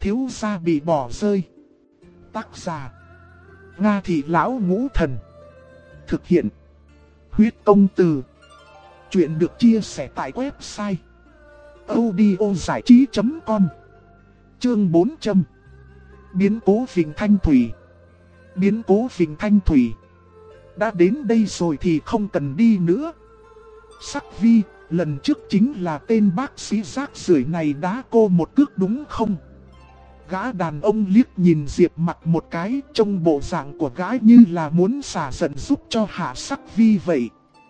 thiếu gia bị bỏ rơi. Tác giả: Nga Thị Lão Ngũ Thần. Thực hiện: Huyết Công Từ. Chuyện được chia sẻ tại website audiozảichí.com. Chương 400. Biến cố Vịnh Thanh Thủy. Biến cố Vịnh Thanh Thủy. Đã đến đây rồi thì không cần đi nữa. Sắc Vi, lần trước chính là tên bác sĩ rác rưởi này đá cô một cước đúng không? Gã đàn ông liếc nhìn Diệp Mặc một cái, trông bộ dạng của gã như là muốn xả giận giúp cho Hạ Sắc Vi vậy.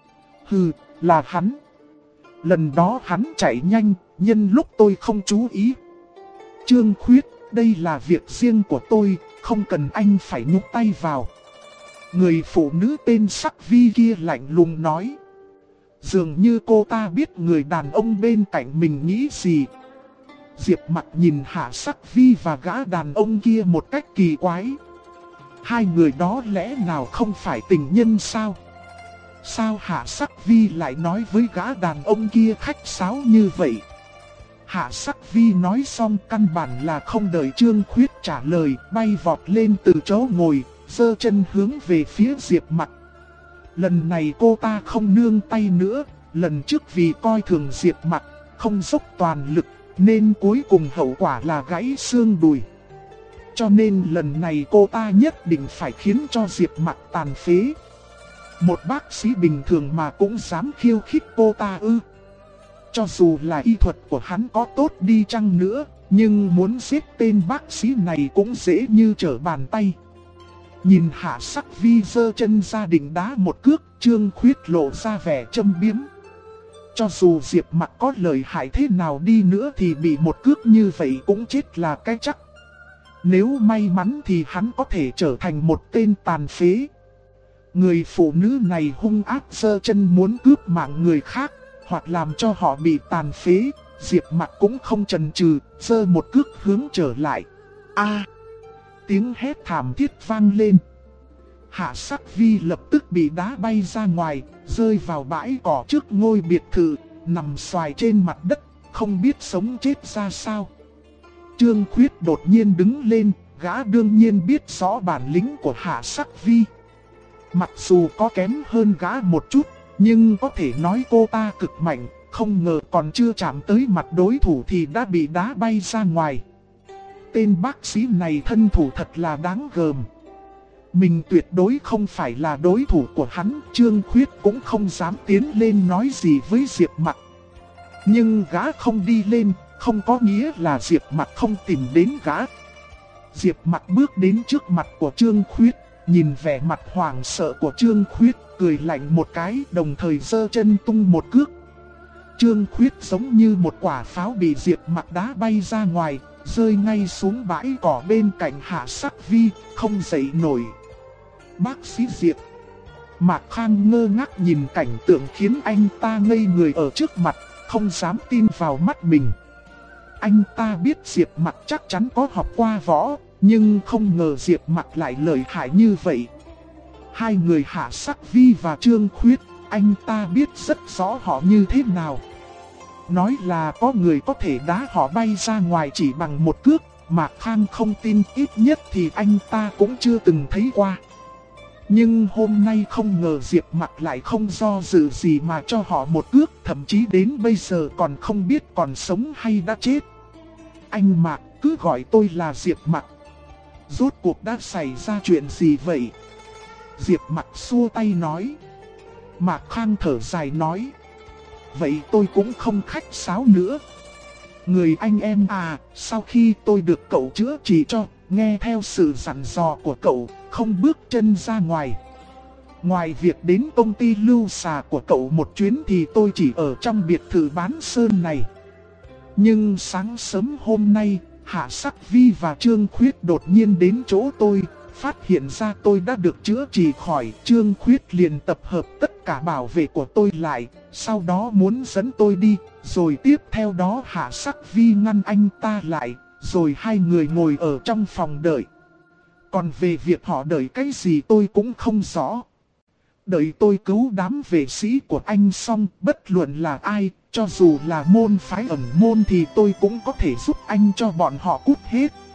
Hừ, là hắn. Lần đó hắn chạy nhanh, nhân lúc tôi không chú ý. Trương Khuyết, đây là việc riêng của tôi, không cần anh phải nhúc tay vào. Người phụ nữ tên Sắc Vi kia lạnh lùng nói. Dường như cô ta biết người đàn ông bên cạnh mình nghĩ gì. Diệp Mặc nhìn Hạ Sắc Vi và gã đàn ông kia một cách kỳ quái. Hai người đó lẽ nào không phải tình nhân sao? Sao Hạ Sắc Vi lại nói với gã đàn ông kia khách sáo như vậy? Hạ Sắc Vi nói xong căn bản là không đợi Trương Khuyết trả lời, bay vọt lên từ chỗ ngồi, giơ chân hướng về phía Diệp Mặc. Lần này cô ta không nương tay nữa, lần trước vì coi thường Diệp Mặc, không dốc toàn lực, nên cuối cùng hậu quả là gãy xương đùi. Cho nên lần này cô ta nhất định phải khiến cho Diệp Mặc tàn phế. Một bác sĩ bình thường mà cũng dám khiêu khích cô ta ư? Cho dù là y thuật của hắn có tốt đi chăng nữa, nhưng muốn giết tên bác sĩ này cũng dễ như trở bàn tay. Nhìn Hạ Sắc Vi giơ chân ra định đá một cước, Trương Khuyết lộ ra vẻ châm biếm. Cho dù Diệp Mặc có lợi hại thế nào đi nữa thì bị một cước như vậy cũng chết là cái chắc. Nếu may mắn thì hắn có thể trở thành một tên tàn phế. Người phụ nữ này hung ác giơ chân muốn cướp mạng người khác, hoặc làm cho họ bị tàn phế. Diệp Mặc cũng không chần chừ, giơ một cước hướng trở lại. A! Tiếng hét thảm thiết vang lên. Hạ Sắc Vi lập tức bị đá bay ra ngoài, rơi vào bãi cỏ trước ngôi biệt thự, nằm xoài trên mặt đất, không biết sống chết ra sao. Trương Khuyết đột nhiên đứng lên, gã đương nhiên biết rõ bản lĩnh của Hạ Sắc Vi. Mặc dù có kém hơn gã một chút, nhưng có thể nói cô ta cực mạnh, không ngờ còn chưa chạm tới mặt đối thủ thì đã bị đá bay ra ngoài. Tên bác sĩ này thân thủ thật là đáng gờm. Mình tuyệt đối không phải là đối thủ của hắn, Trương Khuyết cũng không dám tiến lên nói gì với Diệp Mặc. Nhưng gã không đi lên, không có nghĩa là Diệp Mặc không tìm đến gã. Diệp Mặc bước đến trước mặt của Trương Khuyết, nhìn vẻ mặt hoảng sợ của Trương Khuyết, cười lạnh một cái, đồng thời giơ chân tung một cước. Trương Khuyết giống như một quả pháo bị Diệp Mặc đá bay ra ngoài, rơi ngay xuống bãi cỏ bên cạnh Hạ Sắc Vi, không dậy nổi. Bác sĩ Diệp. Mạc Khang ngơ ngác nhìn cảnh tượng khiến anh ta ngây người ở trước mặt, không dám tin vào mắt mình. Anh ta biết Diệp Mặc chắc chắn có học qua võ, nhưng không ngờ Diệp Mặc lại lợi hại như vậy. Hai người Hạ Sắc Vi và Trương Khuyết, anh ta biết rất rõ họ như thế nào. Nói là có người có thể đá họ bay ra ngoài chỉ bằng một cước, Mạc Khang không tin, ít nhất thì anh ta cũng chưa từng thấy qua. Nhưng hôm nay không ngờ Diệp Mặc lại không do dự gì mà cho họ một cước, thậm chí đến bây giờ còn không biết còn sống hay đã chết. Anh Mạc, cứ gọi tôi là Diệp Mặc. Rốt cuộc đã xảy ra chuyện gì vậy? Diệp Mặc xua tay nói. Mạc Khang thở dài nói. Vậy tôi cũng không khách sáo nữa. Người anh em à, sau khi tôi được cậu chữa trị cho, nghe theo sự dặn dò của cậu, không bước chân ra ngoài. Ngoài việc đến công ty lưu xà của cậu một chuyến thì tôi chỉ ở trong biệt thự bán sơn này. Nhưng sáng sớm hôm nay, Hạ Sắc Vi và Trương Khuyết đột nhiên đến chỗ tôi, phát hiện ra tôi đã được chữa trị khỏi. Trương Khuyết liền tập hợp tất cả bảo vệ của tôi lại, sau đó muốn dẫn tôi đi, rồi tiếp theo đó Hạ Sắc Vi ngăn anh ta lại, rồi hai người ngồi ở trong phòng đợi. Còn về việc họ đợi cái gì tôi cũng không rõ. Đợi tôi cứu đám vệ sĩ của anh xong, bất luận là ai, cho dù là môn phái ẩn môn thì tôi cũng có thể giúp anh cho bọn họ cút hết.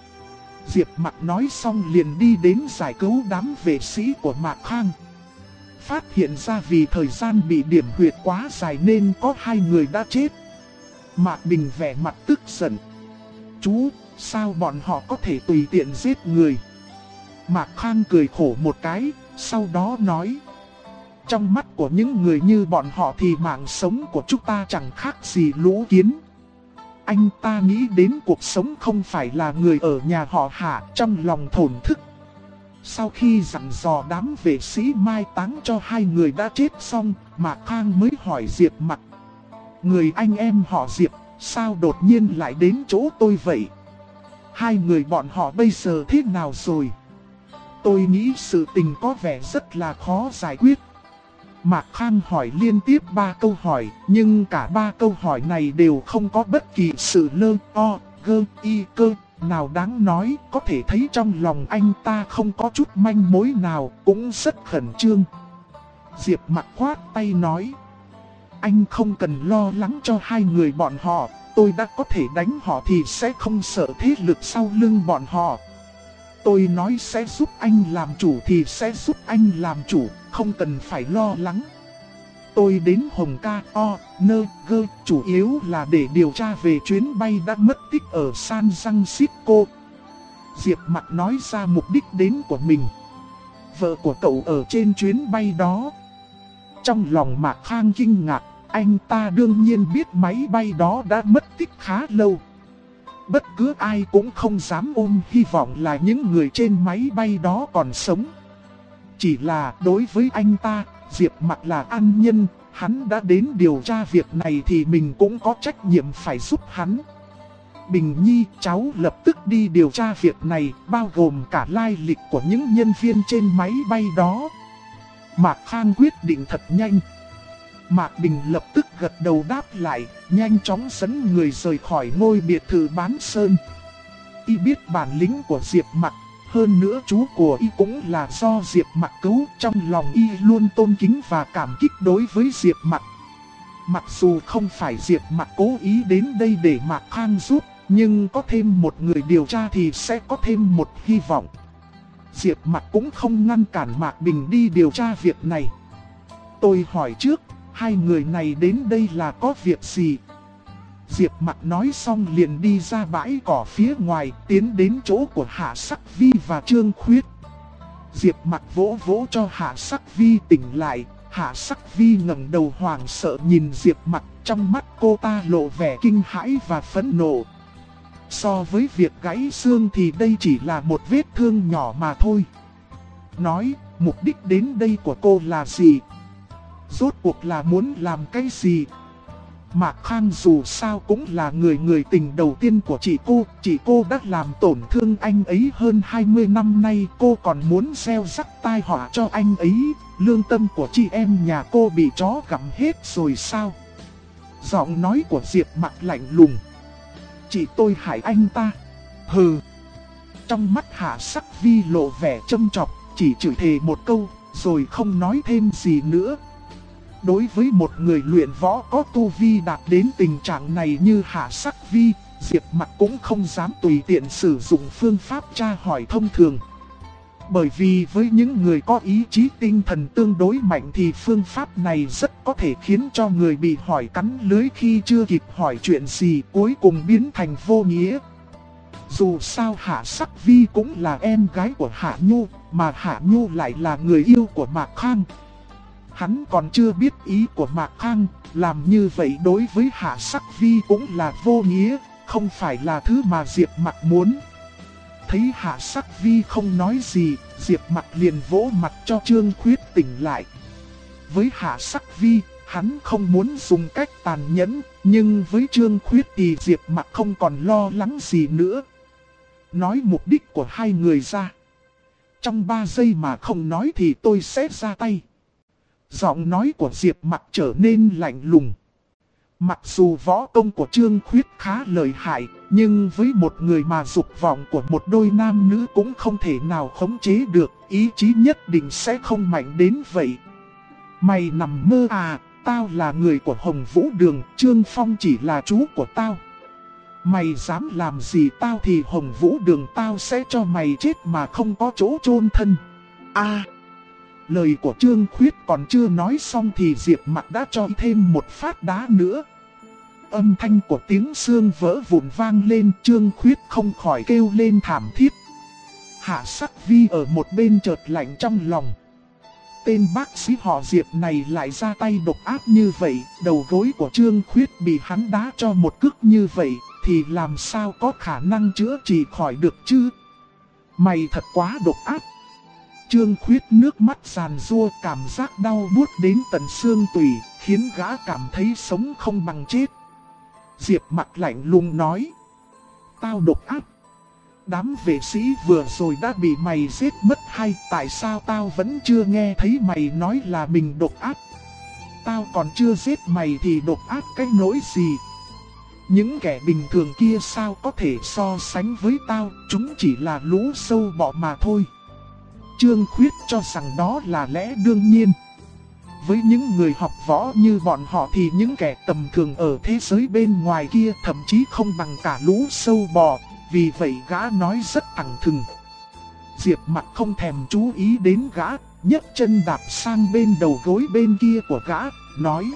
Diệp Mặc nói xong liền đi đến giải cứu đám vệ sĩ của Mạc Khang. Phát hiện ra vì thời gian bị điểm huyệt quá dài nên có 2 người đã chết. Mạc Bình vẻ mặt tức giận. Chú, sao bọn họ có thể tùy tiện giết người? Mạc Khang cười khổ một cái, sau đó nói. Trong mắt của những người như bọn họ thì mạng sống của chúng ta chẳng khác gì lũ kiến. Anh ta nghĩ đến cuộc sống không phải là người ở nhà họ Hạ, trong lòng thổn thức. Sau khi dặn dò đám vệ sĩ mai táng cho 2 người đã chết xong, Mạc Khang mới hỏi Diệp Mặc. Người anh em họ Diệp, sao đột nhiên lại đến chỗ tôi vậy? 2 người bọn họ bây giờ thế nào rồi? Tôi nghĩ sự tình có vẻ rất là khó giải quyết. Mạc Khang hỏi liên tiếp 3 câu hỏi, nhưng cả 3 câu hỏi này đều không có bất kỳ sự lơ o, gơ, y cơ nào đáng nói. Có thể thấy trong lòng anh ta không có chút manh mối nào, cũng rất khẩn trương. Diệp Mặc khoát tay nói. Anh không cần lo lắng cho 2 người bọn họ, tôi đã có thể đánh họ thì sẽ không sợ thế lực sau lưng bọn họ. Tôi nói sẽ giúp anh làm chủ thì sẽ giúp anh làm chủ, không cần phải lo lắng. Tôi đến Hồng Ca O, Nơ, Gơ, chủ yếu là để điều tra về chuyến bay đã mất tích ở San Francisco. Diệp Mặc nói ra mục đích đến của mình. Vợ của cậu ở trên chuyến bay đó. Trong lòng Mạc Khang kinh ngạc, anh ta đương nhiên biết máy bay đó đã mất tích khá lâu. Bất cứ ai cũng không dám ôm hy vọng là những người trên máy bay đó còn sống. Chỉ là đối với anh ta, Diệp Mặc là ân nhân, hắn đã đến điều tra việc này thì mình cũng có trách nhiệm phải giúp hắn. Bình Nhi, cháu lập tức đi điều tra việc này, bao gồm cả lai lịch của những nhân viên trên máy bay đó. Mạc Khang quyết định thật nhanh. Mạc Bình lập tức gật đầu đáp lại, nhanh chóng dẫn người rời khỏi ngôi biệt thự bán sơn. Y biết bản lĩnh của Diệp Mặc, hơn nữa chú của Y cũng là do Diệp Mặc cứu, trong lòng Y luôn tôn kính và cảm kích đối với Diệp Mặc. Mặc dù không phải Diệp Mặc cố ý đến đây để Mạc Khang giúp, nhưng có thêm một người điều tra thì sẽ có thêm một hy vọng. Diệp Mặc cũng không ngăn cản Mạc Bình đi điều tra việc này. Tôi hỏi trước, 2 người này đến đây là có việc gì? Diệp Mặc nói xong liền đi ra bãi cỏ phía ngoài, tiến đến chỗ của Hạ Sắc Vi và Trương Khuyết. Diệp Mặc vỗ vỗ cho Hạ Sắc Vi tỉnh lại. Hạ Sắc Vi ngẩng đầu hoảng sợ nhìn Diệp Mặc, trong mắt cô ta lộ vẻ kinh hãi và phẫn nộ. So với việc gãy xương thì đây chỉ là một vết thương nhỏ mà thôi. Nói, mục đích đến đây của cô là gì? Rốt cuộc là muốn làm cái gì? Mạc Khang dù sao cũng là người tình đầu tiên của chị cô đã làm tổn thương anh ấy hơn 20 năm nay, cô còn muốn gieo rắc tai họa cho anh ấy, lương tâm của chị em nhà cô bị chó gặm hết rồi sao? Giọng nói của Diệp Mặc lạnh lùng. Chị tôi hại anh ta. Hừ. Trong mắt Hạ Sắc Vi lộ vẻ châm chọc, chỉ chửi thề một câu, rồi không nói thêm gì nữa. Đối với một người luyện võ có tu vi đạt đến tình trạng này như Hạ Sắc Vi, Diệp Mặc cũng không dám tùy tiện sử dụng phương pháp tra hỏi thông thường. Bởi vì với những người có ý chí tinh thần tương đối mạnh thì phương pháp này rất có thể khiến cho người bị hỏi cắn lưới khi chưa kịp hỏi chuyện gì, cuối cùng biến thành vô nghĩa. Dù sao Hạ Sắc Vi cũng là em gái của Hạ Nhu, mà Hạ Nhu lại là người yêu của Mạc Khang. Hắn còn chưa biết ý của Mạc Khang, làm như vậy đối với Hạ Sắc Vi cũng là vô nghĩa, không phải là thứ mà Diệp Mặc muốn. Thấy Hạ Sắc Vi không nói gì, Diệp Mặc liền vỗ mặt cho Trương Khuyết tỉnh lại. Với Hạ Sắc Vi, hắn không muốn dùng cách tàn nhẫn, nhưng với Trương Khuyết thì Diệp Mặc không còn lo lắng gì nữa. Nói mục đích của 2 người ra. Trong 3 giây mà không nói thì tôi sẽ ra tay. Giọng nói của Diệp Mặc trở nên lạnh lùng. Mặc dù võ công của Trương Khuyết khá lợi hại, nhưng với một người mà dục vọng của một đôi nam nữ cũng không thể nào khống chế được, ý chí nhất định sẽ không mạnh đến vậy. Mày nằm mơ à, tao là người của Hồng Vũ Đường, Trương Phong chỉ là chú của tao. Mày dám làm gì tao thì Hồng Vũ Đường tao sẽ cho mày chết mà không có chỗ chôn thân. Lời của Trương Khuyết còn chưa nói xong thì Diệp Mặc đã cho thêm một phát đá nữa. Âm thanh của tiếng xương vỡ vụn vang lên, Trương Khuyết không khỏi kêu lên thảm thiết. Hạ Sắc Vi ở một bên chợt lạnh trong lòng. Tên bác sĩ họ Diệp này lại ra tay độc ác như vậy, đầu gối của Trương Khuyết bị hắn đá cho một cước như vậy, thì làm sao có khả năng chữa trị khỏi được chứ? Mày thật quá độc ác. Trương Khuyết nước mắt giàn giụa, cảm giác đau buốt đến tận xương tủy, khiến gã cảm thấy sống không bằng chết. Diệp Mặc lạnh lùng nói: Tao độc ác? Đám vệ sĩ vừa rồi đã bị mày giết mất hay tại sao tao vẫn chưa nghe thấy mày nói là mình độc ác? Tao còn chưa giết mày thì độc ác cái nỗi gì? Những kẻ bình thường kia sao có thể so sánh với tao, chúng chỉ là lũ sâu bọ mà thôi. Trương Khuyết cho rằng đó là lẽ đương nhiên. Với những người học võ như bọn họ thì những kẻ tầm thường ở thế giới bên ngoài kia thậm chí không bằng cả lũ sâu bọ, vì vậy gã nói rất thẳng thừng. Diệp Mặc không thèm chú ý đến gã, nhấc chân đạp sang bên đầu gối bên kia của gã, nói: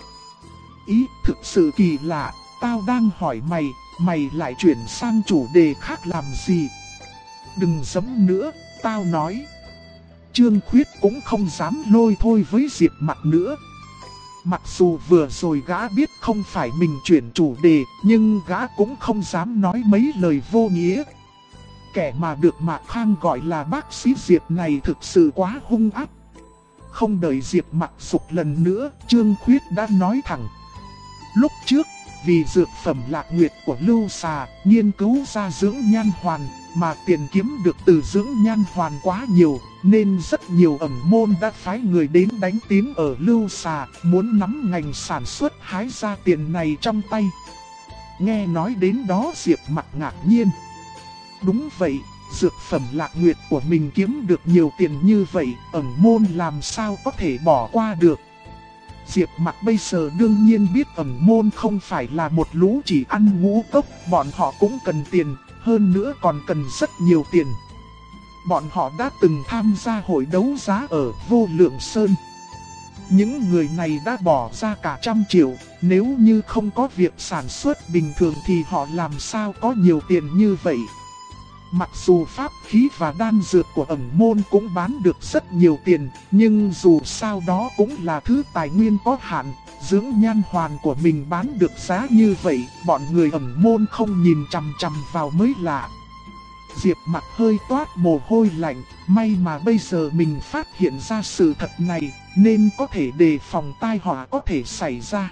Ý thực sự kỳ lạ, tao đang hỏi mày, mày lại chuyển sang chủ đề khác làm gì? Đừng giẫm nữa, tao nói. Trương Khuyết cũng không dám lôi thôi với Diệp Mặc nữa. Mặc dù vừa rồi gã biết không phải mình chuyển chủ đề, nhưng gã cũng không dám nói mấy lời vô nghĩa. Kẻ mà được Mạc Khang gọi là bác sĩ Diệp này thực sự quá hung ác. Không đợi Diệp Mặc sụp lần nữa, Trương Khuyết đã nói thẳng: Lúc trước, vì dược phẩm Lạc Nguyệt của Lưu Xà nghiên cứu ra dưỡng nhan hoàn, mà tiền kiếm được từ dưỡng nhan hoàn quá nhiều, nên rất nhiều ẩn môn đã phái người đến đánh tiếng ở Lưu Xà, muốn nắm ngành sản xuất hái ra tiền này trong tay. Nghe nói đến đó Diệp Mặc ngạc nhiên. Đúng vậy, dược phẩm Lạc Nguyệt của mình kiếm được nhiều tiền như vậy, ẩn môn làm sao có thể bỏ qua được. Diệp Mặc bây giờ đương nhiên biết ẩn môn không phải là một lũ chỉ ăn ngũ cốc, bọn họ cũng cần tiền, hơn nữa còn cần rất nhiều tiền. Bọn họ đã từng tham gia hội đấu giá ở Vô Lượng Sơn. Những người này đã bỏ ra cả 100 triệu, nếu như không có việc sản xuất bình thường thì họ làm sao có nhiều tiền như vậy. Mặc dù pháp khí và đan dược của ẩn môn cũng bán được rất nhiều tiền, nhưng dù sao đó cũng là thứ tài nguyên có hạn. Dưỡng nhan hoàn của mình bán được giá như vậy, bọn người ẩn môn không nhìn chằm chằm vào mới lạ. Diệp Mặc hơi toát mồ hôi lạnh, may mà bây giờ mình phát hiện ra sự thật này, nên có thể đề phòng tai họa có thể xảy ra.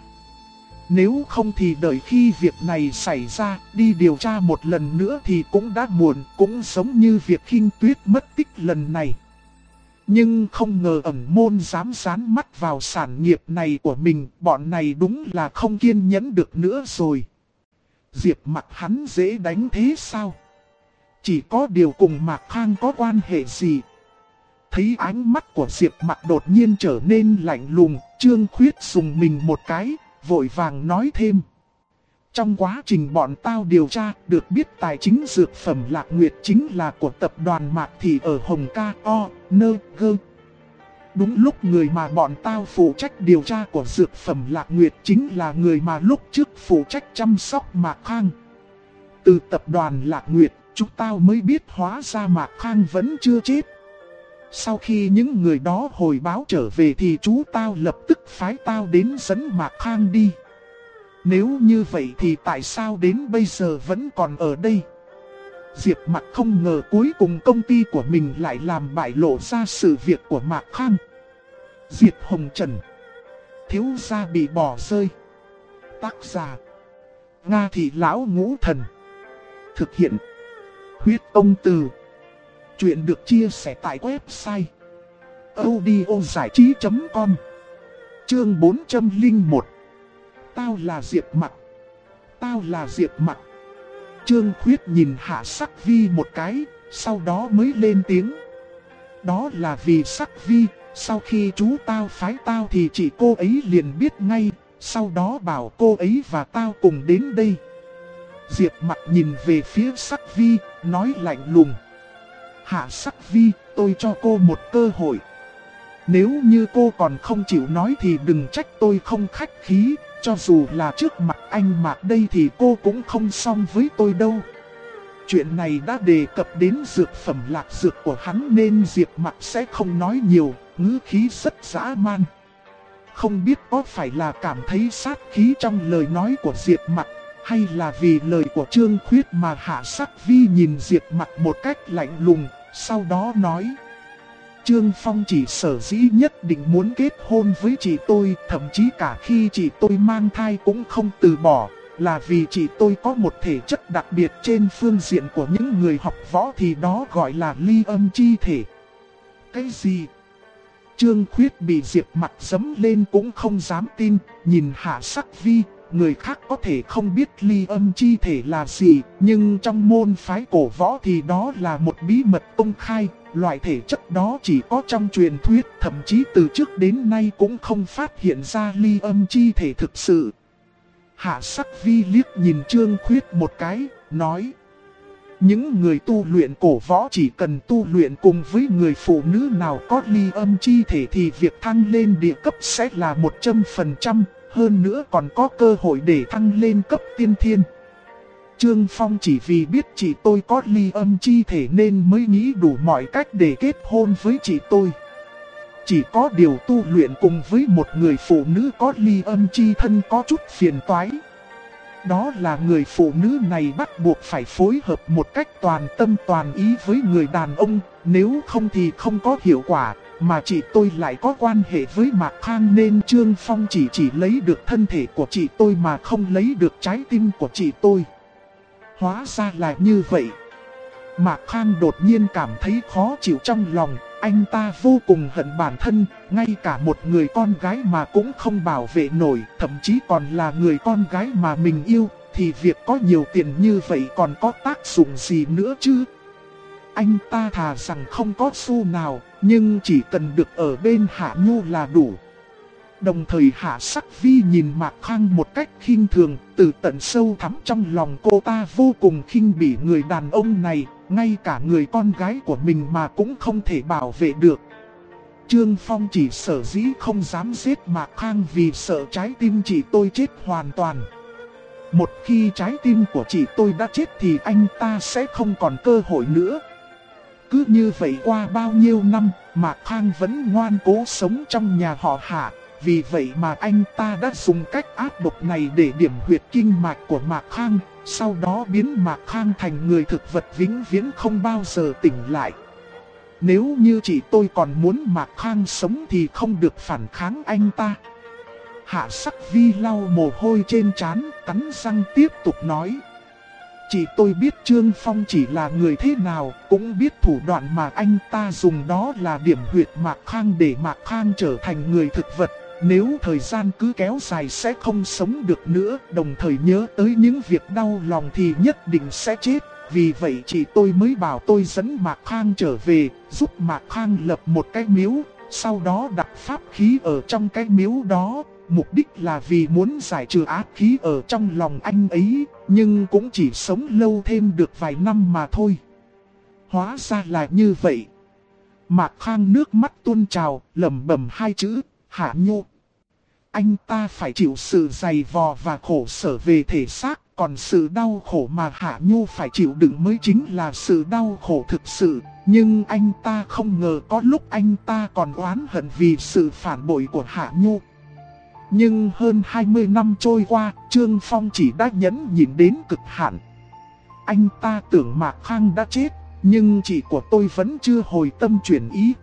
Nếu không thì đợi khi việc này xảy ra, đi điều tra một lần nữa thì cũng đã muộn, cũng giống như việc Khinh Tuyết mất tích lần này. Nhưng không ngờ ẩn môn dám dán mắt vào sản nghiệp này của mình, bọn này đúng là không kiên nhẫn được nữa rồi. Diệp Mặc hắn dễ đánh thế sao? Chỉ có điều cùng Mạc Khang có quan hệ gì? Thấy ánh mắt của Diệp Mặc đột nhiên trở nên lạnh lùng, Trương Khuyết dùng mình một cái, vội vàng nói thêm. Trong quá trình bọn tao điều tra, được biết tài chính dược phẩm Lạc Nguyệt chính là của tập đoàn Mạc Thị ở Hồng Ca O, Nơ, Gơ. Đúng lúc người mà bọn tao phụ trách điều tra của dược phẩm Lạc Nguyệt chính là người mà lúc trước phụ trách chăm sóc Mạc Khang. Từ tập đoàn Lạc Nguyệt, chúng tao mới biết hóa ra Mạc Khang vẫn chưa chết. Sau khi những người đó hồi báo trở về thì chú tao lập tức phái tao đến dẫn Mạc Khang đi. Nếu như vậy thì tại sao đến bây giờ vẫn còn ở đây? Diệp Mặc không ngờ cuối cùng công ty của mình lại làm bại lộ ra sự việc của Mạc Khang. Diệp Hồng Trần, thiếu gia bị bỏ rơi. Tác giả: Nga Thị Lão Ngũ Thần. Thực hiện: Huyết Ông Từ. Chuyện được chia sẻ tại website audiozảichí.com. Chương 401. Tao là Diệp Mặc. Tao là Diệp Mặc. Trương Khuyết nhìn Hạ Sắc Vi một cái, sau đó mới lên tiếng. Đó là vì Sắc Vi, sau khi chú tao phái tao thì chị cô ấy liền biết ngay, sau đó bảo cô ấy và tao cùng đến đây. Diệp Mặc nhìn về phía Sắc Vi, nói lạnh lùng. Hạ Sắc Vi, tôi cho cô một cơ hội. Nếu như cô còn không chịu nói thì đừng trách tôi không khách khí. Cho dù là trước mặt anh Mạc đây thì cô cũng không xong với tôi đâu. Chuyện này đã đề cập đến dược phẩm lạc dược của hắn nên Diệp Mặc sẽ không nói nhiều, ngữ khí rất dã man. Không biết có phải là cảm thấy sát khí trong lời nói của Diệp Mặc, hay là vì lời của Trương Khuyết mà Hạ Sắc Vi nhìn Diệp Mặc một cách lạnh lùng, sau đó nói. Trương Phong chỉ sở dĩ nhất định muốn kết hôn với chị tôi, thậm chí cả khi chị tôi mang thai cũng không từ bỏ, là vì chị tôi có một thể chất đặc biệt trên phương diện của những người học võ thì đó gọi là ly âm chi thể. Cái gì? Trương Khuyết bị Diệp Mặc giẫm lên cũng không dám tin, nhìn Hạ Sắc Vi, người khác có thể không biết ly âm chi thể là gì, nhưng trong môn phái cổ võ thì đó là một bí mật công khai, loại thể chất đó chỉ có trong truyền thuyết, thậm chí từ trước đến nay cũng không phát hiện ra ly âm chi thể thực sự. Hạ Sắc Vi liếc nhìn Trương Khuyết một cái, nói. Những người tu luyện cổ võ chỉ cần tu luyện cùng với người phụ nữ nào có ly âm chi thể thì việc thăng lên địa cấp sẽ là 100%, hơn nữa còn có cơ hội để thăng lên cấp tiên thiên. Trương Phong chỉ vì biết chị tôi có ly âm chi thể nên mới nghĩ đủ mọi cách để kết hôn với chị tôi. Chỉ có điều tu luyện cùng với một người phụ nữ có ly âm chi thân có chút phiền toái. Đó là người phụ nữ này bắt buộc phải phối hợp một cách toàn tâm toàn ý với người đàn ông, nếu không thì không có hiệu quả, mà chị tôi lại có quan hệ với Mạc Khang nên Trương Phong chỉ lấy được thân thể của chị tôi mà không lấy được trái tim của chị tôi. Hóa ra là như vậy. Mạc Khang đột nhiên cảm thấy khó chịu trong lòng, anh ta vô cùng hận bản thân, ngay cả một người con gái mà cũng không bảo vệ nổi, thậm chí còn là người con gái mà mình yêu, thì việc có nhiều tiền như vậy còn có tác dụng gì nữa chứ? Anh ta thà rằng không có xu nào, nhưng chỉ cần được ở bên Hạ Nhu là đủ. Đồng thời Hạ Sắc Vi nhìn Mạc Khang một cách khinh thường, từ tận sâu thẳm trong lòng cô ta vô cùng khinh bỉ người đàn ông này, ngay cả người con gái của mình mà cũng không thể bảo vệ được. Trương Phong chỉ sở dĩ không dám giết Mạc Khang vì sợ trái tim chị tôi chết hoàn toàn. Một khi trái tim của chị tôi đã chết thì anh ta sẽ không còn cơ hội nữa. Cứ như vậy qua bao nhiêu năm, Mạc Khang vẫn ngoan cố sống trong nhà họ Hạ. Vì vậy mà anh ta đã dùng cách ác độc này để điểm huyệt kinh mạch của Mạc Khang, sau đó biến Mạc Khang thành người thực vật vĩnh viễn không bao giờ tỉnh lại. Nếu như chị tôi còn muốn Mạc Khang sống thì không được phản kháng anh ta. Hạ Sắc Vi lau mồ hôi trên trán, cắn răng tiếp tục nói. Chị tôi biết Trương Phong chỉ là người thế nào, cũng biết thủ đoạn mà anh ta dùng đó là điểm huyệt Mạc Khang để Mạc Khang trở thành người thực vật. Nếu thời gian cứ kéo dài sẽ không sống được nữa, đồng thời nhớ tới những việc đau lòng thì nhất định sẽ chết. Vì vậy chị tôi mới bảo tôi dẫn Mạc Khang trở về, giúp Mạc Khang lập một cái miếu, sau đó đặt pháp khí ở trong cái miếu đó. Mục đích là vì muốn giải trừ ác khí ở trong lòng anh ấy, nhưng cũng chỉ sống lâu thêm được vài năm mà thôi. Hóa ra là như vậy. Mạc Khang nước mắt tuôn trào, lẩm bẩm hai chữ, Hạ Nhu. Anh ta phải chịu sự dày vò và khổ sở về thể xác, còn sự đau khổ mà Hạ Nhu phải chịu đựng mới chính là sự đau khổ thực sự. Nhưng anh ta không ngờ có lúc anh ta còn oán hận vì sự phản bội của Hạ Nhu. Nhưng hơn 20 năm trôi qua, Trương Phong chỉ đã nhẫn nhịn đến cực hạn. Anh ta tưởng Mạc Khang đã chết, nhưng chị của tôi vẫn chưa hồi tâm chuyển ý.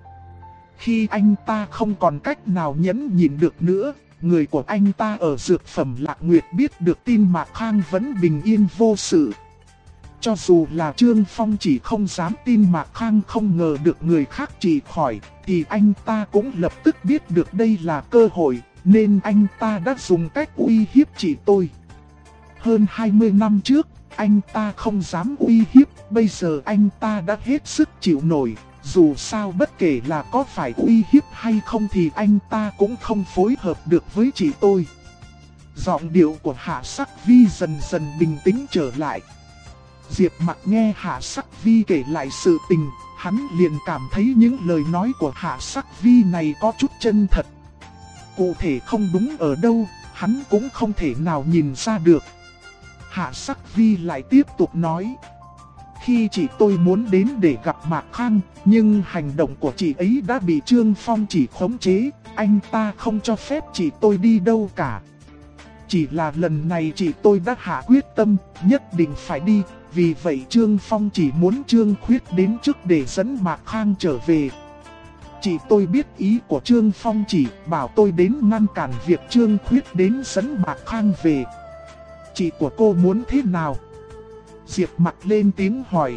Khi anh ta không còn cách nào nhẫn nhịn được nữa, người của anh ta ở dược phẩm Lạc Nguyệt biết được tin Mạc Khang vẫn bình yên vô sự. Cho dù là Trương Phong chỉ không dám tin Mạc Khang không ngờ được người khác trị khỏi, thì anh ta cũng lập tức biết được đây là cơ hội, nên anh ta đã dùng cách uy hiếp chị tôi. Hơn 20 năm trước, anh ta không dám uy hiếp, bây giờ anh ta đã hết sức chịu nổi. Dù sao bất kể là có phải uy hiếp hay không thì anh ta cũng không phối hợp được với chị tôi. Giọng điệu của Hạ Sắc Vi dần dần bình tĩnh trở lại. Diệp Mặc nghe Hạ Sắc Vi kể lại sự tình, hắn liền cảm thấy những lời nói của Hạ Sắc Vi này có chút chân thật. Cụ thể không đúng ở đâu, hắn cũng không thể nào nhìn ra được. Hạ Sắc Vi lại tiếp tục nói. Khi chị tôi muốn đến để gặp Mạc Khang, nhưng hành động của chị ấy đã bị Trương Phong Chỉ khống chế, anh ta không cho phép chị tôi đi đâu cả. Chỉ là lần này chị tôi đã hạ quyết tâm, nhất định phải đi, vì vậy Trương Phong Chỉ muốn Trương Khuyết đến trước để dẫn Mạc Khang trở về. Chị tôi biết ý của Trương Phong Chỉ, bảo tôi đến ngăn cản việc Trương Khuyết đến dẫn Mạc Khang về. Chị của cô muốn thế nào? Diệp Mặc lên tiếng hỏi.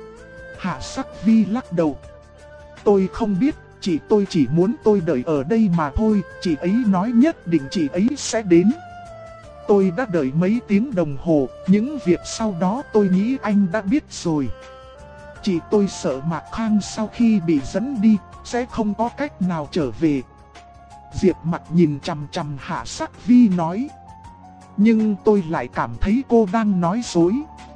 Hạ Sắc Vi lắc đầu. Tôi không biết, chị tôi chỉ muốn tôi đợi ở đây mà thôi, chị ấy nói nhất định chị ấy sẽ đến. Tôi đã đợi mấy tiếng đồng hồ, những việc sau đó tôi nghĩ anh đã biết rồi. Chị tôi sợ Mạc Khang sau khi bị dẫn đi, sẽ không có cách nào trở về. Diệp Mặc nhìn chằm chằm Hạ Sắc Vi nói. Nhưng tôi lại cảm thấy cô đang nói dối.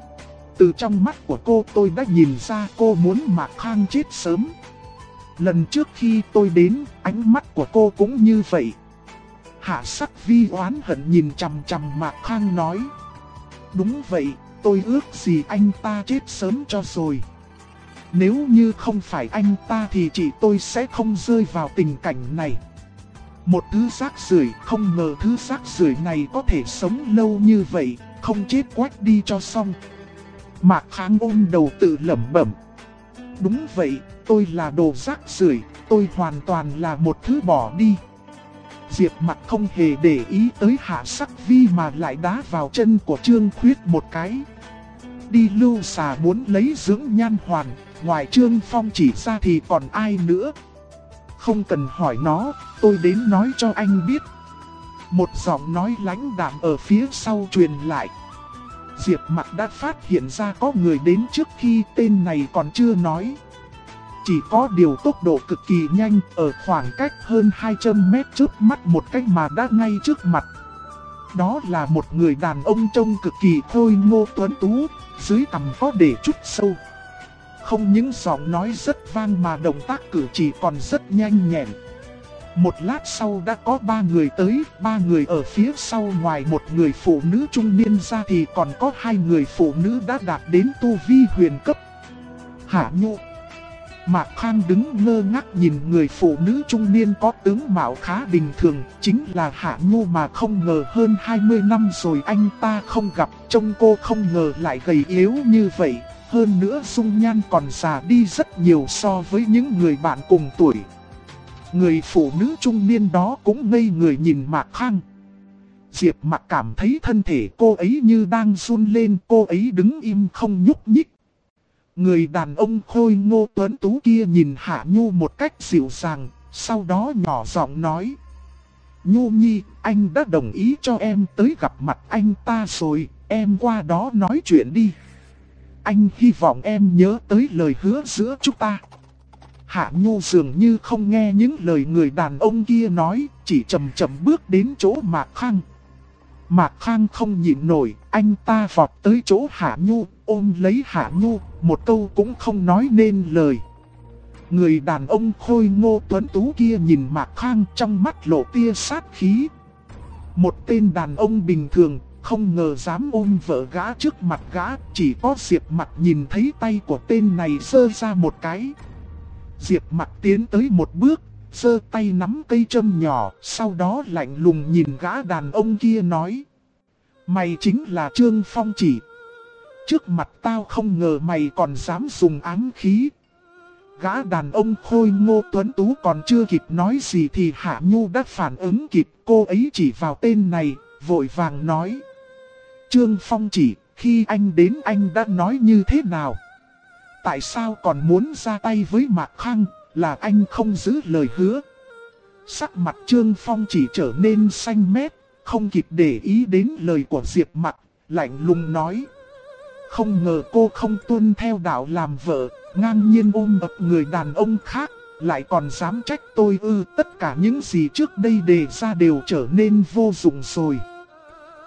Từ trong mắt của cô tôi đã nhìn ra cô muốn Mạc Khang chết sớm. Lần trước khi tôi đến, ánh mắt của cô cũng như vậy. Hạ Sắc Vi oán hận nhìn chằm chằm Mạc Khang nói. Đúng vậy, tôi ước gì anh ta chết sớm cho rồi. Nếu như không phải anh ta thì chị tôi sẽ không rơi vào tình cảnh này. Một thứ rác rưởi, không ngờ thứ rác rưởi này có thể sống lâu như vậy, không chết quách đi cho xong. Mạc Khang ôm đầu tự lẩm bẩm. Đúng vậy, tôi là đồ rác rưởi, tôi hoàn toàn là một thứ bỏ đi. Diệp Mặc không hề để ý tới Hạ Sắc Vi mà lại đá vào chân của Trương Khuyết một cái. Đi lưu xà muốn lấy dưỡng nhan hoàn, ngoài Trương Phong Chỉ ra thì còn ai nữa? Không cần hỏi nó, tôi đến nói cho anh biết. Một giọng nói lãnh đạm ở phía sau truyền lại. Diệp Mặc đã phát hiện ra có người đến trước khi tên này còn chưa nói. Chỉ có điều tốc độ cực kỳ nhanh, ở khoảng cách hơn 200 mét trước mắt một cách mà đã ngay trước mặt. Đó là một người đàn ông trông cực kỳ khôi ngô tuấn tú, dưới cằm có để chút sâu. Không những giọng nói rất vang mà động tác cử chỉ còn rất nhanh nhẹn. Một lát sau đã có 3 người tới, 3 người ở phía sau, ngoài một người phụ nữ trung niên ra thì còn có 2 người phụ nữ đã đạt đến tu vi huyền cấp. Hạ Nhu. Mạc Khang đứng ngơ ngác nhìn người phụ nữ trung niên có tướng mạo khá bình thường, chính là Hạ Nhu mà không ngờ hơn 20 năm rồi anh ta không gặp, trông cô không ngờ lại gầy yếu như vậy, hơn nữa dung nhan còn già đi rất nhiều so với những người bạn cùng tuổi. Người phụ nữ trung niên đó cũng ngây người nhìn Mạc Khang. Diệp Mặc cảm thấy thân thể cô ấy như đang run lên, cô ấy đứng im không nhúc nhích. Người đàn ông khôi ngô tuấn tú kia nhìn Hạ Nhu một cách dịu dàng, sau đó nhỏ giọng nói. Nhu Nhi, anh đã đồng ý cho em tới gặp mặt anh ta rồi, em qua đó nói chuyện đi. Anh hy vọng em nhớ tới lời hứa giữa chúng ta. Hạ Nhu dường như không nghe những lời người đàn ông kia nói, chỉ chậm chậm bước đến chỗ Mạc Khang. Mạc Khang không nhịn nổi, anh ta vọt tới chỗ Hạ Nhu, ôm lấy Hạ Nhu, một câu cũng không nói nên lời. Người đàn ông khôi ngô tuấn tú kia nhìn Mạc Khang, trong mắt lộ tia sát khí. Một tên đàn ông bình thường, không ngờ dám ôm vợ gã trước mặt gã, chỉ có Diệp Mặc nhìn thấy tay của tên này giơ ra một cái. Diệp Mặc tiến tới một bước, giơ tay nắm cây châm nhỏ, sau đó lạnh lùng nhìn gã đàn ông kia nói. Mày chính là Trương Phong Chỉ. Trước mặt tao không ngờ mày còn dám dùng ám khí. Gã đàn ông khôi ngô tuấn tú còn chưa kịp nói gì thì Hạ Nhu đã phản ứng kịp, cô ấy chỉ vào tên này, vội vàng nói. Trương Phong Chỉ, khi anh đến anh đã nói như thế nào? Tại sao còn muốn ra tay với Mạc Khang, là anh không giữ lời hứa? Sắc mặt Trương Phong Chỉ trở nên xanh mét, không kịp để ý đến lời của Diệp Mặc, lạnh lùng nói. Không ngờ cô không tuân theo đạo làm vợ, ngang nhiên ôm ập người đàn ông khác, lại còn dám trách tôi ư? Tất cả những gì trước đây đề ra đều trở nên vô dụng rồi.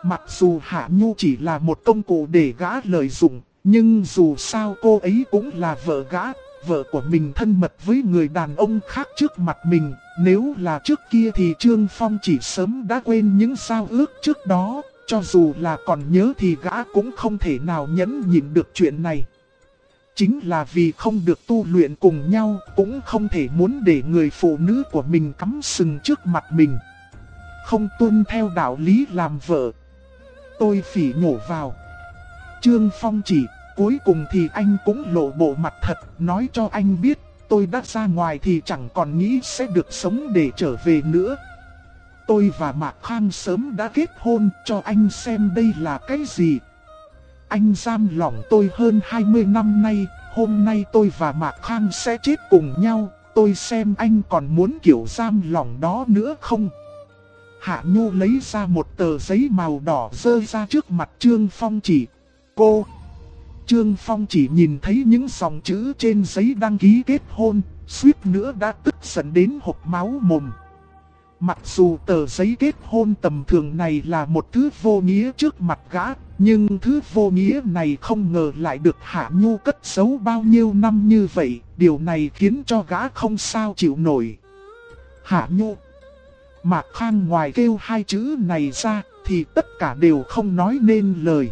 Mặc dù Hạ Nhu chỉ là một công cụ để gã lợi dụng, nhưng dù sao cô ấy cũng là vợ gã, vợ của mình thân mật với người đàn ông khác trước mặt mình. Nếu là trước kia thì Trương Phong chỉ sớm đã quên những giao ước trước đó, cho dù là còn nhớ thì gã cũng không thể nào nhẫn nhịn được chuyện này. Chính là vì không được tu luyện cùng nhau, cũng không thể muốn để người phụ nữ của mình cắm sừng trước mặt mình. Không tuân theo đạo lý làm vợ. Tôi phỉ nhổ vào. Trương Phong chỉ, cuối cùng thì anh cũng lộ bộ mặt thật, nói cho anh biết, tôi đã ra ngoài thì chẳng còn nghĩ sẽ được sống để trở về nữa. Tôi và Mạc Khang sớm đã kết hôn, cho anh xem đây là cái gì. Anh giam lỏng tôi hơn 20 năm nay, hôm nay tôi và Mạc Khang sẽ chết cùng nhau, tôi xem anh còn muốn kiểu giam lỏng đó nữa không? Hạ Nhu lấy ra một tờ giấy màu đỏ dơ ra trước mặt Trương Phong chỉ. Cô! Trương Phong chỉ nhìn thấy những dòng chữ trên giấy đăng ký kết hôn, suýt nữa đã tức giận đến hộc máu mồm. Mặc dù tờ giấy kết hôn tầm thường này là một thứ vô nghĩa trước mặt gã, nhưng thứ vô nghĩa này không ngờ lại được Hạ Nhu cất giấu bao nhiêu năm như vậy, điều này khiến cho gã không sao chịu nổi. Hạ Nhu! Mạc Khang ngoài kêu hai chữ này ra thì tất cả đều không nói nên lời.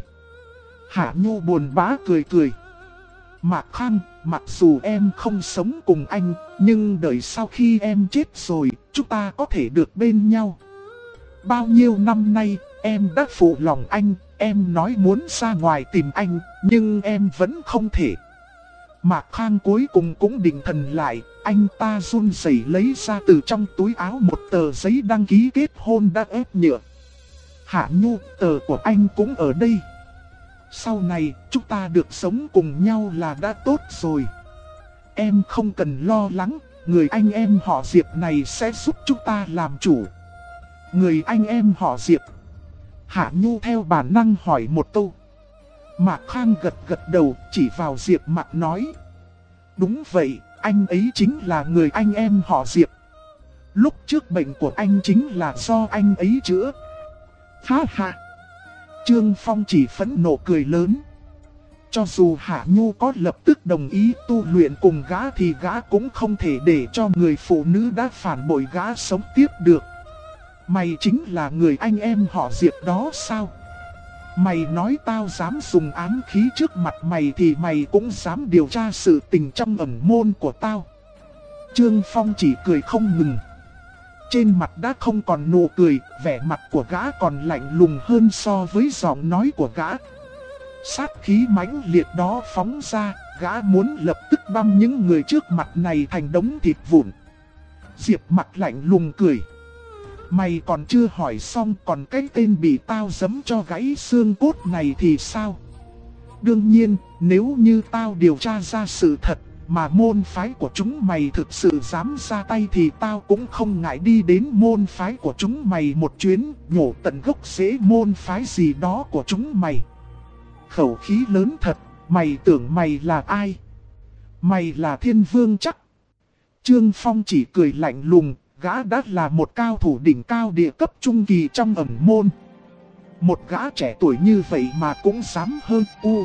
Hạ Nhu buồn bã cười cười. Mạc Khang, mặc dù em không sống cùng anh, nhưng đợi sau khi em chết rồi, chúng ta có thể được bên nhau. Bao nhiêu năm nay, em đã phụ lòng anh, em nói muốn ra ngoài tìm anh, nhưng em vẫn không thể. Mạc Khang cuối cùng cũng định thần lại, anh ta run rẩy lấy ra từ trong túi áo một tờ giấy đăng ký kết hôn đã ép nhựa. Hạ Nhu, tờ của anh cũng ở đây. Sau này, chúng ta được sống cùng nhau là đã tốt rồi. Em không cần lo lắng, người anh em họ Diệp này sẽ giúp chúng ta làm chủ. Người anh em họ Diệp. Hạ Nhu theo bản năng hỏi một câu. Mạc Khang gật gật đầu, chỉ vào Diệp Mặc nói. Đúng vậy, anh ấy chính là người anh em họ Diệp. Lúc trước bệnh của anh chính là do anh ấy chữa. Ha ha! Trương Phong chỉ phẫn nộ cười lớn. Cho dù Hạ Nhu có lập tức đồng ý tu luyện cùng gã thì gã cũng không thể để cho người phụ nữ đã phản bội gã sống tiếp được. Mày chính là người anh em họ Diệp đó sao? Mày nói tao dám dùng ám khí trước mặt mày thì mày cũng dám điều tra sự tình trong ẩn môn của tao. Trương Phong chỉ cười không ngừng. Trên mặt đã không còn nụ cười, vẻ mặt của gã còn lạnh lùng hơn so với giọng nói của gã. Sát khí mãnh liệt đó phóng ra, gã muốn lập tức băm những người trước mặt này thành đống thịt vụn. Diệp Mặc lạnh lùng cười. Mày còn chưa hỏi xong, còn cái tên bị tao giẫm cho gãy xương cốt này thì sao? Đương nhiên, nếu như tao điều tra ra sự thật, mà môn phái của chúng mày thực sự dám ra tay thì tao cũng không ngại đi đến môn phái của chúng mày một chuyến, nhổ tận gốc rễ môn phái gì đó của chúng mày. Khẩu khí lớn thật, mày tưởng mày là ai? Mày là Thiên Vương chắc. Trương Phong chỉ cười lạnh lùng, gã đã là một cao thủ đỉnh cao địa cấp trung kỳ trong ẩn môn. Một gã trẻ tuổi như vậy mà cũng dám hơn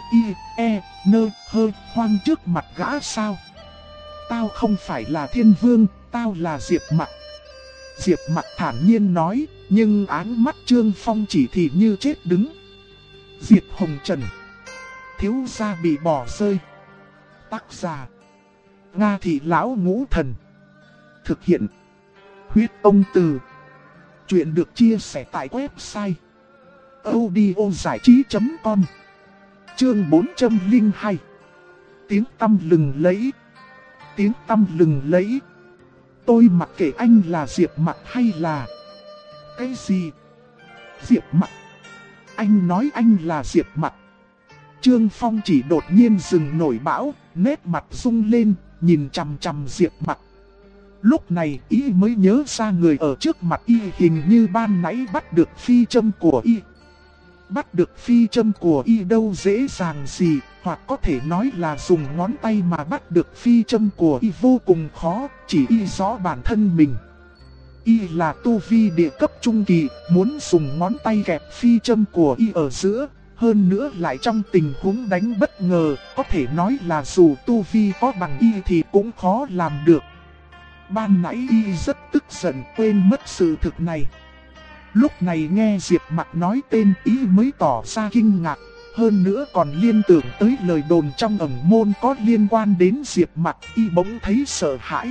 hoang trước mặt gã sao? Tao không phải là Thiên Vương, tao là Diệp Mặc. Diệp Mặc thản nhiên nói, nhưng áng mắt Trương Phong chỉ thì như chết đứng. Diệp Hồng Trần. Thiếu gia bị bỏ rơi. Tác giả: Nga Thị Lão Ngũ Thần. Thực hiện: Huyết Ông Từ. Chuyện được chia sẻ tại website audiozảichí.com. Chương 402. Tiếng tăm lừng lẫy. Tiếng tăm lừng lẫy. Tôi mặc kệ anh là Diệp Mặc hay là... Cái gì? Diệp Mặc? Anh nói anh là Diệp Mặc. Trương Phong chỉ đột nhiên dừng nổi bão, nét mặt rung lên, nhìn chằm chằm Diệp Mặc. Lúc này y mới nhớ ra người ở trước mặt y hình như ban nãy bắt được phi châm của y. Bắt được phi châm của y đâu dễ dàng gì, hoặc có thể nói là dùng ngón tay mà bắt được phi châm của y vô cùng khó, chỉ y rõ bản thân mình. y là tu vi địa cấp trung kỳ, muốn dùng ngón tay kẹp phi châm của y ở giữa. Hơn nữa lại trong tình huống đánh bất ngờ, có thể nói là dù tu vi có bằng y thì cũng khó làm được. Ban nãy y rất tức giận, quên mất sự thực này. Lúc này nghe Diệp Mặc nói tên y mới tỏ ra kinh ngạc. Hơn nữa còn liên tưởng tới lời đồn trong ẩn môn có liên quan đến Diệp Mặc, y bỗng thấy sợ hãi.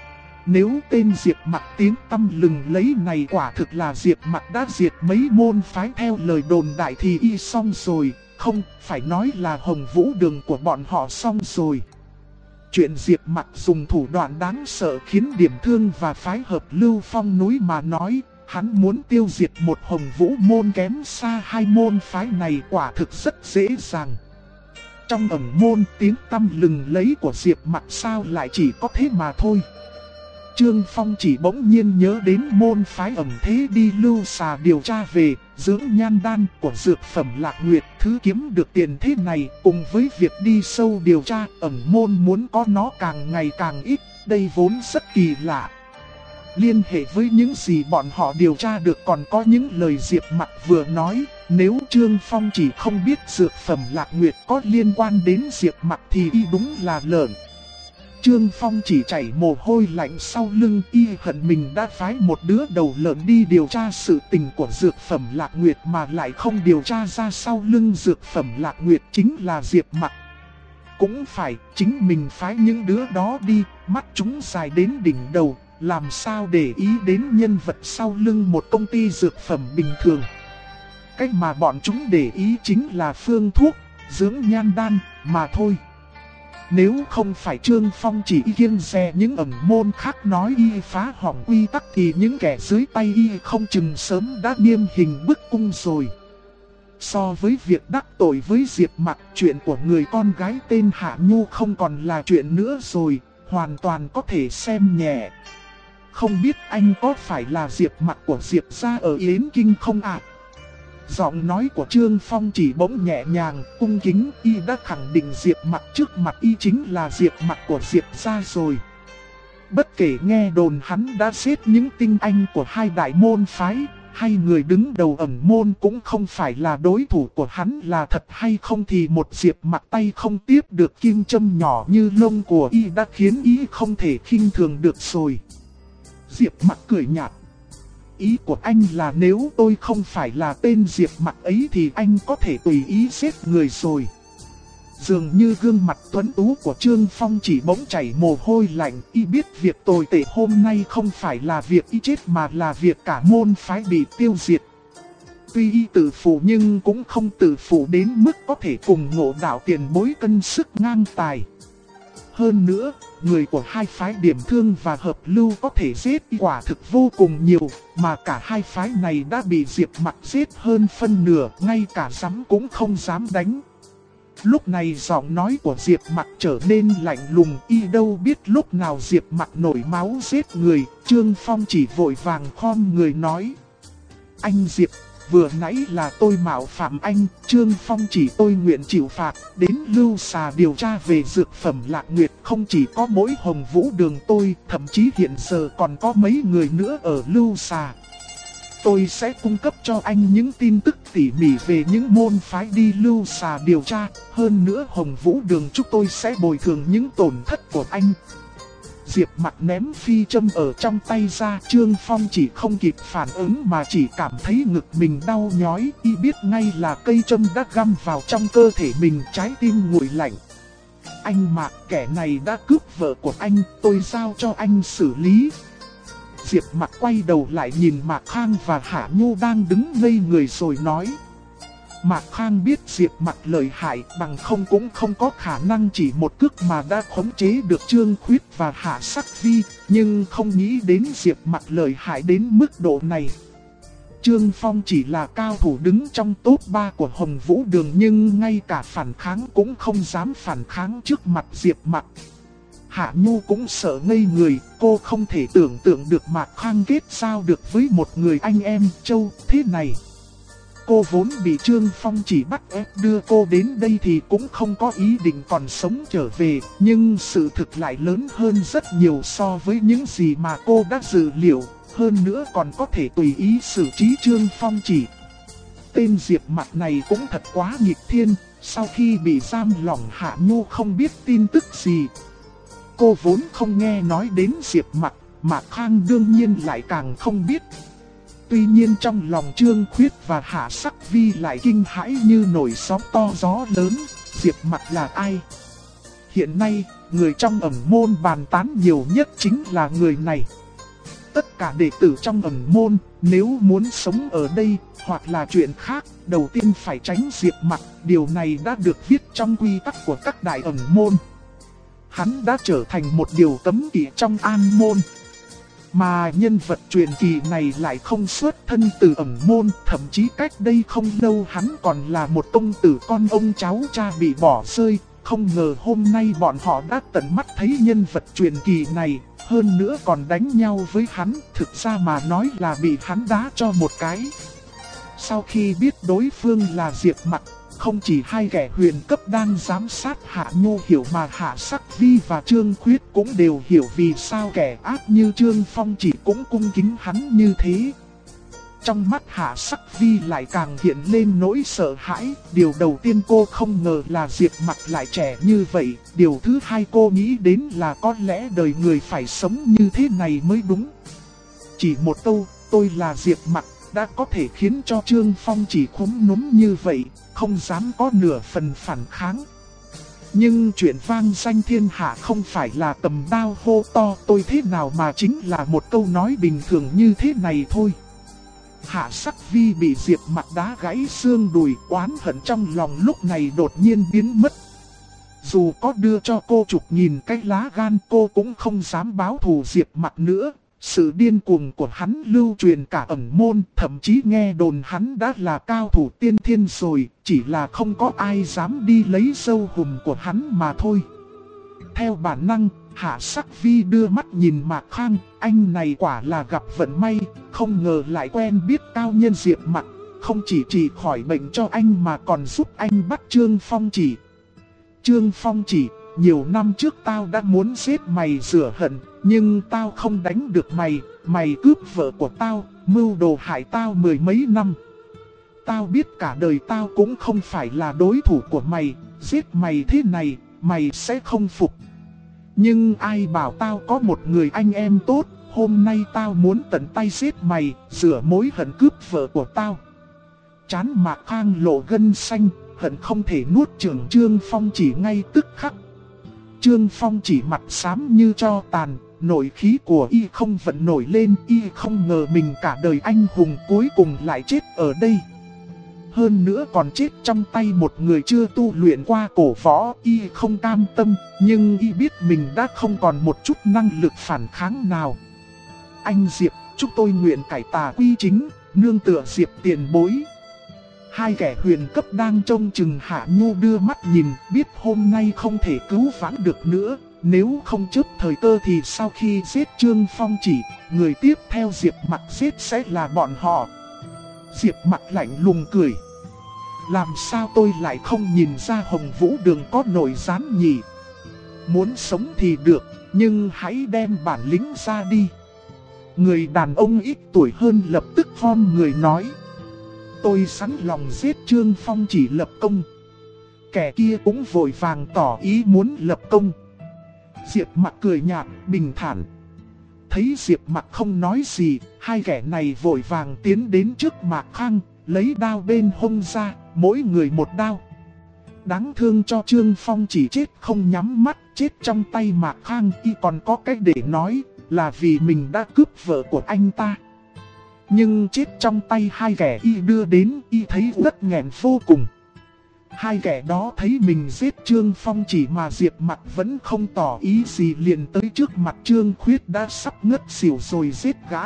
Nếu tên Diệp Mặc tiếng tăm lừng lấy này quả thực là Diệp Mặc đã diệt mấy môn phái theo lời đồn đại thì y xong rồi, không phải nói là Hồng Vũ Đường của bọn họ xong rồi. Chuyện Diệp Mặc dùng thủ đoạn đáng sợ khiến Điểm Thương và phái hợp Lưu Phong núi mà nói, hắn muốn tiêu diệt một Hồng Vũ môn kém xa hai môn phái này quả thực rất dễ dàng. Trong ẩn môn tiếng tăm lừng lấy của Diệp Mặc sao lại chỉ có thế mà thôi. Trương Phong chỉ bỗng nhiên nhớ đến môn phái ẩn thế đi Lưu Xà điều tra về dưỡng nhan đan của dược phẩm Lạc Nguyệt, thứ kiếm được tiền thế này cùng với việc đi sâu điều tra ẩn môn muốn có nó càng ngày càng ít, đây vốn rất kỳ lạ. Liên hệ với những gì bọn họ điều tra được còn có những lời Diệp Mặc vừa nói, nếu Trương Phong chỉ không biết dược phẩm Lạc Nguyệt có liên quan đến Diệp Mặc thì y đúng là lợn. Trương Phong chỉ chảy mồ hôi lạnh sau lưng, y hận mình đã phái một đứa đầu lợn đi điều tra sự tình của dược phẩm Lạc Nguyệt mà lại không điều tra ra sau lưng dược phẩm Lạc Nguyệt chính là Diệp Mặc. Cũng phải, chính mình phái những đứa đó đi, mắt chúng dài đến đỉnh đầu, làm sao để ý đến nhân vật sau lưng một công ty dược phẩm bình thường. Cách mà bọn chúng để ý chính là phương thuốc, dưỡng nhan đan, mà thôi. Nếu không phải Trương Phong chỉ kiêng dè những ẩn môn khác nói y phá hỏng quy tắc thì những kẻ dưới tay y không chừng sớm đã nghiêm hình bức cung rồi. So với việc đắc tội với Diệp Mặc, chuyện của người con gái tên Hạ Nhu không còn là chuyện nữa rồi, hoàn toàn có thể xem nhẹ. Không biết anh có phải là Diệp Mặc của Diệp gia ở Yến Kinh không ạ? Giọng nói của Trương Phong chỉ bỗng nhẹ nhàng, cung kính, y đã khẳng định Diệp Mặc trước mặt y chính là Diệp Mặc của Diệp gia rồi. Bất kể nghe đồn hắn đã giết những tinh anh của hai đại môn phái, hay người đứng đầu ẩn môn cũng không phải là đối thủ của hắn là thật hay không thì một Diệp Mặc tay không tiếp được kim châm nhỏ như lông của y đã khiến y không thể khinh thường được rồi. Diệp Mặc cười nhạt. Ý của anh là nếu tôi không phải là tên Diệp Mặc ấy thì anh có thể tùy ý giết người rồi. Dường như gương mặt tuấn tú của Trương Phong chỉ bỗng chảy mồ hôi lạnh, y biết việc tồi tệ hôm nay không phải là việc y chết mà là việc cả môn phái bị tiêu diệt. Tuy y tự phụ nhưng cũng không tự phụ đến mức có thể cùng Ngộ Đạo tiền bối cân sức ngang tài. Hơn nữa, người của hai phái Điểm Thương và Hợp Lưu có thể giết quả thực vô cùng nhiều, mà cả hai phái này đã bị Diệp Mặc giết hơn phân nửa, ngay cả dám cũng không dám đánh. Lúc này giọng nói của Diệp Mặc trở nên lạnh lùng, y đâu biết lúc nào Diệp Mặc nổi máu giết người. Trương Phong chỉ vội vàng khom người nói: Anh Diệp, vừa nãy là tôi mạo phạm anh, Trương Phong chỉ tôi nguyện chịu phạt. Đến Lưu Xà điều tra về dược phẩm Lạc Nguyệt không chỉ có mỗi Hồng Vũ Đường tôi, thậm chí hiện giờ còn có mấy người nữa ở Lưu Xà. Tôi sẽ cung cấp cho anh những tin tức tỉ mỉ về những môn phái đi Lưu Xà điều tra. Hơn nữa Hồng Vũ Đường chúng tôi sẽ bồi thường những tổn thất của anh. Diệp Mặc ném phi châm ở trong tay ra, Trương Phong chỉ không kịp phản ứng mà chỉ cảm thấy ngực mình đau nhói, y biết ngay là cây châm đã găm vào trong cơ thể mình, trái tim nguội lạnh. Anh Mạc, kẻ này đã cướp vợ của anh, tôi giao cho anh xử lý. Diệp Mặc quay đầu lại nhìn Mạc Khang và Hạ Nhu đang đứng ngây người rồi nói. Mạc Khang biết Diệp Mặc lợi hại, bằng không cũng không có khả năng chỉ một cước mà đã khống chế được Trương Khuyết và Hạ Sắc Vi, nhưng không nghĩ đến Diệp Mặc lợi hại đến mức độ này. Trương Phong chỉ là cao thủ đứng trong top 3 của Hồng Vũ Đường nhưng ngay cả phản kháng cũng không dám phản kháng trước mặt Diệp Mặc. Hạ Nhu cũng sợ ngây người, cô không thể tưởng tượng được Mạc Khang kết giao được với một người anh em Châu thế này. Cô vốn bị Trương Phong chỉ bắt ép đưa cô đến đây thì cũng không có ý định còn sống trở về, nhưng sự thực lại lớn hơn rất nhiều so với những gì mà cô đã dự liệu. hơn nữa còn có thể tùy ý xử trí Trương Phong Chỉ. Tên Diệp Mặc này cũng thật quá nghịch thiên, sau khi bị giam lỏng Hạ Nhu không biết tin tức gì. Cô vốn không nghe nói đến Diệp Mặc, Mạc Khang đương nhiên lại càng không biết. Tuy nhiên trong lòng Trương Khuyết và Hạ Sắc Vi lại kinh hãi như nổi sóng to gió lớn. Diệp Mặc là ai? Hiện nay, người trong ẩn môn bàn tán nhiều nhất chính là người này. Tất cả đệ tử trong ẩn môn, nếu muốn sống ở đây, hoặc là chuyện khác, đầu tiên phải tránh Diệp Mặc. Điều này đã được viết trong quy tắc của các đại ẩn môn. Hắn đã trở thành một điều cấm kỵ trong an môn. Mà nhân vật truyền kỳ này lại không xuất thân từ ẩn môn, thậm chí cách đây không lâu hắn còn là một công tử con ông cháu cha bị bỏ rơi. Không ngờ hôm nay bọn họ đã tận mắt thấy nhân vật truyền kỳ này, hơn nữa còn đánh nhau với hắn, thực ra mà nói là bị hắn đá cho một cái. Sau khi biết đối phương là Diệp Mặc, không chỉ hai kẻ huyền cấp đang giám sát Hạ Nhu hiểu mà Hạ Sắc Vi và Trương Khuyết cũng đều hiểu vì sao kẻ ác như Trương Phong Chỉ cũng cung kính hắn như thế. Trong mắt Hạ Sắc Vi lại càng hiện lên nỗi sợ hãi. Điều đầu tiên cô không ngờ là Diệp Mặc lại trẻ như vậy. Điều thứ hai cô nghĩ đến là có lẽ đời người phải sống như thế này mới đúng. Chỉ một câu, tôi là Diệp Mặc, đã có thể khiến cho Trương Phong Chỉ khúm núm như vậy, không dám có nửa phần phản kháng. Nhưng chuyện vang danh thiên hạ không phải là cầm đao hô to tôi thế nào mà chính là một câu nói bình thường như thế này thôi. Hạ Sắc Vi bị Diệp Mặc đá gãy xương đùi, oán hận trong lòng lúc này đột nhiên biến mất. Dù có đưa cho cô chục nghìn cái lá gan cô cũng không dám báo thù Diệp Mặc nữa. Sự điên cuồng của hắn lưu truyền cả ẩn môn, thậm chí nghe đồn hắn đã là cao thủ tiên thiên rồi, chỉ là không có ai dám đi lấy dâu hùm của hắn mà thôi. Theo bản năng, Hạ Sắc Vi đưa mắt nhìn Mạc Khang, anh này quả là gặp vận may, không ngờ lại quen biết cao nhân Diệp Mặc, không chỉ khỏi bệnh cho anh mà còn giúp anh bắt Trương Phong Chỉ. Trương Phong Chỉ, nhiều năm trước tao đã muốn giết mày rửa hận, nhưng tao không đánh được mày, mày cướp vợ của tao, mưu đồ hại tao mười mấy năm. Tao biết cả đời tao cũng không phải là đối thủ của mày, giết mày thế này, mày sẽ không phục. Nhưng ai bảo tao có một người anh em tốt, hôm nay tao muốn tận tay giết mày, rửa mối hận cướp vợ của tao. Trán Mạc Khang lộ gân xanh, hận không thể nuốt chửng Trương Phong Chỉ ngay tức khắc. Trương Phong Chỉ mặt xám như tro tàn, nội khí của y không vận nổi lên, y không ngờ mình cả đời anh hùng cuối cùng lại chết ở đây. Hơn nữa còn chết trong tay một người chưa tu luyện qua cổ võ, y không cam tâm, nhưng y biết mình đã không còn một chút năng lực phản kháng nào. Anh Diệp, chúc tôi nguyện cải tà quy chính, nương tựa Diệp tiền bối. Hai kẻ huyền cấp đang trông chừng Hạ Nhu đưa mắt nhìn, biết hôm nay không thể cứu vãn được nữa. Nếu không chớp thời cơ thì sau khi giết Trương Phong Chỉ, người tiếp theo Diệp Mặc giết sẽ là bọn họ. Diệp Mặc lạnh lùng cười. Làm sao tôi lại không nhìn ra Hồng Vũ Đường có nội gián nhỉ? Muốn sống thì được, nhưng hãy đem bản lĩnh ra đi. Người đàn ông ít tuổi hơn lập tức khom người nói. Tôi sẵn lòng giết Trương Phong Chỉ lập công. Kẻ kia cũng vội vàng tỏ ý muốn lập công. Diệp Mặc cười nhạt, bình thản. Thấy Diệp Mặc không nói gì, hai kẻ này vội vàng tiến đến trước Mạc Khang, lấy đao bên hông ra, mỗi người một đao. Đáng thương cho Trương Phong Chỉ chết không nhắm mắt, chết trong tay Mạc Khang, y còn có cách để nói, là vì mình đã cướp vợ của anh ta. Nhưng chết trong tay hai kẻ y đưa đến, y thấy rất nghẹn vô cùng. Hai kẻ đó thấy mình giết Trương Phong Chỉ mà Diệp Mặc vẫn không tỏ ý gì, liền tới trước mặt Trương Khuyết đã sắp ngất xỉu rồi giết gã.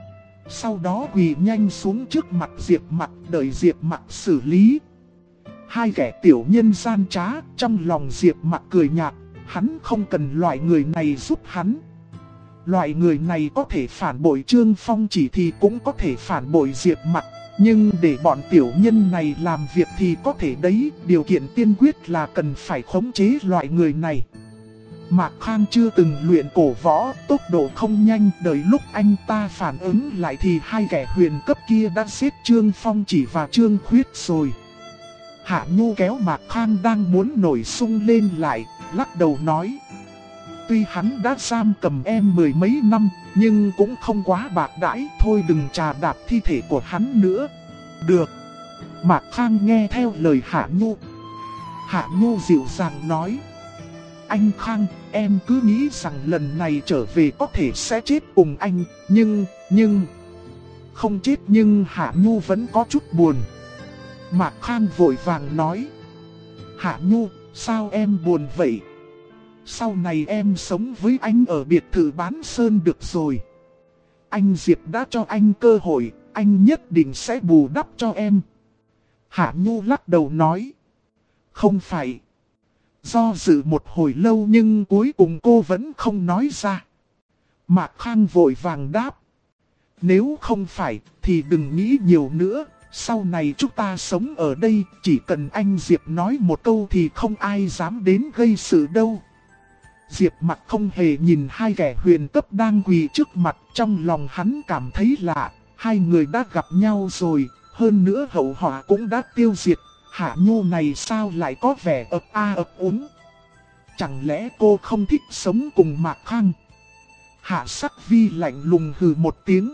Sau đó quỳ nhanh xuống trước mặt Diệp Mặc đợi Diệp Mặc xử lý. Hai kẻ tiểu nhân gian trá, trong lòng Diệp Mặc cười nhạt, hắn không cần loại người này giúp hắn. Loại người này có thể phản bội Trương Phong Chỉ thì cũng có thể phản bội Diệp Mặc. Nhưng để bọn tiểu nhân này làm việc thì có thể đấy, điều kiện tiên quyết là cần phải khống chế loại người này. Mạc Khang chưa từng luyện cổ võ, tốc độ không nhanh, đợi lúc anh ta phản ứng lại thì hai kẻ huyền cấp kia đã giết Trương Phong Chỉ và Trương Khuyết rồi. Hạ Nhu kéo Mạc Khang đang muốn nổi sung lên lại, lắc đầu nói. Tuy hắn đã giam cầm em mười mấy năm, nhưng cũng không quá bạc đãi, thôi đừng trà đạp thi thể của hắn nữa. Được. Mạc Khang nghe theo lời Hạ Nhu. Hạ Nhu dịu dàng nói. Anh Khang, em cứ nghĩ rằng lần này trở về có thể sẽ chết cùng anh, nhưng... Không chết nhưng Hạ Nhu vẫn có chút buồn. Mạc Khang vội vàng nói. Hạ Nhu, sao em buồn vậy? Sau này em sống với anh ở biệt thự Bán Sơn được rồi. Anh Diệp đã cho anh cơ hội, anh nhất định sẽ bù đắp cho em. Hạ Nhu lắc đầu nói. Không phải. Do dự một hồi lâu nhưng cuối cùng cô vẫn không nói ra. Mạc Khang vội vàng đáp. Nếu không phải thì đừng nghĩ nhiều nữa. Sau này chúng ta sống ở đây, chỉ cần anh Diệp nói một câu thì không ai dám đến gây sự đâu. Diệp Mặc không hề nhìn hai kẻ huyền cấp đang quỳ trước mặt, trong lòng hắn cảm thấy lạ. Hai người đã gặp nhau rồi, hơn nữa hậu họa cũng đã tiêu diệt. Hạ Nhu này sao lại có vẻ ấp a ấp úng? Chẳng lẽ cô không thích sống cùng Mạc Khang? Hạ Sắc Vi lạnh lùng hừ một tiếng.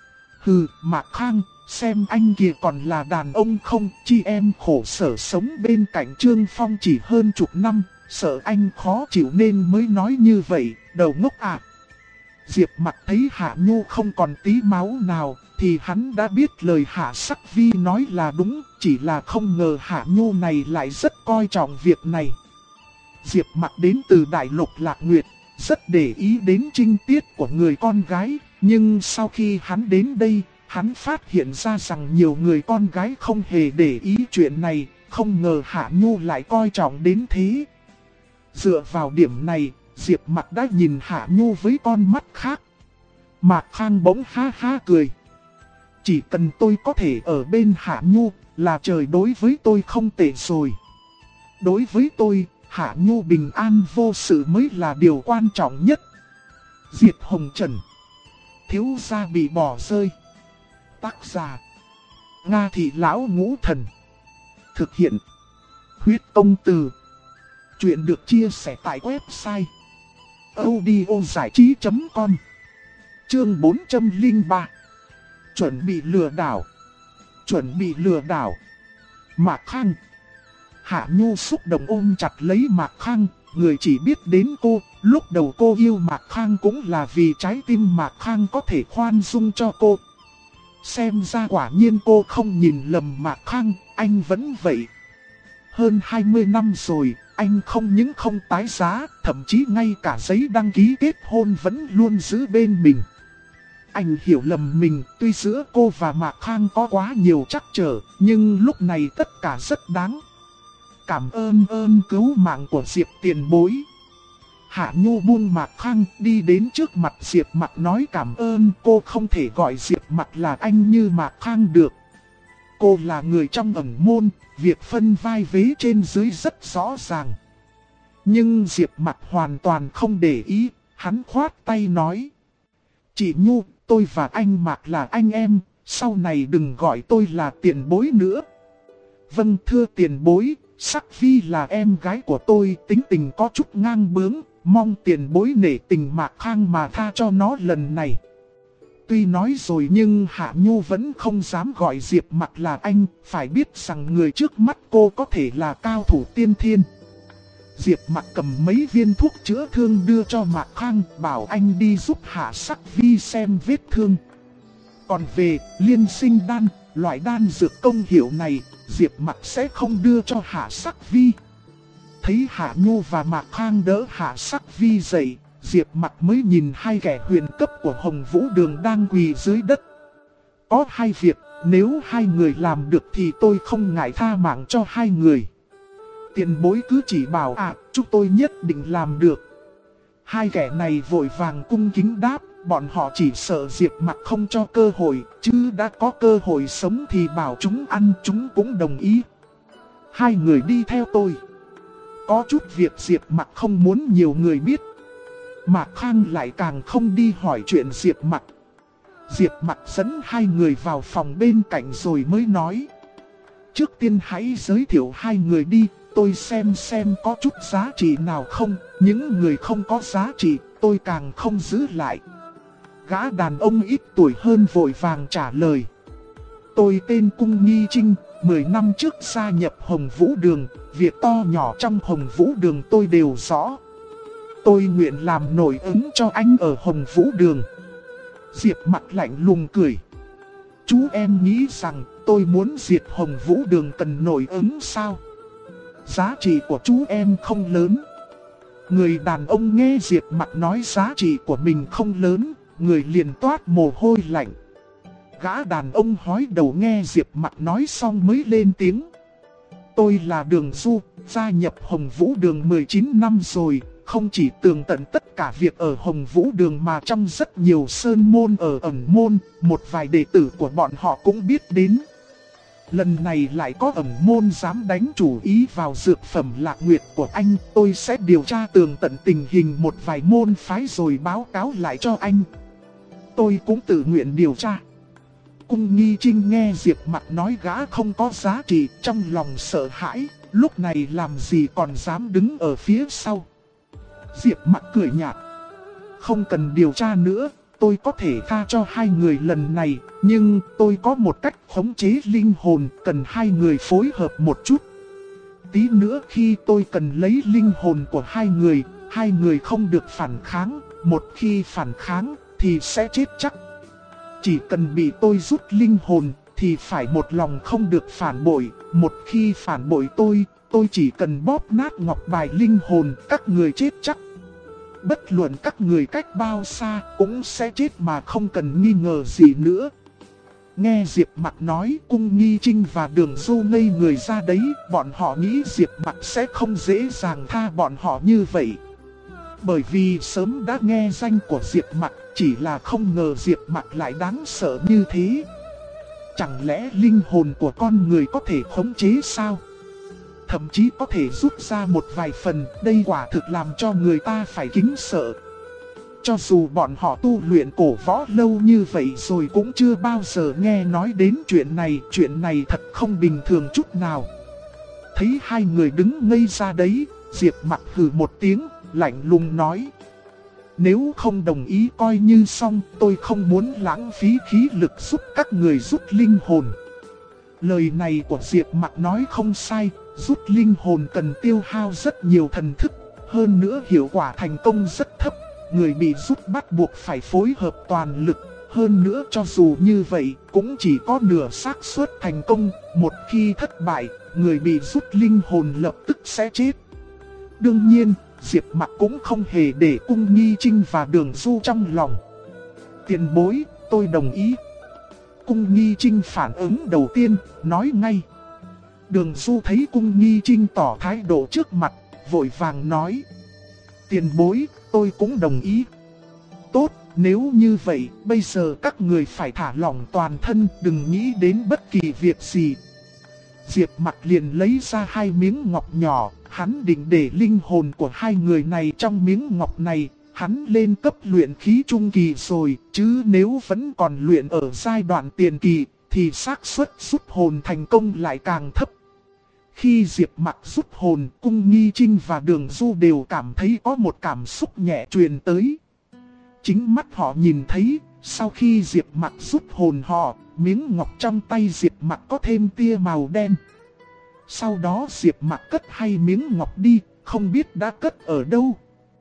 Hừ, Mạc Khang, xem anh kìa còn là đàn ông không? Chi em khổ sở sống bên cạnh Trương Phong chỉ hơn chục năm, sợ anh khó chịu nên mới nói như vậy, đầu ngốc ạ. Diệp Mặc thấy Hạ Nhu không còn tí máu nào, thì hắn đã biết lời Hạ Sắc Vi nói là đúng, chỉ là không ngờ Hạ Nhu này lại rất coi trọng việc này. Diệp Mặc đến từ Đại Lục Lạc Nguyệt, rất để ý đến trinh tiết của người con gái, nhưng sau khi hắn đến đây, hắn phát hiện ra rằng nhiều người con gái không hề để ý chuyện này, không ngờ Hạ Nhu lại coi trọng đến thế. Dựa vào điểm này, Diệp Mặc đã nhìn Hạ Nhu với con mắt khác. Mạc Khang bỗng ha ha cười. Chỉ cần tôi có thể ở bên Hạ Nhu là trời đối với tôi không tệ rồi. Đối với tôi, Hạ Nhu bình an vô sự mới là điều quan trọng nhất. Diệt Hồng Trần. Thiếu gia bị bỏ rơi. Tác giả Nga Thị Lão Ngũ Thần. Thực hiện Huyết Công Từ. Chuyện được chia sẻ tại website audiozảichí.com. Chương 403. Chuẩn bị lừa đảo. Chuẩn bị lừa đảo. Mạc Khang. Hạ Nhu xúc động ôm chặt lấy Mạc Khang, người chỉ biết đến cô. Lúc đầu cô yêu Mạc Khang cũng là vì trái tim Mạc Khang có thể khoan dung cho cô. Xem ra quả nhiên cô không nhìn lầm Mạc Khang, anh vẫn vậy. Hơn 20 năm rồi, anh không những không tái giá, thậm chí ngay cả giấy đăng ký kết hôn vẫn luôn giữ bên mình. Anh hiểu lầm mình, tuy giữa cô và Mạc Khang có quá nhiều trắc trở, nhưng lúc này tất cả rất đáng. Cảm ơn cứu mạng của Diệp tiền bối. Hạ Nhu buông Mạc Khang đi đến trước mặt Diệp Mặc nói cảm ơn. Cô không thể gọi Diệp Mặc là anh như Mạc Khang được. Cô là người trong ẩn môn, việc phân vai vế trên dưới rất rõ ràng. Nhưng Diệp Mặc hoàn toàn không để ý, hắn khoát tay nói. Chị Nhu, tôi và anh Mạc là anh em, sau này đừng gọi tôi là tiền bối nữa. Vâng thưa tiền bối, Sắc Vi là em gái của tôi, tính tình có chút ngang bướng, mong tiền bối nể tình Mạc Khang mà tha cho nó lần này. Tuy nói rồi nhưng Hạ Nhu vẫn không dám gọi Diệp Mặc là anh, phải biết rằng người trước mắt cô có thể là cao thủ tiên thiên. Diệp Mặc cầm mấy viên thuốc chữa thương đưa cho Mạc Khang, bảo anh đi giúp Hạ Sắc Vi xem vết thương. Còn về liên sinh đan, loại đan dược công hiệu này, Diệp Mặc sẽ không đưa cho Hạ Sắc Vi. Thấy Hạ Nhu và Mạc Khang đỡ Hạ Sắc Vi dậy, Diệp Mặc mới nhìn hai kẻ huyền cấp của Hồng Vũ Đường đang quỳ dưới đất. Có hai việc, nếu hai người làm được thì tôi không ngại tha mạng cho hai người. Tiền bối cứ chỉ bảo chúng tôi nhất định làm được. Hai kẻ này vội vàng cung kính đáp, bọn họ chỉ sợ Diệp Mặc không cho cơ hội, chứ đã có cơ hội sống thì bảo chúng ăn chúng cũng đồng ý. Hai người đi theo tôi. Có chút việc Diệp Mặc không muốn nhiều người biết. Mạc Khang lại càng không đi hỏi chuyện Diệp Mặc. Diệp Mặc dẫn hai người vào phòng bên cạnh rồi mới nói. Trước tiên hãy giới thiệu hai người đi, tôi xem có chút giá trị nào không. Những người không có giá trị, tôi càng không giữ lại. Gã đàn ông ít tuổi hơn vội vàng trả lời. Tôi tên Cung Nghi Trinh, 10 năm trước gia nhập Hồng Vũ Đường, việc to nhỏ trong Hồng Vũ Đường tôi đều rõ. Tôi nguyện làm nổi ứng cho anh ở Hồng Vũ Đường. Diệp Mặc lạnh lùng cười. Chú em nghĩ rằng tôi muốn diệt Hồng Vũ Đường cần nổi ứng sao? Giá trị của chú em không lớn. Người đàn ông nghe Diệp Mặc nói giá trị của mình không lớn, người liền toát mồ hôi lạnh. Gã đàn ông hói đầu nghe Diệp Mặc nói xong mới lên tiếng. Tôi là Đường Du, gia nhập Hồng Vũ Đường 19 năm rồi, không chỉ tường tận tất cả việc ở Hồng Vũ Đường mà trong rất nhiều sơn môn ở ẩn môn, một vài đệ tử của bọn họ cũng biết đến. Lần này lại có ẩn môn dám đánh chủ ý vào dược phẩm Lạc Nguyệt của anh, tôi sẽ điều tra tường tận tình hình một vài môn phái rồi báo cáo lại cho anh. Tôi cũng tự nguyện điều tra. Cung Nghi Trinh nghe Diệp Mặc nói gã không có giá trị, trong lòng sợ hãi, lúc này làm gì còn dám đứng ở phía sau. Diệp Mặc cười nhạt. Không cần điều tra nữa, tôi có thể tha cho hai người lần này, nhưng tôi có một cách khống chế linh hồn, cần hai người phối hợp một chút. Tí nữa khi tôi cần lấy linh hồn của hai người không được phản kháng, một khi phản kháng thì sẽ chết chắc. Chỉ cần bị tôi rút linh hồn thì phải một lòng không được phản bội, một khi phản bội tôi chỉ cần bóp nát ngọc bài linh hồn, các người chết chắc. Bất luận các người cách bao xa cũng sẽ chết mà không cần nghi ngờ gì nữa. Nghe Diệp Mặc nói, Cung Nghi Trinh và Đường Du ngây người ra đấy, bọn họ nghĩ Diệp Mặc sẽ không dễ dàng tha bọn họ như vậy. Bởi vì sớm đã nghe danh của Diệp Mặc, chỉ là không ngờ Diệp Mặc lại đáng sợ như thế. Chẳng lẽ linh hồn của con người có thể khống chế sao? Thậm chí có thể rút ra một vài phần, đây quả thực làm cho người ta phải kính sợ. Cho dù bọn họ tu luyện cổ võ lâu như vậy rồi cũng chưa bao giờ nghe nói đến chuyện này thật không bình thường chút nào. Thấy hai người đứng ngây ra đấy, Diệp Mặc hừ một tiếng, lạnh lùng nói. Nếu không đồng ý coi như xong, tôi không muốn lãng phí khí lực giúp các người rút linh hồn. Lời này của Diệp Mặc nói không sai, rút linh hồn cần tiêu hao rất nhiều thần thức, hơn nữa hiệu quả thành công rất thấp, người bị rút bắt buộc phải phối hợp toàn lực, hơn nữa cho dù như vậy cũng chỉ có nửa xác suất thành công, một khi thất bại, người bị rút linh hồn lập tức sẽ chết. Đương nhiên, Diệp Mặc cũng không hề để Cung Nghi Trinh và Đường Du trong lòng. Tiền bối, tôi đồng ý. Cung Nghi Trinh phản ứng đầu tiên, nói ngay. Đường Du thấy Cung Nghi Trinh tỏ thái độ trước mặt, vội vàng nói. Tiền bối, tôi cũng đồng ý. Tốt, nếu như vậy, bây giờ các người phải thả lỏng toàn thân, đừng nghĩ đến bất kỳ việc gì. Diệp Mặc liền lấy ra hai miếng ngọc nhỏ, hắn định để linh hồn của hai người này trong miếng ngọc này. Hắn lên cấp luyện khí trung kỳ rồi, chứ nếu vẫn còn luyện ở giai đoạn tiền kỳ, thì xác suất rút hồn thành công lại càng thấp. Khi Diệp Mặc rút hồn, Cung Nghi Trinh và Đường Du đều cảm thấy có một cảm xúc nhẹ truyền tới. Chính mắt họ nhìn thấy, sau khi Diệp Mặc rút hồn họ, miếng ngọc trong tay Diệp Mặc có thêm tia màu đen. Sau đó Diệp Mặc cất hai miếng ngọc đi, không biết đã cất ở đâu.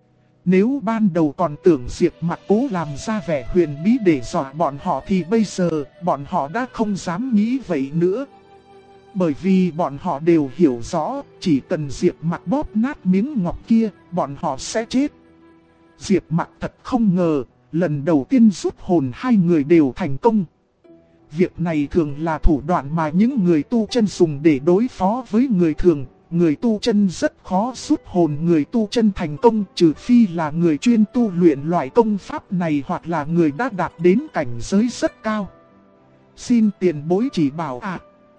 Nếu ban đầu còn tưởng Diệp Mặc cố làm ra vẻ huyền bí để dọa bọn họ thì bây giờ bọn họ đã không dám nghĩ vậy nữa. Bởi vì bọn họ đều hiểu rõ, chỉ cần Diệp Mặc bóp nát miếng ngọc kia, bọn họ sẽ chết. Diệp Mặc thật không ngờ, lần đầu tiên rút hồn hai người đều thành công. Việc này thường là thủ đoạn mà những người tu chân dùng để đối phó với người thường. Người tu chân rất khó rút hồn người tu chân thành công, trừ phi là người chuyên tu luyện loại công pháp này hoặc là người đã đạt đến cảnh giới rất cao. Xin tiền bối chỉ bảo ạ.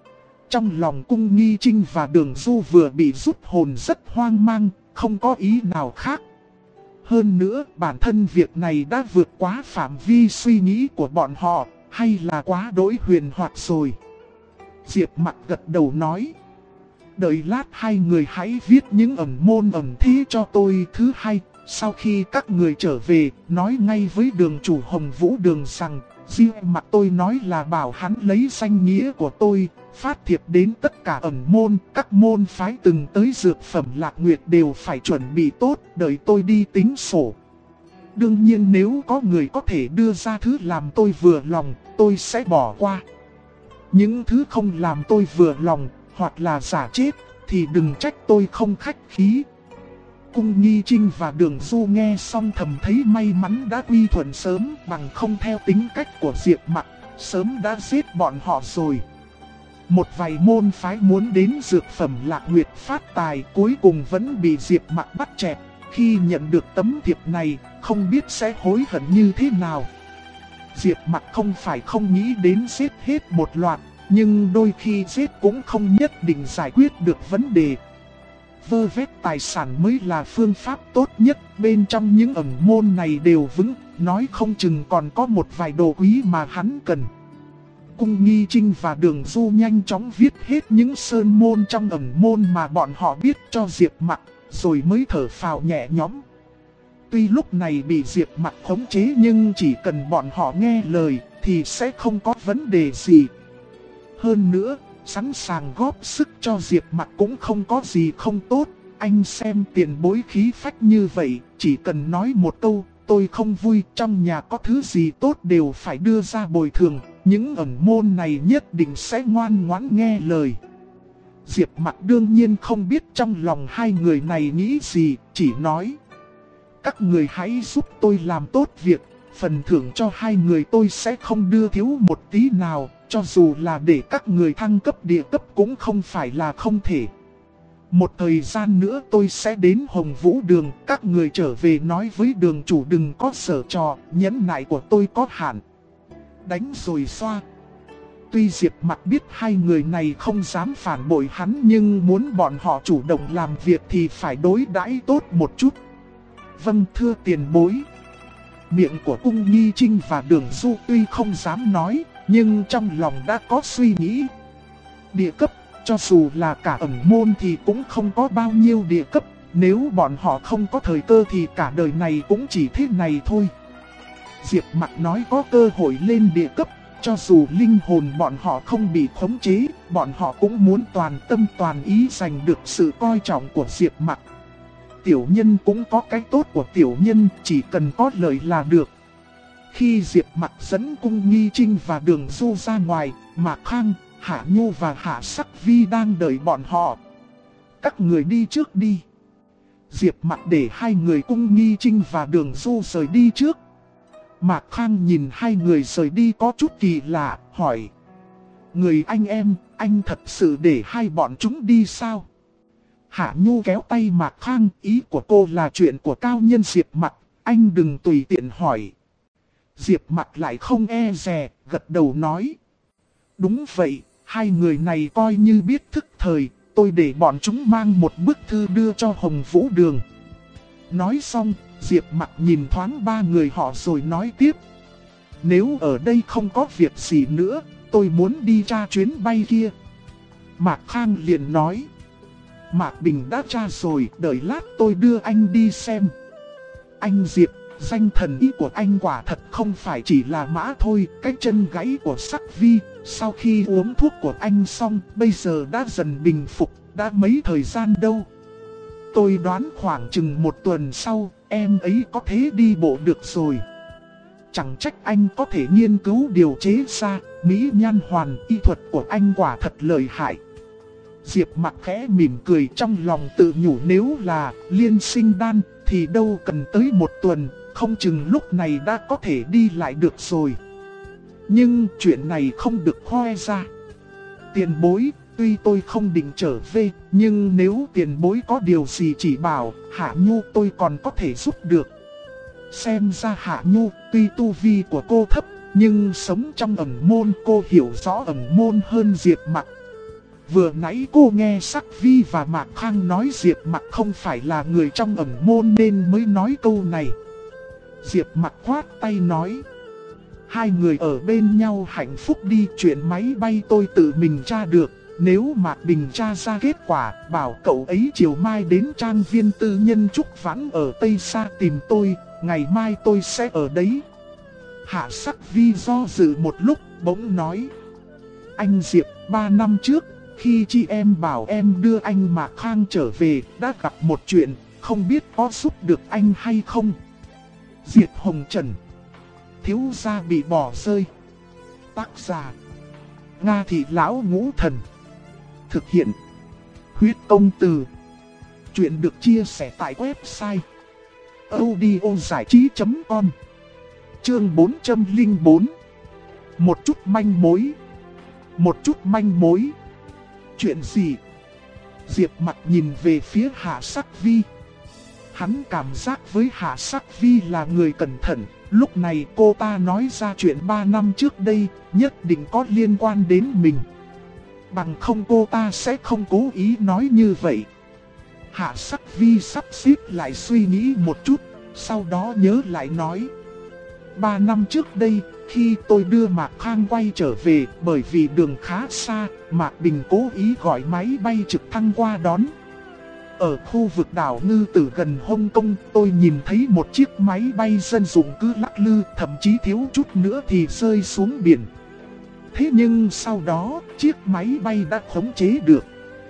Trong lòng Cung Nghi Trinh và Đường Du vừa bị rút hồn rất hoang mang, không có ý nào khác. Hơn nữa, bản thân việc này đã vượt quá phạm vi suy nghĩ của bọn họ, hay là quá đỗi huyền hoặc rồi. Diệp Mặc gật đầu nói. Đợi lát hai người hãy viết những ẩn môn ẩn thế cho tôi. Thứ hai, sau khi các người trở về, nói ngay với đường chủ Hồng Vũ Đường rằng, Diệp Mặc tôi nói là bảo hắn lấy danh nghĩa của tôi, phát thiệp đến tất cả ẩn môn, các môn phái từng tới dược phẩm Lạc Nguyệt đều phải chuẩn bị tốt, đợi tôi đi tính sổ. Đương nhiên nếu có người có thể đưa ra thứ làm tôi vừa lòng, tôi sẽ bỏ qua. Những thứ không làm tôi vừa lòng, hoặc là giả chết, thì đừng trách tôi không khách khí. Cung Nghi Trinh và Đường Du nghe xong thầm thấy may mắn đã quy thuận sớm, bằng không theo tính cách của Diệp Mặc, sớm đã giết bọn họ rồi. Một vài môn phái muốn đến dược phẩm Lạc Nguyệt phát tài, cuối cùng vẫn bị Diệp Mặc bắt chẹt. Khi nhận được tấm thiệp này, không biết sẽ hối hận như thế nào. Diệp Mặc không phải không nghĩ đến giết hết một loạt, nhưng đôi khi giết cũng không nhất định giải quyết được vấn đề. Vơ vét tài sản mới là phương pháp tốt nhất, bên trong những ẩn môn này đều vững, nói không chừng còn có một vài đồ quý mà hắn cần. Cung Nghi Trinh và Đường Du nhanh chóng viết hết những sơn môn trong ẩn môn mà bọn họ biết cho Diệp Mặc, rồi mới thở phào nhẹ nhõm. Tuy lúc này bị Diệp Mặc khống chế nhưng chỉ cần bọn họ nghe lời thì sẽ không có vấn đề gì. Hơn nữa, sẵn sàng góp sức cho Diệp Mặc cũng không có gì không tốt. Anh xem tiền bối khí phách như vậy, chỉ cần nói một câu, tôi không vui, trong nhà có thứ gì tốt đều phải đưa ra bồi thường. Những ẩn môn này nhất định sẽ ngoan ngoãn nghe lời. Diệp Mặc đương nhiên không biết trong lòng hai người này nghĩ gì, chỉ nói. Các người hãy giúp tôi làm tốt việc, phần thưởng cho hai người tôi sẽ không đưa thiếu một tí nào, cho dù là để các người thăng cấp địa cấp cũng không phải là không thể. Một thời gian nữa tôi sẽ đến Hồng Vũ Đường, các người trở về nói với đường chủ đừng có sở trò, nhẫn nại của tôi có hạn. Đánh rồi xoa. Tuy Diệp Mặc biết hai người này không dám phản bội hắn nhưng muốn bọn họ chủ động làm việc thì phải đối đãi tốt một chút. Vâng thưa tiền bối. Miệng của Cung Nghi Trinh và Đường Du tuy không dám nói, nhưng trong lòng đã có suy nghĩ. Địa cấp, cho dù là cả ẩn môn thì cũng không có bao nhiêu địa cấp. Nếu bọn họ không có thời cơ thì cả đời này cũng chỉ thế này thôi. Diệp Mặc nói có cơ hội lên địa cấp, cho dù linh hồn bọn họ không bị khống chế, bọn họ cũng muốn toàn tâm toàn ý giành được sự coi trọng của Diệp Mặc. Tiểu nhân cũng có cái tốt của tiểu nhân, chỉ cần có lợi là được. Khi Diệp Mặc dẫn Cung Nghi Trinh và Đường Du ra ngoài, Mạc Khang, Hạ Nhu và Hạ Sắc Vi đang đợi bọn họ. Các người đi trước đi. Diệp Mặc để hai người Cung Nghi Trinh và Đường Du rời đi trước. Mạc Khang nhìn hai người rời đi có chút kỳ lạ, hỏi. Người anh em, anh thật sự để hai bọn chúng đi sao? Hạ Nhu kéo tay Mạc Khang, ý của cô là chuyện của cao nhân Diệp Mặc, anh đừng tùy tiện hỏi. Diệp Mặc lại không e dè, gật đầu nói. Đúng vậy, hai người này coi như biết thức thời, tôi để bọn chúng mang một bức thư đưa cho Hồng Vũ Đường. Nói xong, Diệp Mặc nhìn thoáng ba người họ rồi nói tiếp. Nếu ở đây không có việc gì nữa, tôi muốn đi tra chuyến bay kia. Mạc Khang liền nói. Mạc Bình đã tra rồi, đợi lát tôi đưa anh đi xem. Anh Diệp, danh thần ý của anh quả thật không phải chỉ là mã thôi. Cái chân gãy của Sắc Vi, sau khi uống thuốc của anh xong, bây giờ đã dần bình phục, đã mấy thời gian đâu. Tôi đoán khoảng chừng một tuần sau, em ấy có thể đi bộ được rồi. Chẳng trách anh có thể nghiên cứu điều chế ra, mỹ nhan hoàn, y thuật của anh quả thật lợi hại. Diệp Mặc khẽ mỉm cười, trong lòng tự nhủ nếu là liên sinh đan thì đâu cần tới một tuần, không chừng lúc này đã có thể đi lại được rồi. Nhưng chuyện này không được khoe ra. Tiền bối, tuy tôi không định trở về, nhưng nếu tiền bối có điều gì chỉ bảo, Hạ Nhu tôi còn có thể giúp được. Xem ra Hạ Nhu, tuy tu vi của cô thấp, nhưng sống trong ẩn môn cô hiểu rõ ẩn môn hơn Diệp Mặc. Vừa nãy cô nghe Sắc Vi và Mạc Khang nói Diệp Mặc không phải là người trong ẩn môn nên mới nói câu này. Diệp Mặc khoát tay nói. Hai người ở bên nhau hạnh phúc đi, chuyện máy bay tôi tự mình tra được. Nếu Mạc Bình tra ra kết quả, bảo cậu ấy chiều mai đến trang viên tư nhân Trúc Vãn ở Tây Sa tìm tôi, ngày mai tôi sẽ ở đấy. Hạ Sắc Vi do dự một lúc, bỗng nói. Anh Diệp, 3 năm trước, khi chị em bảo em đưa anh Mạc Khang trở về, đã gặp một chuyện, không biết có giúp được anh hay không. Diệt Hồng Trần. Thiếu gia bị bỏ rơi. Tác giả Nga Thị Lão Ngũ Thần. Thực hiện Huyết Công Từ. Chuyện được chia sẻ tại website audiozảichí.com. Chương 404. Một chút manh mối. Một chút manh mối. Chuyện gì? Diệp Mặc nhìn về phía Hạ Sắc Vi. Hắn cảm giác với Hạ Sắc Vi là người cẩn thận. Lúc này cô ta nói ra chuyện 3 năm trước đây, nhất định có liên quan đến mình. Bằng không cô ta sẽ không cố ý nói như vậy. Hạ Sắc Vi sắp xếp lại suy nghĩ một chút, sau đó nhớ lại nói. 3 năm trước đây, khi tôi đưa Mạc Khang quay trở về, bởi vì đường khá xa, Mạc Bình cố ý gọi máy bay trực thăng qua đón. Ở khu vực đảo Ngư Tử gần Hồng Kông, tôi nhìn thấy một chiếc máy bay dân dụng cứ lắc lư, thậm chí thiếu chút nữa thì rơi xuống biển. Thế nhưng sau đó, chiếc máy bay đã khống chế được.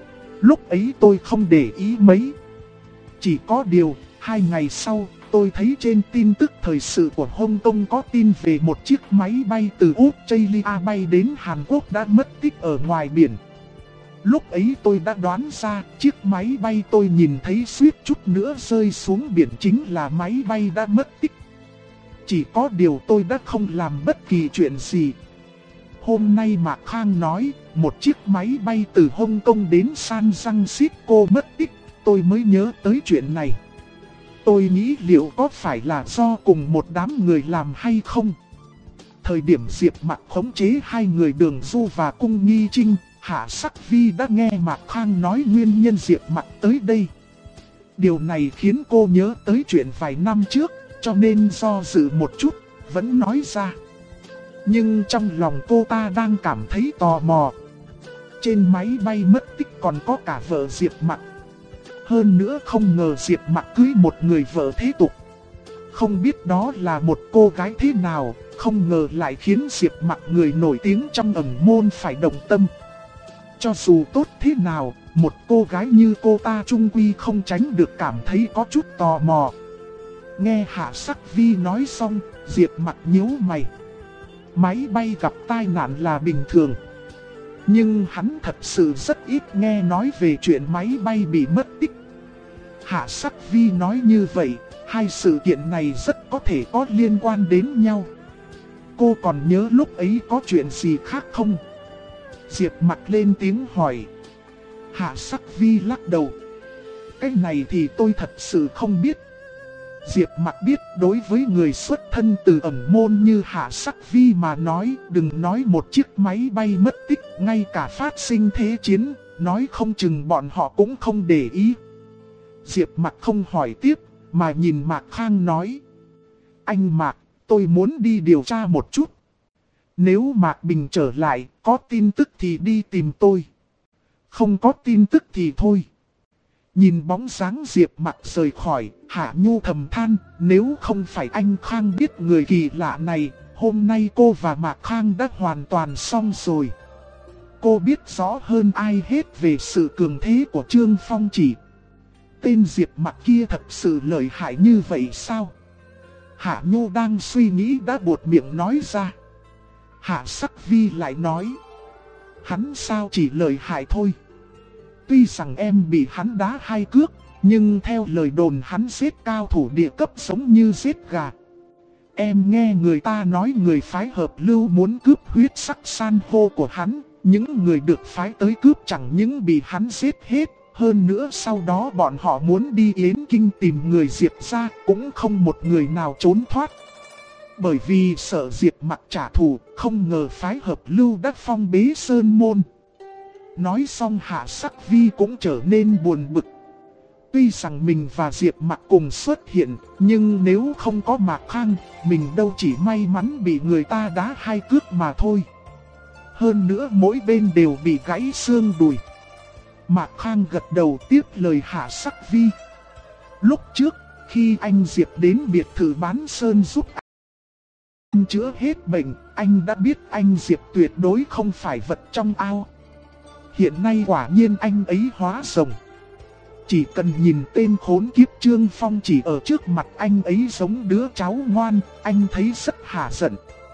Lúc ấy tôi không để ý mấy. Chỉ có điều, 2 ngày sau, tôi thấy trên tin tức thời sự của Hồng Kông có tin về một chiếc máy bay từ Australia bay đến Hàn Quốc đã mất tích ở ngoài biển. Lúc ấy tôi đã đoán ra chiếc máy bay tôi nhìn thấy suýt chút nữa rơi xuống biển chính là máy bay đã mất tích. Chỉ có điều tôi đã không làm bất kỳ chuyện gì. Hôm nay Mạc Khang nói một chiếc máy bay từ Hồng Kông đến San Francisco mất tích, tôi mới nhớ tới chuyện này. Tôi nghĩ liệu có phải là do cùng một đám người làm hay không? Thời điểm Diệp Mặc khống chế hai người Đường Du và Cung Nghi Trinh, Hạ Sắc Vi đã nghe Mạc Khang nói nguyên nhân Diệp Mặc tới đây. Điều này khiến cô nhớ tới chuyện vài năm trước, cho nên do dự một chút, vẫn nói ra. Nhưng trong lòng cô ta đang cảm thấy tò mò. Trên máy bay mất tích còn có cả vợ Diệp Mặc. Hơn nữa không ngờ Diệp Mặc cưới một người vợ thế tục. Không biết đó là một cô gái thế nào, không ngờ lại khiến Diệp Mặc người nổi tiếng trong ẩn môn phải động tâm. Cho dù tốt thế nào, một cô gái như cô ta chung quy không tránh được cảm thấy có chút tò mò. Nghe Hạ Sắc Vi nói xong, Diệp Mặc nhíu mày. Máy bay gặp tai nạn là bình thường. Nhưng hắn thật sự rất ít nghe nói về chuyện máy bay bị mất tích. Hạ Sắc Vi nói như vậy, hai sự kiện này rất có thể có liên quan đến nhau. Cô còn nhớ lúc ấy có chuyện gì khác không? Diệp Mặc lên tiếng hỏi. Hạ Sắc Vi lắc đầu. Cái này thì tôi thật sự không biết. Diệp Mặc biết đối với người xuất thân từ ẩn môn như Hạ Sắc Vi mà nói, đừng nói một chiếc máy bay mất tích, ngay cả phát sinh thế chiến, nói không chừng bọn họ cũng không để ý. Diệp Mặc không hỏi tiếp, mà nhìn Mạc Khang nói. Anh Mạc, tôi muốn đi điều tra một chút. Nếu Mạc Bình trở lại, có tin tức thì đi tìm tôi. Không có tin tức thì thôi. Nhìn bóng dáng Diệp Mặc rời khỏi, Hạ Nhu thầm than, nếu không phải anh Khang biết người kỳ lạ này, hôm nay cô và Mạc Khang đã hoàn toàn xong rồi. Cô biết rõ hơn ai hết về sự cường thế của Trương Phong Chỉ. Tên Diệp Mặc kia thật sự lợi hại như vậy sao? Hạ Nhu đang suy nghĩ đã buột miệng nói ra. Hạ Sắc Vi lại nói. Hắn sao chỉ lợi hại thôi. Tuy rằng em bị hắn đá 2 cước, nhưng theo lời đồn hắn giết cao thủ địa cấp giống như giết gà. Em nghe người ta nói người phái Hợp Lưu muốn cướp huyết sắc san hô của hắn. Những người được phái tới cướp chẳng những bị hắn giết hết. Hơn nữa sau đó bọn họ muốn đi Yến Kinh tìm người Diệp ra, cũng không một người nào trốn thoát. Bởi vì sợ Diệp Mặc trả thù, không ngờ phái Hợp Lưu đã phong bế sơn môn. Nói xong Hạ Sắc Vi cũng trở nên buồn bực. Tuy rằng mình và Diệp Mặc cùng xuất hiện, nhưng nếu không có Mạc Khang, mình đâu chỉ may mắn bị người ta đá 2 cước mà thôi. Hơn nữa mỗi bên đều bị gãy xương đùi. Mạc Khang gật đầu tiếp lời Hạ Sắc Vi. Lúc trước, khi anh Diệp đến biệt thự bán sơn giúp anh chữa hết bệnh, anh đã biết anh Diệp tuyệt đối không phải vật trong ao. Hiện nay quả nhiên anh ấy hóa rồng. Chỉ cần nhìn tên khốn kiếp Trương Phong chỉ ở trước mặt anh ấy giống đứa cháu ngoan, anh thấy rất hả giận.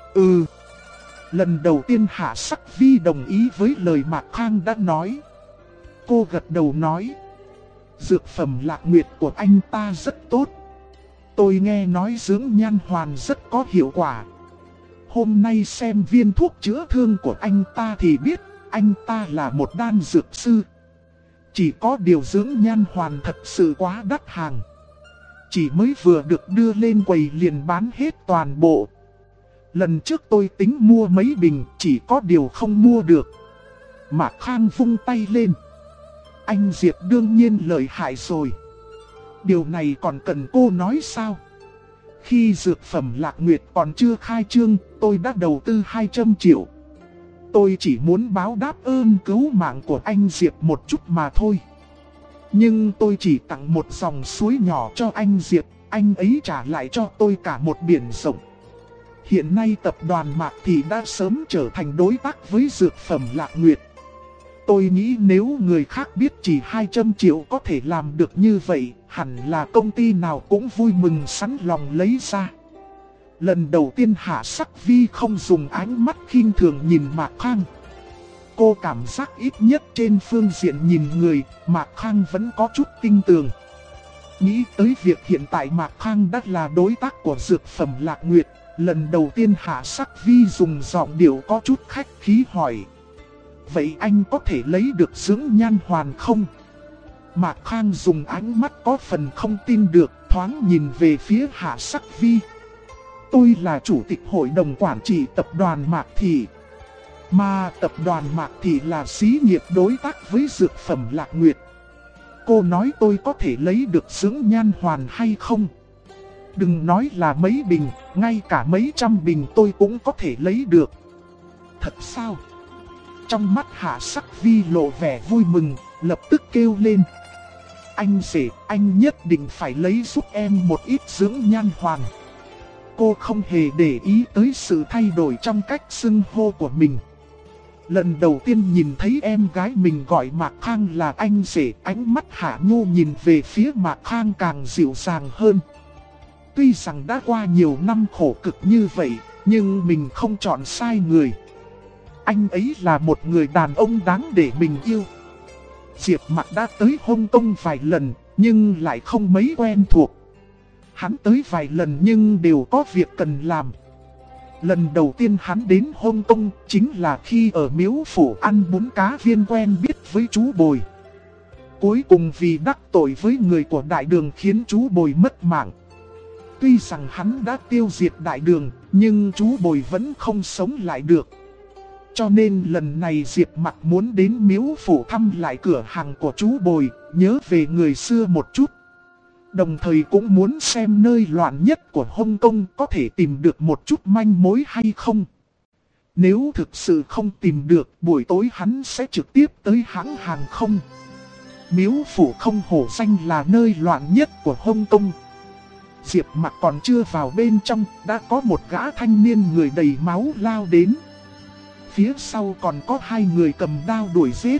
Lần đầu tiên Hạ Sắc Vi đồng ý với lời Mạc Khang đã nói. Cô gật đầu nói. Dược phẩm Lạc Nguyệt của anh ta rất tốt. Tôi nghe nói dưỡng nhan hoàn rất có hiệu quả. Hôm nay xem viên thuốc chữa thương của anh ta thì biết anh ta là một đan dược sư. Chỉ có điều dưỡng nhan hoàn thật sự quá đắt hàng. Chỉ mới vừa được đưa lên quầy liền bán hết toàn bộ. Lần trước tôi tính mua mấy bình, chỉ có điều không mua được. Mạc Khang vung tay lên. Anh Diệp đương nhiên lợi hại rồi. Điều này còn cần cô nói sao? Khi dược phẩm Lạc Nguyệt còn chưa khai trương, tôi đã đầu tư 200 triệu. Tôi chỉ muốn báo đáp ơn cứu mạng của anh Diệp một chút mà thôi. Nhưng tôi chỉ tặng một dòng suối nhỏ cho anh Diệp, anh ấy trả lại cho tôi cả một biển rộng. Hiện nay tập đoàn Mạc Thị đã sớm trở thành đối tác với dược phẩm Lạc Nguyệt. Tôi nghĩ nếu người khác biết chỉ 200 triệu có thể làm được như vậy, hẳn là công ty nào cũng vui mừng sẵn lòng lấy ra. Lần đầu tiên Hạ Sắc Vi không dùng ánh mắt khinh thường nhìn Mạc Khang. Cô cảm giác ít nhất trên phương diện nhìn người, Mạc Khang vẫn có chút tin tưởng. Nghĩ tới việc hiện tại Mạc Khang đã là đối tác của dược phẩm Lạc Nguyệt, lần đầu tiên Hạ Sắc Vi dùng giọng điệu có chút khách khí hỏi. Vậy anh có thể lấy được dưỡng nhan hoàn không? Mạc Khang dùng ánh mắt có phần không tin được, thoáng nhìn về phía Hạ Sắc Vi. Tôi là chủ tịch hội đồng quản trị tập đoàn Mạc Thị. Mà tập đoàn Mạc Thị là xí nghiệp đối tác với dược phẩm Lạc Nguyệt. Cô nói tôi có thể lấy được dưỡng nhan hoàn hay không? Đừng nói là mấy bình, ngay cả mấy trăm bình tôi cũng có thể lấy được. Thật sao? Trong mắt Hạ Sắc Vi lộ vẻ vui mừng, lập tức kêu lên. Anh rể, anh nhất định phải lấy giúp em một ít dưỡng nhan hoàn. Cô không hề để ý tới sự thay đổi trong cách xưng hô của mình. Lần đầu tiên nhìn thấy em gái mình gọi Mạc Khang là anh rể, ánh mắt Hạ Nhu nhìn về phía Mạc Khang càng dịu dàng hơn. Tuy rằng đã qua nhiều năm khổ cực như vậy, nhưng mình không chọn sai người. Anh ấy là một người đàn ông đáng để mình yêu. Diệp Mặc đã tới Hong Kong vài lần, nhưng lại không mấy quen thuộc. Hắn tới vài lần nhưng đều có việc cần làm. Lần đầu tiên hắn đến Hong Kong chính là khi ở Miếu Phủ ăn bún cá viên quen biết với chú Bồi. Cuối cùng vì đắc tội với người của Đại Đường khiến chú Bồi mất mạng. Tuy rằng hắn đã tiêu diệt Đại Đường, nhưng chú Bồi vẫn không sống lại được. Cho nên lần này Diệp Mặc muốn đến Miếu Phủ thăm lại cửa hàng của chú Bồi, nhớ về người xưa một chút. Đồng thời cũng muốn xem nơi loạn nhất của Hong Kong có thể tìm được một chút manh mối hay không. Nếu thực sự không tìm được, buổi tối hắn sẽ trực tiếp tới hãng hàng không. Miếu Phủ không hổ danh là nơi loạn nhất của Hong Kong. Diệp Mặc còn chưa vào bên trong, đã có một gã thanh niên người đầy máu lao đến. Phía sau còn có 2 người cầm đao đuổi giết.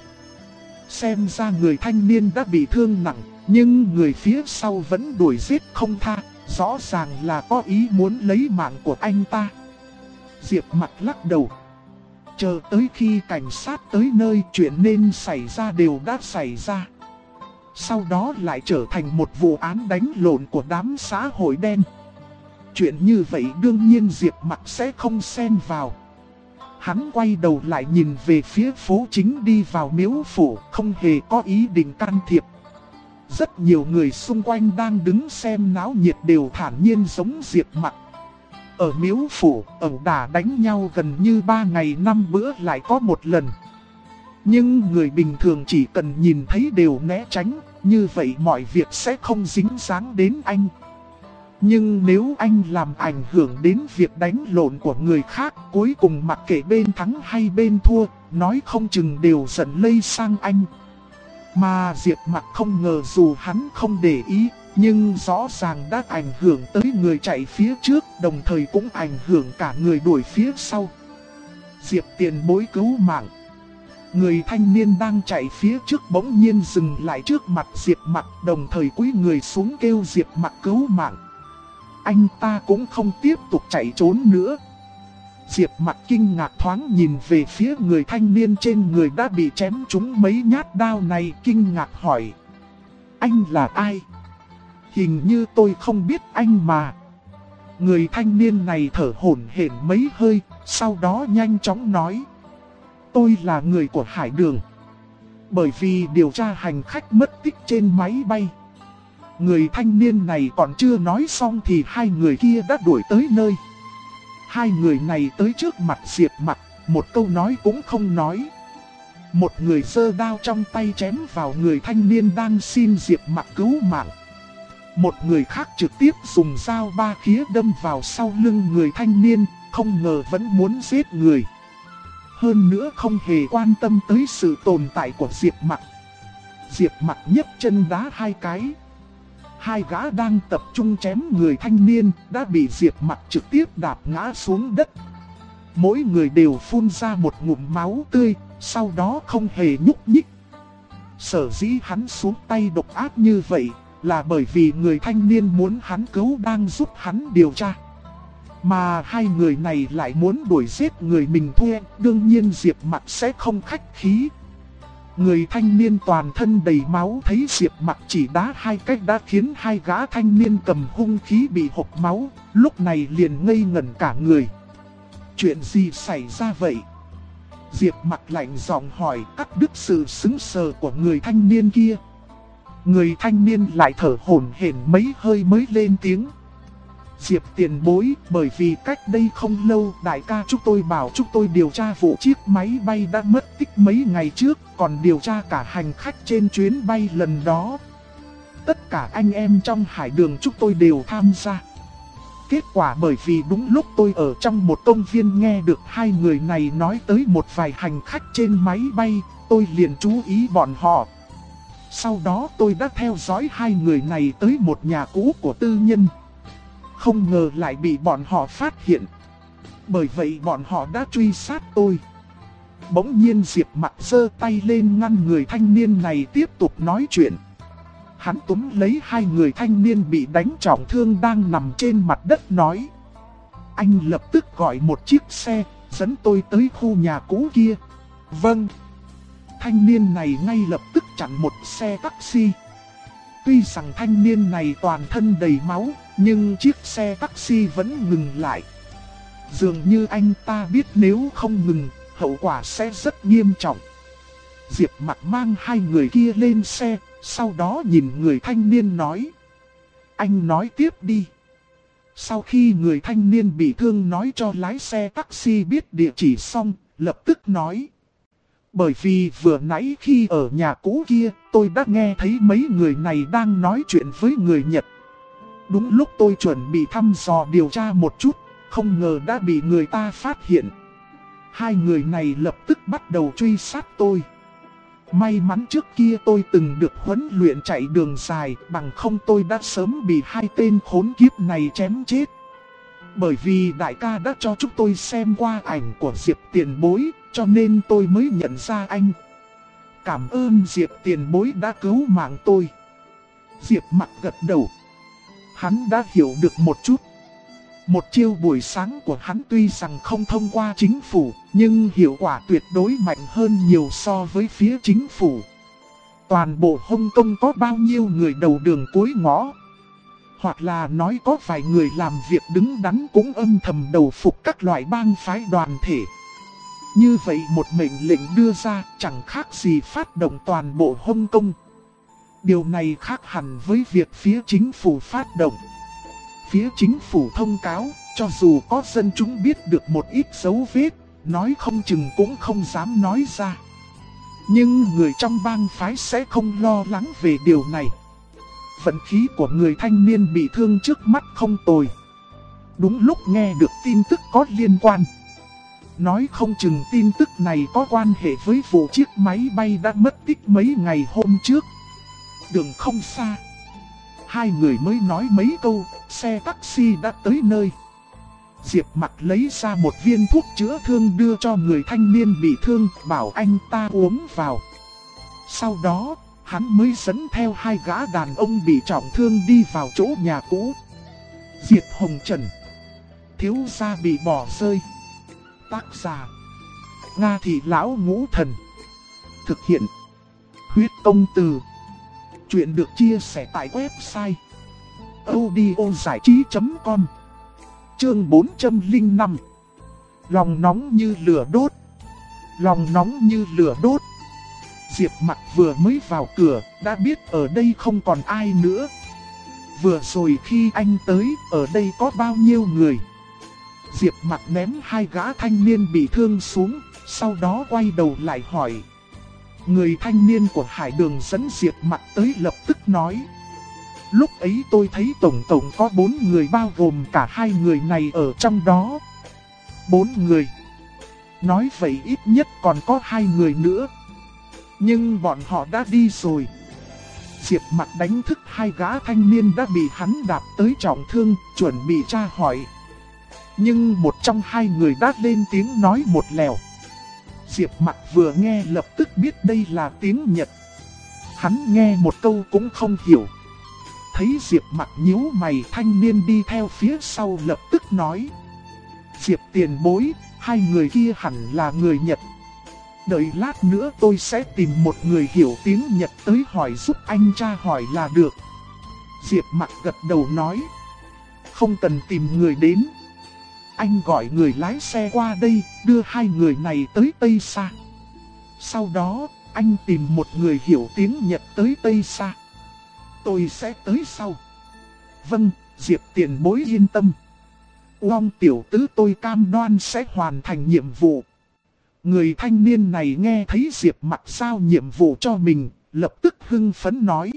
Xem ra người thanh niên đã bị thương nặng, nhưng người phía sau vẫn đuổi giết không tha, rõ ràng là có ý muốn lấy mạng của anh ta. Diệp Mặc lắc đầu. Chờ tới khi cảnh sát tới nơi, chuyện nên xảy ra đều đã xảy ra. Sau đó lại trở thành một vụ án đánh lộn của đám xã hội đen. Chuyện như vậy đương nhiên Diệp Mặc sẽ không xen vào. Hắn quay đầu lại nhìn về phía phố chính đi vào Miếu Phủ, không hề có ý định can thiệp. Rất nhiều người xung quanh đang đứng xem náo nhiệt đều thản nhiên giống Diệp Mặc. Ở Miếu Phủ, ẩu đả đánh nhau gần như 3 ngày 5 bữa lại có một lần. Nhưng người bình thường chỉ cần nhìn thấy đều né tránh, như vậy mọi việc sẽ không dính dáng đến anh. Nhưng nếu anh làm ảnh hưởng đến việc đánh lộn của người khác, cuối cùng mặc kệ bên thắng hay bên thua, nói không chừng đều giận lây sang anh. Mà Diệp Mặc không ngờ dù hắn không để ý, nhưng rõ ràng đã ảnh hưởng tới người chạy phía trước, đồng thời cũng ảnh hưởng cả người đuổi phía sau. Diệp Tiền Bối cứu mạng. Người thanh niên đang chạy phía trước bỗng nhiên dừng lại trước mặt Diệp Mặc, đồng thời cúi người xuống kêu Diệp Mặc cứu mạng. Anh ta cũng không tiếp tục chạy trốn nữa. Diệp Mặc kinh ngạc thoáng nhìn về phía người thanh niên trên người đã bị chém trúng mấy nhát đao này, kinh ngạc hỏi: anh là ai? Hình như tôi không biết anh mà. Người thanh niên này thở hổn hển mấy hơi, sau đó nhanh chóng nói: tôi là người của Hải Đường. Bởi vì điều tra hành khách mất tích trên máy bay. Người thanh niên này còn chưa nói xong thì hai người kia đã đuổi tới nơi. Hai người này tới trước mặt Diệp Mặc, một câu nói cũng không nói. Một người giơ đao trong tay chém vào người thanh niên đang xin Diệp Mặc cứu mạng. Một người khác trực tiếp dùng dao ba khía đâm vào sau lưng người thanh niên, không ngờ vẫn muốn giết người. Hơn nữa không hề quan tâm tới sự tồn tại của Diệp Mặc. Diệp Mặc nhấc chân đá hai cái. Hai gã đang tập trung chém người thanh niên đã bị Diệp Mặc trực tiếp đạp ngã xuống đất. Mỗi người đều phun ra một ngụm máu tươi, sau đó không hề nhúc nhích. Sở dĩ hắn xuống tay độc ác như vậy là bởi vì người thanh niên muốn hắn cứu đang giúp hắn điều tra. Mà hai người này lại muốn đuổi giết người mình thuê, đương nhiên Diệp Mặc sẽ không khách khí. Người thanh niên toàn thân đầy máu thấy Diệp Mặc chỉ đá hai cách đã khiến hai gã thanh niên cầm hung khí bị hộc máu, lúc này liền ngây ngẩn cả người. Chuyện gì xảy ra vậy? Diệp Mặc lạnh giọng hỏi, cắt đứt sự sững sờ của người thanh niên kia. Người thanh niên lại thở hổn hển mấy hơi mới lên tiếng: Diệp Tiền Bối, bởi vì cách đây không lâu đại ca chúng tôi bảo chúng tôi điều tra vụ chiếc máy bay đã mất tích mấy ngày trước, còn điều tra cả hành khách trên chuyến bay lần đó. Tất cả anh em trong Hải Đường chúng tôi đều tham gia. Kết quả bởi vì đúng lúc tôi ở trong một công viên nghe được hai người này nói tới một vài hành khách trên máy bay, tôi liền chú ý bọn họ. Sau đó tôi đã theo dõi hai người này tới một nhà cũ của tư nhân. Không ngờ lại bị bọn họ phát hiện. Bởi vậy bọn họ đã truy sát tôi. Bỗng nhiên Diệp Mặc giơ tay lên ngăn người thanh niên này tiếp tục nói chuyện. Hắn túm lấy hai người thanh niên bị đánh trọng thương đang nằm trên mặt đất nói: anh lập tức gọi một chiếc xe, dẫn tôi tới khu nhà cũ kia. Vâng. Thanh niên này ngay lập tức chặn một xe taxi. Tuy rằng thanh niên này toàn thân đầy máu, nhưng chiếc xe taxi vẫn ngừng lại. Dường như anh ta biết nếu không ngừng, hậu quả sẽ rất nghiêm trọng. Diệp Mặc mang hai người kia lên xe, sau đó nhìn người thanh niên nói: anh nói tiếp đi. Sau khi người thanh niên bị thương nói cho lái xe taxi biết địa chỉ xong, lập tức nói: bởi vì vừa nãy khi ở nhà cũ kia, tôi đã nghe thấy mấy người này đang nói chuyện với người Nhật. Đúng lúc tôi chuẩn bị thăm dò điều tra một chút, không ngờ đã bị người ta phát hiện. Hai người này lập tức bắt đầu truy sát tôi. May mắn trước kia tôi từng được huấn luyện chạy đường dài, bằng không tôi đã sớm bị hai tên khốn kiếp này chém chết. Bởi vì đại ca đã cho chúng tôi xem qua ảnh của Diệp Tiền Bối, cho nên tôi mới nhận ra anh. Cảm ơn Diệp Tiền Bối đã cứu mạng tôi. Diệp Mặc gật đầu. Hắn đã hiểu được một chút. Một chiêu buổi sáng của hắn tuy rằng không thông qua chính phủ, nhưng hiệu quả tuyệt đối mạnh hơn nhiều so với phía chính phủ. Toàn bộ Hồng Kông có bao nhiêu người đầu đường cuối ngõ? Hoặc là nói có vài người làm việc đứng đắn cũng âm thầm đầu phục các loại bang phái đoàn thể. Như vậy một mệnh lệnh đưa ra chẳng khác gì phát động toàn bộ Hồng Kông. Điều này khác hẳn với việc phía chính phủ phát động. Phía chính phủ thông cáo, cho dù có dân chúng biết được một ít dấu vết, nói không chừng cũng không dám nói ra. Nhưng người trong bang phái sẽ không lo lắng về điều này. Vận khí của người thanh niên bị thương trước mắt không tồi. Đúng lúc nghe được tin tức có liên quan. Nói không chừng tin tức này có quan hệ với vụ chiếc máy bay đã mất tích mấy ngày hôm trước. Đường không xa. Hai người mới nói mấy câu, xe taxi đã tới nơi. Diệp Mặc lấy ra một viên thuốc chữa thương đưa cho người thanh niên bị thương, bảo anh ta uống vào. Sau đó, hắn mới dẫn theo hai gã đàn ông bị trọng thương đi vào chỗ nhà cũ. Diệp Hồng Trần, thiếu gia bị bỏ rơi. Tác giả: Nga Thị Lão Ngũ Thần. Thực hiện: Huyết Công Từ. Chuyện được chia sẻ tại website audiozảichí.com. Chương 405. Lòng nóng như lửa đốt. Lòng nóng như lửa đốt. Diệp Mặc vừa mới vào cửa, đã biết ở đây không còn ai nữa. Vừa rồi khi anh tới, ở đây có bao nhiêu người? Diệp Mặc ném hai gã thanh niên bị thương xuống, sau đó quay đầu lại hỏi. Người thanh niên của Hải Đường dẫn Diệp Mặc tới lập tức nói. Lúc ấy tôi thấy tổng có 4 người bao gồm cả hai người này ở trong đó. 4 người. Nói vậy ít nhất còn có 2 người nữa. Nhưng bọn họ đã đi rồi. Diệp Mặc đánh thức hai gã thanh niên đã bị hắn đạp tới trọng thương, chuẩn bị tra hỏi. Nhưng một trong hai người đã lên tiếng nói một lèo. Diệp Mặc vừa nghe lập tức biết đây là tiếng Nhật. Hắn nghe một câu cũng không hiểu. Thấy Diệp Mặc nhíu mày, thanh niên đi theo phía sau lập tức nói. Diệp tiền bối, hai người kia hẳn là người Nhật. Đợi lát nữa tôi sẽ tìm một người hiểu tiếng Nhật tới hỏi giúp anh tra hỏi là được. Diệp Mặc gật đầu nói. Không cần tìm người đến. Anh gọi người lái xe qua đây, đưa hai người này tới Tây Sa. Sau đó, anh tìm một người hiểu tiếng Nhật tới Tây Sa. Tôi sẽ tới sau. Vâng, Diệp tiền bối yên tâm. Uông tiểu tứ tôi cam đoan sẽ hoàn thành nhiệm vụ. Người thanh niên này nghe thấy Diệp Mặc giao nhiệm vụ cho mình, lập tức hưng phấn nói.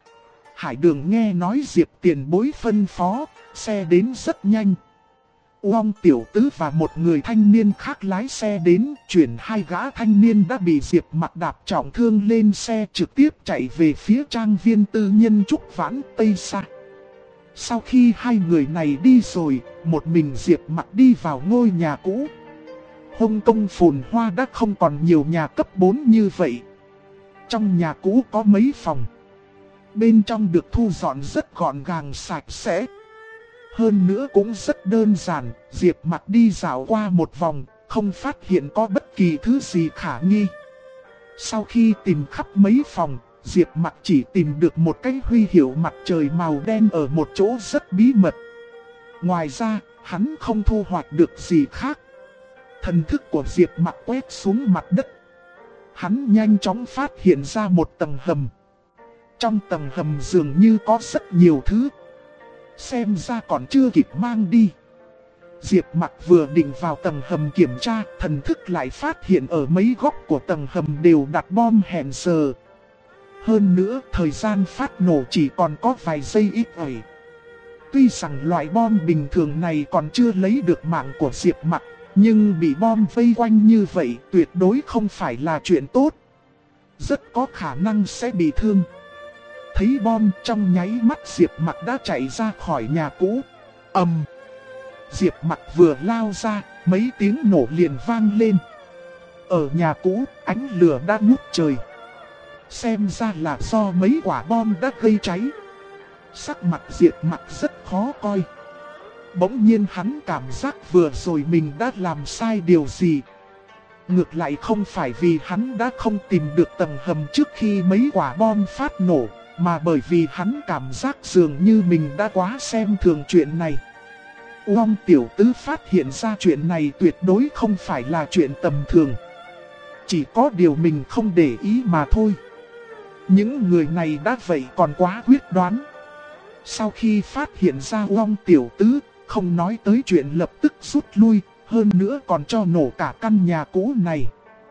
Hải Đường nghe nói Diệp tiền bối phân phó, xe đến rất nhanh. Uông tiểu tứ và một người thanh niên khác lái xe đến, chuyển hai gã thanh niên đã bị Diệp Mặc đạp trọng thương lên xe trực tiếp chạy về phía trang viên tư nhân Trúc Vãn Tây Sa. Sau khi hai người này đi rồi, một mình Diệp Mặc đi vào ngôi nhà cũ. Hồng Kông phồn hoa đã không còn nhiều nhà cấp 4 như vậy. Trong nhà cũ có mấy phòng. Bên trong được thu dọn rất gọn gàng sạch sẽ. Hơn nữa cũng rất đơn giản, Diệp Mặc đi dạo qua một vòng, không phát hiện có bất kỳ thứ gì khả nghi. Sau khi tìm khắp mấy phòng, Diệp Mặc chỉ tìm được một cái huy hiệu mặt trời màu đen ở một chỗ rất bí mật. Ngoài ra, hắn không thu hoạch được gì khác. Thần thức của Diệp Mặc quét xuống mặt đất. Hắn nhanh chóng phát hiện ra một tầng hầm. Trong tầng hầm dường như có rất nhiều thứ. Xem ra còn chưa kịp mang đi. Diệp Mặc vừa định vào tầng hầm kiểm tra, thần thức lại phát hiện ở mấy góc của tầng hầm đều đặt bom hẹn giờ. Hơn nữa, thời gian phát nổ chỉ còn có vài giây ít ỏi. Tuy rằng loại bom bình thường này còn chưa lấy được mạng của Diệp Mặc, nhưng bị bom vây quanh như vậy tuyệt đối không phải là chuyện tốt. Rất có khả năng sẽ bị thương. Thấy bom trong nháy mắt Diệp Mặc đã chạy ra khỏi nhà cũ. Diệp Mặc vừa lao ra, mấy tiếng nổ liền vang lên. Ở nhà cũ, ánh lửa đã ngút trời. Xem ra là do mấy quả bom đã gây cháy. Sắc mặt Diệp Mặc rất khó coi. Bỗng nhiên hắn cảm giác vừa rồi mình đã làm sai điều gì. Ngược lại không phải vì hắn đã không tìm được tầng hầm trước khi mấy quả bom phát nổ, mà bởi vì hắn cảm giác dường như mình đã quá xem thường chuyện này. Uông tiểu tứ phát hiện ra chuyện này tuyệt đối không phải là chuyện tầm thường. Chỉ có điều mình không để ý mà thôi. Những người này đã vậy còn quá quyết đoán. Sau khi phát hiện ra Uông tiểu tứ, không nói tới chuyện lập tức rút lui, hơn nữa còn cho nổ cả căn nhà cũ này.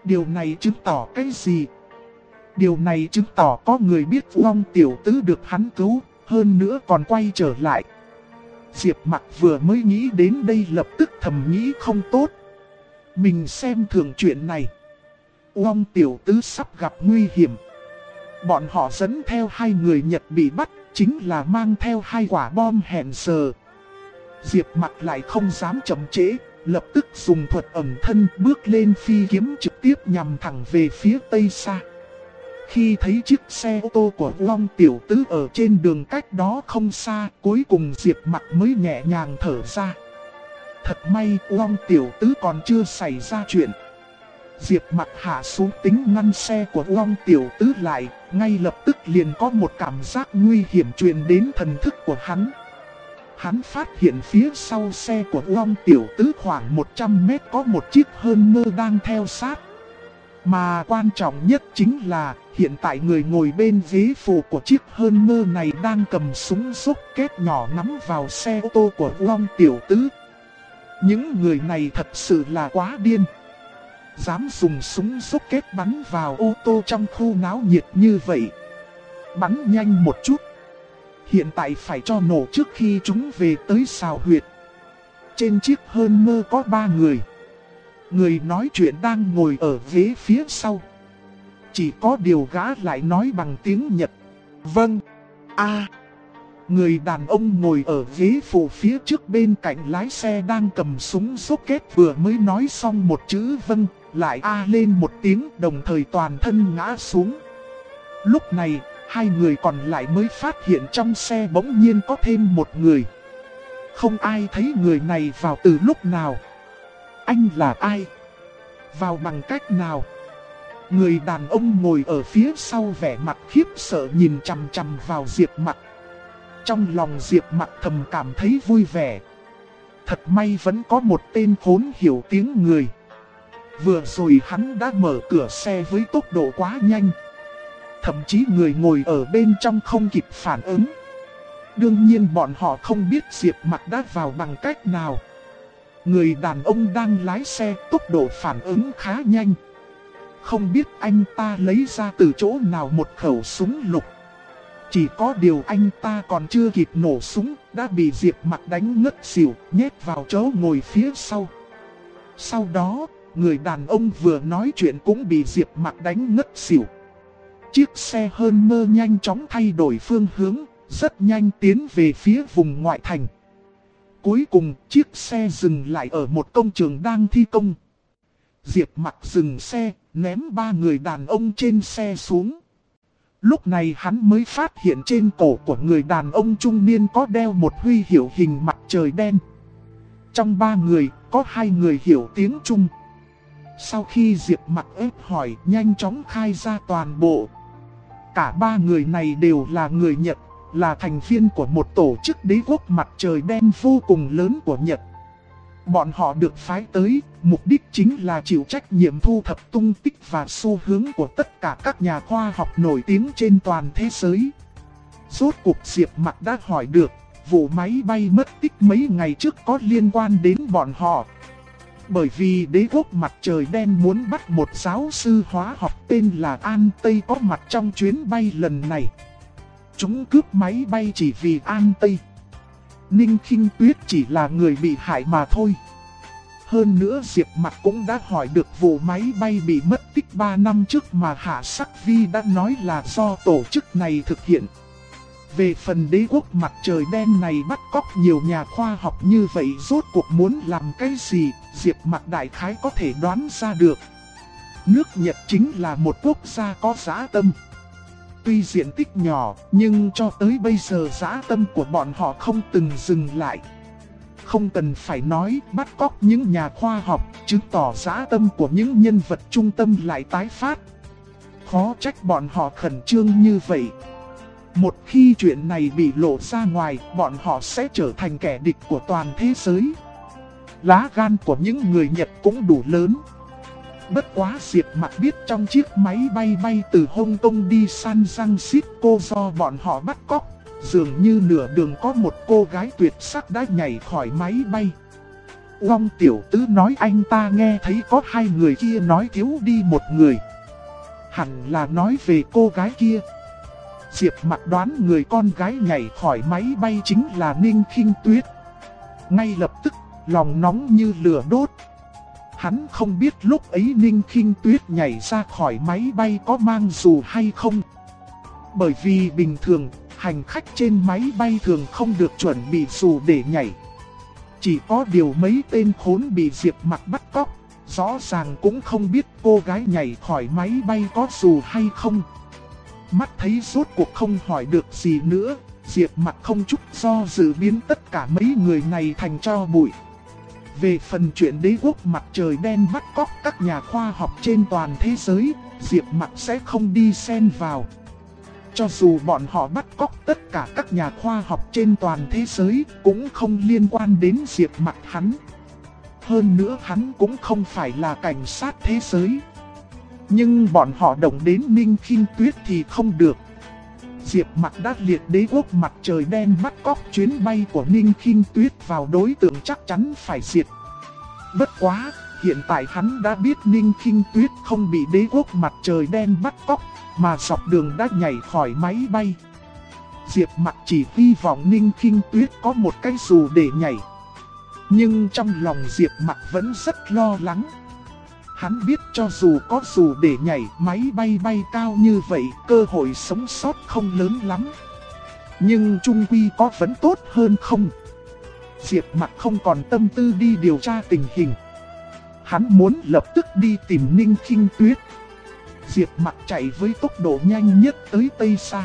Điều này chứng tỏ cái gì? Điều này chứng tỏ có người biết Long tiểu tứ được hắn cứu, hơn nữa còn quay trở lại. Diệp Mặc vừa mới nghĩ đến đây lập tức thầm nghĩ không tốt. Mình xem thường chuyện này. Long tiểu tứ sắp gặp nguy hiểm. Bọn họ dẫn theo hai người Nhật bị bắt, chính là mang theo hai quả bom hẹn giờ. Diệp Mặc lại không dám chậm trễ, lập tức dùng thuật ẩn thân bước lên phi kiếm trực tiếp nhằm thẳng về phía tây xa. Khi thấy chiếc xe ô tô của Long tiểu tứ ở trên đường cách đó không xa, cuối cùng Diệp Mặc mới nhẹ nhàng thở ra. Thật may Long tiểu tứ còn chưa xảy ra chuyện. Diệp Mặc hạ xuống tính ngăn xe của Long tiểu tứ lại, ngay lập tức liền có một cảm giác nguy hiểm truyền đến thần thức của hắn. Hắn phát hiện phía sau xe của Long tiểu tứ khoảng 100 mét có một chiếc hơn mơ đang theo sát. Mà quan trọng nhất chính là hiện tại người ngồi bên ghế phụ của chiếc hơn mơ này đang cầm súng rốc két nhỏ nắm vào xe ô tô của Long tiểu tứ. Những người này thật sự là quá điên. Dám dùng súng rốc két bắn vào ô tô trong khu náo nhiệt như vậy. Bắn nhanh một chút. Hiện tại phải cho nổ trước khi chúng về tới xào huyệt. Trên chiếc hơn mơ có 3 người. Người nói chuyện đang ngồi ở ghế phía sau. Chỉ có điều gã lại nói bằng tiếng Nhật. Vâng, Người đàn ông ngồi ở ghế phụ phía trước bên cạnh lái xe đang cầm súng rocket vừa mới nói xong một chữ vâng, lại lên một tiếng đồng thời toàn thân ngã xuống. Lúc này, hai người còn lại mới phát hiện trong xe bỗng nhiên có thêm một người. Không ai thấy người này vào từ lúc nào. Anh là ai? Vào bằng cách nào? Người đàn ông ngồi ở phía sau vẻ mặt khiếp sợ nhìn chằm chằm vào Diệp Mặc. Trong lòng Diệp Mặc thầm cảm thấy vui vẻ. Thật may vẫn có một tên khốn hiểu tiếng người. Vừa rồi hắn đã mở cửa xe với tốc độ quá nhanh. Thậm chí người ngồi ở bên trong không kịp phản ứng. Đương nhiên bọn họ không biết Diệp Mặc đã vào bằng cách nào. Người đàn ông đang lái xe tốc độ phản ứng khá nhanh. Không biết anh ta lấy ra từ chỗ nào một khẩu súng lục. Chỉ có điều anh ta còn chưa kịp nổ súng, đã bị Diệp Mặc đánh ngất xỉu, nhét vào chỗ ngồi phía sau. Sau đó, người đàn ông vừa nói chuyện cũng bị Diệp Mặc đánh ngất xỉu. Chiếc xe hơn mơ nhanh chóng thay đổi phương hướng, rất nhanh tiến về phía vùng ngoại thành. Cuối cùng, chiếc xe dừng lại ở một công trường đang thi công. Diệp Mặc dừng xe, ném 3 người đàn ông trên xe xuống. Lúc này hắn mới phát hiện trên cổ của người đàn ông trung niên có đeo một huy hiệu hình mặt trời đen. Trong 3 người, có 2 người hiểu tiếng Trung. Sau khi Diệp Mặc ép hỏi, nhanh chóng khai ra toàn bộ. Cả 3 người này đều là người Nhật, là thành viên của một tổ chức đế quốc mặt trời đen vô cùng lớn của Nhật. Bọn họ được phái tới, mục đích chính là chịu trách nhiệm thu thập tung tích và xu hướng của tất cả các nhà khoa học nổi tiếng trên toàn thế giới. Rốt cuộc Diệp Mặc đã hỏi được, vụ máy bay mất tích mấy ngày trước có liên quan đến bọn họ. Bởi vì đế quốc mặt trời đen muốn bắt một giáo sư hóa học tên là An Tây có mặt trong chuyến bay lần này. Chúng cướp máy bay chỉ vì An Tây. Ninh Khinh Tuyết chỉ là người bị hại mà thôi. Hơn nữa Diệp Mặc cũng đã hỏi được vụ máy bay bị mất tích 3 năm trước mà Hạ Sắc Vi đã nói là do tổ chức này thực hiện. Về phần đế quốc mặt trời đen này bắt cóc nhiều nhà khoa học như vậy rốt cuộc muốn làm cái gì, Diệp Mặc đại khái có thể đoán ra được. Nước Nhật chính là một quốc gia có dã tâm. Tuy diện tích nhỏ, nhưng cho tới bây giờ dã tâm của bọn họ không từng dừng lại. Không cần phải nói, bắt cóc những nhà khoa học, chứng tỏ dã tâm của những nhân vật trung tâm lại tái phát. Khó trách bọn họ khẩn trương như vậy. Một khi chuyện này bị lộ ra ngoài, bọn họ sẽ trở thành kẻ địch của toàn thế giới. Lá gan của những người Nhật cũng đủ lớn. Bất quá Diệp Mặc biết trong chiếc máy bay bay từ Hong Kong đi San Francisco do bọn họ bắt cóc, dường như nửa đường có một cô gái tuyệt sắc đã nhảy khỏi máy bay. Long tiểu tứ nói anh ta nghe thấy có hai người kia nói thiếu đi một người. Hẳn là nói về cô gái kia. Diệp Mặc đoán người con gái nhảy khỏi máy bay chính là Ninh Khinh Tuyết. Ngay lập tức, lòng nóng như lửa đốt. Hắn không biết lúc ấy Ninh Khinh Tuyết nhảy ra khỏi máy bay có mang dù hay không. Bởi vì bình thường, hành khách trên máy bay thường không được chuẩn bị dù để nhảy. Chỉ có điều mấy tên khốn bị Diệp Mặc bắt cóc, rõ ràng cũng không biết cô gái nhảy khỏi máy bay có dù hay không. Mắt thấy rốt cuộc không hỏi được gì nữa, Diệp Mặc không chút do dự biến tất cả mấy người này thành tro bụi. Về phần chuyện đế quốc mặt trời đen bắt cóc các nhà khoa học trên toàn thế giới, Diệp Mặc sẽ không đi xen vào. Cho dù bọn họ bắt cóc tất cả các nhà khoa học trên toàn thế giới, cũng không liên quan đến Diệp Mặc hắn. Hơn nữa hắn cũng không phải là cảnh sát thế giới. Nhưng bọn họ động đến Ninh Khinh Tuyết thì không được. Diệp Mặc đã liệt đế quốc mặt trời đen bắt cóc chuyến bay của Ninh Khinh Tuyết vào đối tượng chắc chắn phải diệt. Bất quá, hiện tại hắn đã biết Ninh Khinh Tuyết không bị đế quốc mặt trời đen bắt cóc, mà dọc đường đã nhảy khỏi máy bay. Diệp Mặc chỉ hy vọng Ninh Khinh Tuyết có một cái dù để nhảy. Nhưng trong lòng Diệp Mặc vẫn rất lo lắng. Hắn biết cho dù có dù để nhảy, máy bay bay cao như vậy, cơ hội sống sót không lớn lắm. Nhưng chung quy có vẫn tốt hơn không. Diệp Mặc không còn tâm tư đi điều tra tình hình. Hắn muốn lập tức đi tìm Ninh Khinh Tuyết. Diệp Mặc chạy với tốc độ nhanh nhất tới Tây Sa.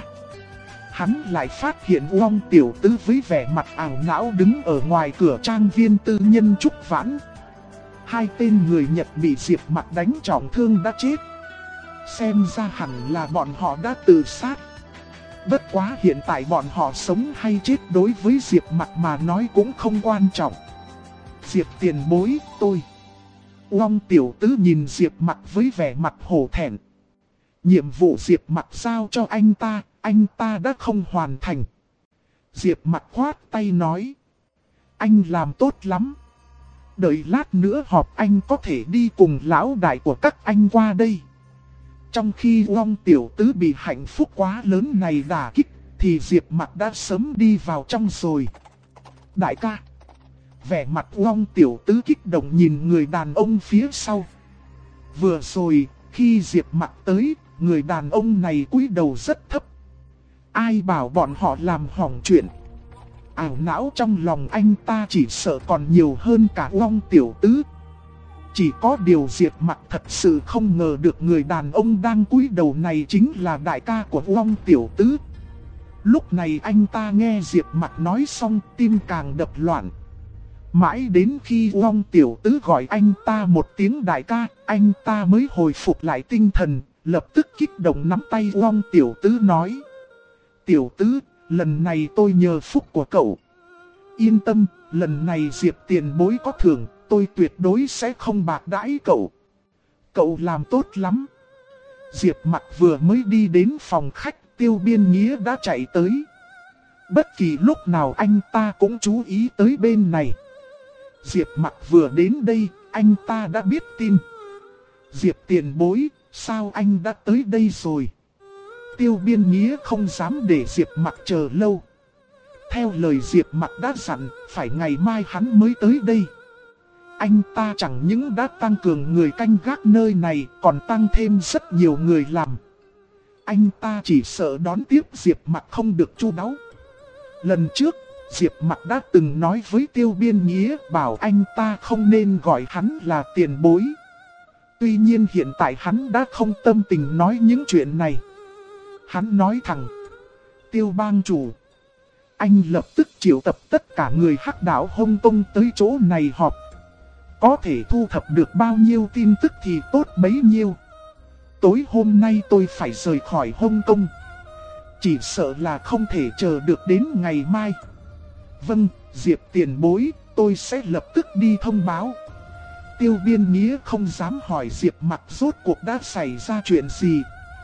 Hắn lại phát hiện Long tiểu tứ với vẻ mặt ảo não đứng ở ngoài cửa trang viên tư nhân Trúc Vãn. Hai tên người Nhật bị Diệp Mặc đánh trọng thương đã chết. Xem ra hẳn là bọn họ đã tự sát. Bất quá hiện tại bọn họ sống hay chết đối với Diệp Mặc mà nói cũng không quan trọng. Diệp tiền bối, tôi. Long tiểu tứ nhìn Diệp Mặc với vẻ mặt hổ thẹn. Nhiệm vụ Diệp Mặc giao cho anh ta đã không hoàn thành. Diệp Mặc khoát tay nói. Anh làm tốt lắm. Đợi lát nữa họp anh có thể đi cùng lão đại của các anh qua đây. Trong khi Long tiểu tứ bị hạnh phúc quá lớn này đả kích, thì Diệp Mặc đã sớm đi vào trong rồi. Đại ca. Vẻ mặt Long tiểu tứ kích động nhìn người đàn ông phía sau. Vừa rồi, khi Diệp Mặc tới, người đàn ông này cúi đầu rất thấp. Ai bảo bọn họ làm hỏng chuyện. Ảo não trong lòng anh ta chỉ sợ còn nhiều hơn cả Long tiểu tứ. Chỉ có điều Diệp Mặc thật sự không ngờ được người đàn ông đang cúi đầu này chính là đại ca của Long tiểu tứ. Lúc này anh ta nghe Diệp Mặc nói xong, tim càng đập loạn. Mãi đến khi Long tiểu tứ gọi anh ta một tiếng đại ca, anh ta mới hồi phục lại tinh thần, lập tức kích động nắm tay Long tiểu tứ nói. Tiểu tứ, lần này tôi nhờ phúc của cậu. Yên tâm, lần này Diệp tiền bối có thưởng, tôi tuyệt đối sẽ không bạc đãi cậu. Cậu làm tốt lắm. Diệp Mặc vừa mới đi đến phòng khách, Tiêu Biên Nghĩa đã chạy tới. Bất kỳ lúc nào anh ta cũng chú ý tới bên này. Diệp Mặc vừa đến đây, anh ta đã biết tin. Diệp tiền bối, sao anh đã tới đây rồi? Tiêu Biên Nghĩa không dám để Diệp Mặc chờ lâu. Theo lời Diệp Mặc đã dặn, phải ngày mai hắn mới tới đây. Anh ta chẳng những đã tăng cường người canh gác nơi này, còn tăng thêm rất nhiều người làm. Anh ta chỉ sợ đón tiếp Diệp Mặc không được chu đáo. Lần trước, Diệp Mặc đã từng nói với Tiêu Biên Nghĩa bảo anh ta không nên gọi hắn là tiền bối. Tuy nhiên hiện tại hắn đã không tâm tình nói những chuyện này. Hắn nói thẳng. Tiêu bang chủ. Anh lập tức triệu tập tất cả người Hắc đảo Hồng Kông tới chỗ này họp. Có thể thu thập được bao nhiêu tin tức thì tốt bấy nhiêu. Tối hôm nay tôi phải rời khỏi Hồng Kông. Chỉ sợ là không thể chờ được đến ngày mai. Vâng, Diệp tiền bối, tôi sẽ lập tức đi thông báo. Tiêu Biên Nghĩa không dám hỏi Diệp Mặc rốt cuộc đã xảy ra chuyện gì.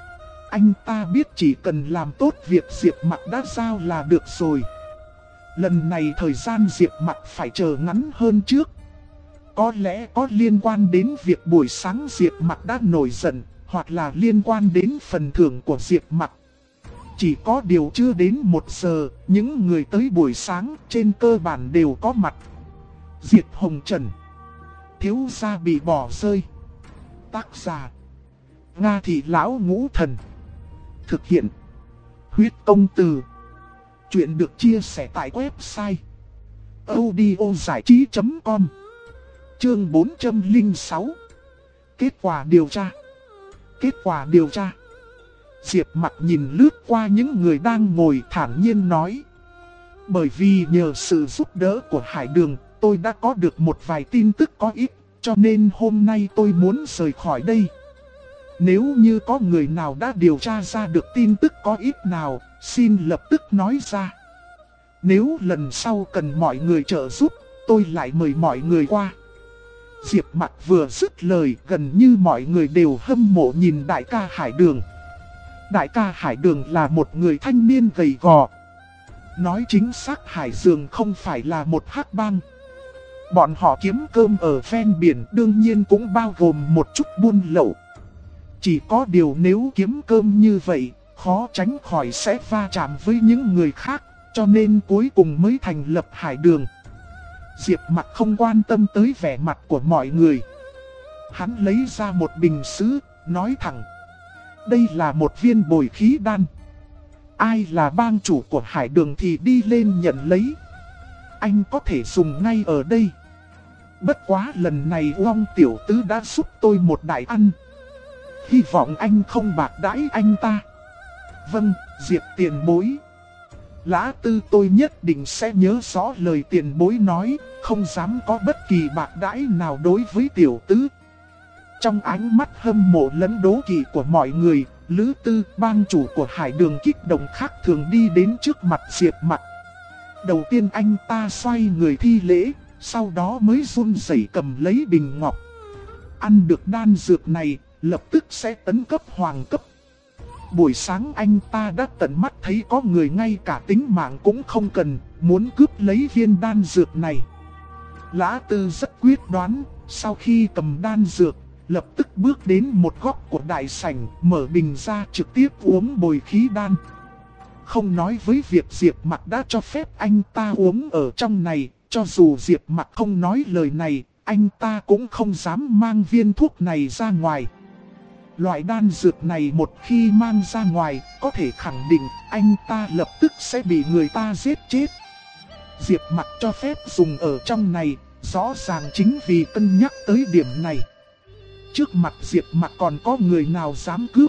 Anh ta biết chỉ cần làm tốt việc Diệp Mặc đã giao là được rồi. Lần này thời gian Diệp Mặc phải chờ ngắn hơn trước. Có lẽ có liên quan đến việc buổi sáng Diệp Mặc đã nổi giận, hoặc là liên quan đến phần thưởng của Diệp Mặc. Chỉ có điều chưa đến 1 giờ, những người tới buổi sáng trên cơ bản đều có mặt. Diệp Hồng Trần, thiếu gia bị bỏ rơi. Tác giả: Nga Thị Lão Ngũ Thần. Thực hiện: Huyết Công Từ. Chuyện được chia sẻ tại website audiozảichí.com. Chương 406. Kết quả điều tra. Kết quả điều tra. Diệp Mặc nhìn lướt qua những người đang ngồi thản nhiên nói: bởi vì nhờ sự giúp đỡ của Hải Đường, tôi đã có được một vài tin tức có ích, cho nên hôm nay tôi muốn rời khỏi đây. Nếu như có người nào đã điều tra ra được tin tức có ích nào, xin lập tức nói ra. Nếu lần sau cần mọi người trợ giúp, tôi lại mời mọi người qua. Diệp Mặc vừa dứt lời, gần như mọi người đều hâm mộ nhìn đại ca Hải Đường. Đại ca Hải Đường là một người thanh niên gầy gò. Nói chính xác, Hải Dương không phải là một hắc bang. Bọn họ kiếm cơm ở ven biển, đương nhiên cũng bao gồm một chút buôn lậu. Chỉ có điều nếu kiếm cơm như vậy, khó tránh khỏi sẽ va chạm với những người khác, cho nên cuối cùng mới thành lập Hải Đường. Diệp Mặc không quan tâm tới vẻ mặt của mọi người. Hắn lấy ra một bình sứ, nói thẳng: đây là một viên bồi khí đan. Ai là bang chủ của Hải Đường thì đi lên nhận lấy. Anh có thể dùng ngay ở đây. Bất quá lần này Long tiểu tứ đã giúp tôi một đại ăn. Hy vọng anh không bạc đãi anh ta. Vâng, Diệp tiền bối. Lã Tư, tôi nhất định sẽ nhớ rõ lời tiền bối nói, không dám có bất kỳ bạc đãi nào đối với tiểu tứ. Trong ánh mắt hâm mộ lẫn đố kỵ của mọi người, Lữ Tư, bang chủ của Hải Đường kích động khác thường đi đến trước mặt Diệp Mặc. Đầu tiên anh ta xoay người thi lễ, sau đó mới run rẩy cầm lấy bình ngọc. Ăn được đan dược này, lập tức sẽ tấn cấp hoàng cấp. Buổi sáng anh ta đã tận mắt thấy có người ngay cả tính mạng cũng không cần, muốn cướp lấy viên đan dược này. Lã Tư rất quyết đoán, sau khi cầm đan dược, lập tức bước đến một góc của đại sảnh, mở bình ra trực tiếp uống bồi khí đan. Không nói với việc Diệp Mặc đã cho phép anh ta uống ở trong này, cho dù Diệp Mặc không nói lời này, anh ta cũng không dám mang viên thuốc này ra ngoài. Loại đan dược này một khi mang ra ngoài, có thể khẳng định anh ta lập tức sẽ bị người ta giết chết. Diệp Mặc cho phép dùng ở trong này, rõ ràng chính vì cân nhắc tới điểm này. Trước mặt Diệp Mặc còn có người nào dám cướp?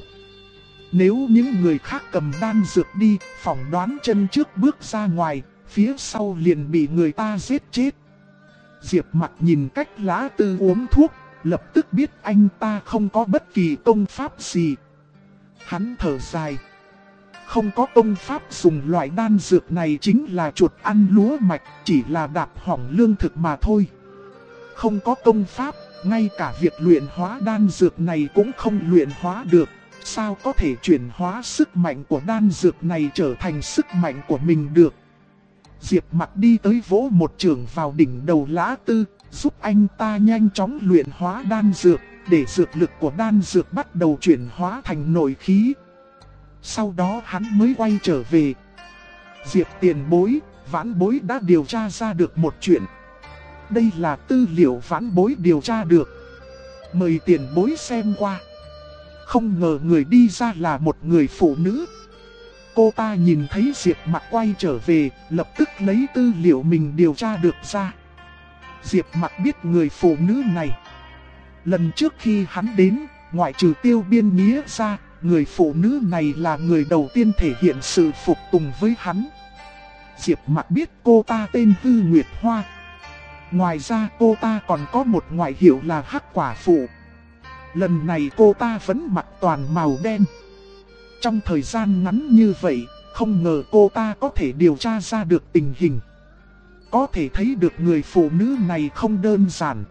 Nếu những người khác cầm đan dược đi, phỏng đoán chân trước bước ra ngoài, phía sau liền bị người ta giết chết. Diệp Mặc nhìn cách Lã Tư uống thuốc, lập tức biết anh ta không có bất kỳ công pháp gì. Hắn thở dài. Không có công pháp dùng loại đan dược này chính là chuột ăn lúa mạch, chỉ là đạp hỏng lương thực mà thôi. Không có công pháp, ngay cả việc luyện hóa đan dược này cũng không luyện hóa được. Sao có thể chuyển hóa sức mạnh của đan dược này trở thành sức mạnh của mình được? Diệp Mặc đi tới vỗ một chưởng vào đỉnh đầu Lã Tư, giúp anh ta nhanh chóng luyện hóa đan dược, để dược lực của đan dược bắt đầu chuyển hóa thành nội khí. Sau đó hắn mới quay trở về. Diệp tiền bối, Vãn bối đã điều tra ra được một chuyện. Đây là tư liệu Vãn bối điều tra được. Mời tiền bối xem qua. Không ngờ người đi ra là một người phụ nữ. Cô ta nhìn thấy Diệp Mặc quay trở về, lập tức lấy tư liệu mình điều tra được ra. Diệp Mặc biết người phụ nữ này. Lần trước khi hắn đến, ngoại trừ Tiêu Biên Nghĩa ra, người phụ nữ này là người đầu tiên thể hiện sự phục tùng với hắn. Diệp Mặc biết cô ta tên Hư Nguyệt Hoa. Ngoài ra cô ta còn có một ngoại hiệu là Hắc Quả Phụ. Lần này cô ta vẫn mặc toàn màu đen. Trong thời gian ngắn như vậy, không ngờ cô ta có thể điều tra ra được tình hình. Có thể thấy được người phụ nữ này không đơn giản.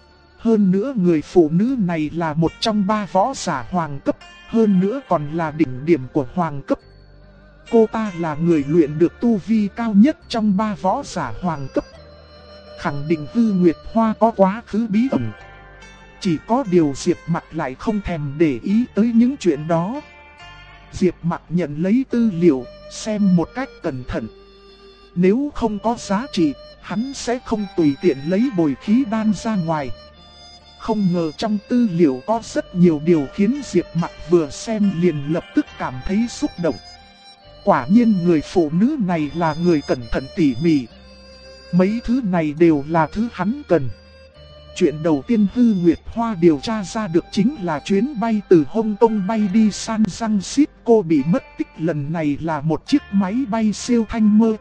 Hơn nữa người phụ nữ này là một trong 3 võ giả hoàng cấp, hơn nữa còn là đỉnh điểm của hoàng cấp. Cô ta là người luyện được tu vi cao nhất trong 3 võ giả hoàng cấp. khẳng định Hư Nguyệt Hoa có quá khứ bí ẩn. Chỉ có điều Diệp Mặc lại không thèm để ý tới những chuyện đó. Diệp Mặc nhận lấy tư liệu, xem một cách cẩn thận. Nếu không có giá trị, hắn sẽ không tùy tiện lấy bồi khí đan ra ngoài. Không ngờ trong tư liệu có rất nhiều điều khiến Diệp Mặc vừa xem liền lập tức cảm thấy xúc động. Quả nhiên người phụ nữ này là người cẩn thận tỉ mỉ. Mấy thứ này đều là thứ hắn cần. Chuyện đầu tiên Hư Nguyệt Hoa điều tra ra được chính là chuyến bay từ Hong Kong bay đi San Francisco bị mất tích lần này là một chiếc máy bay siêu thanh mơ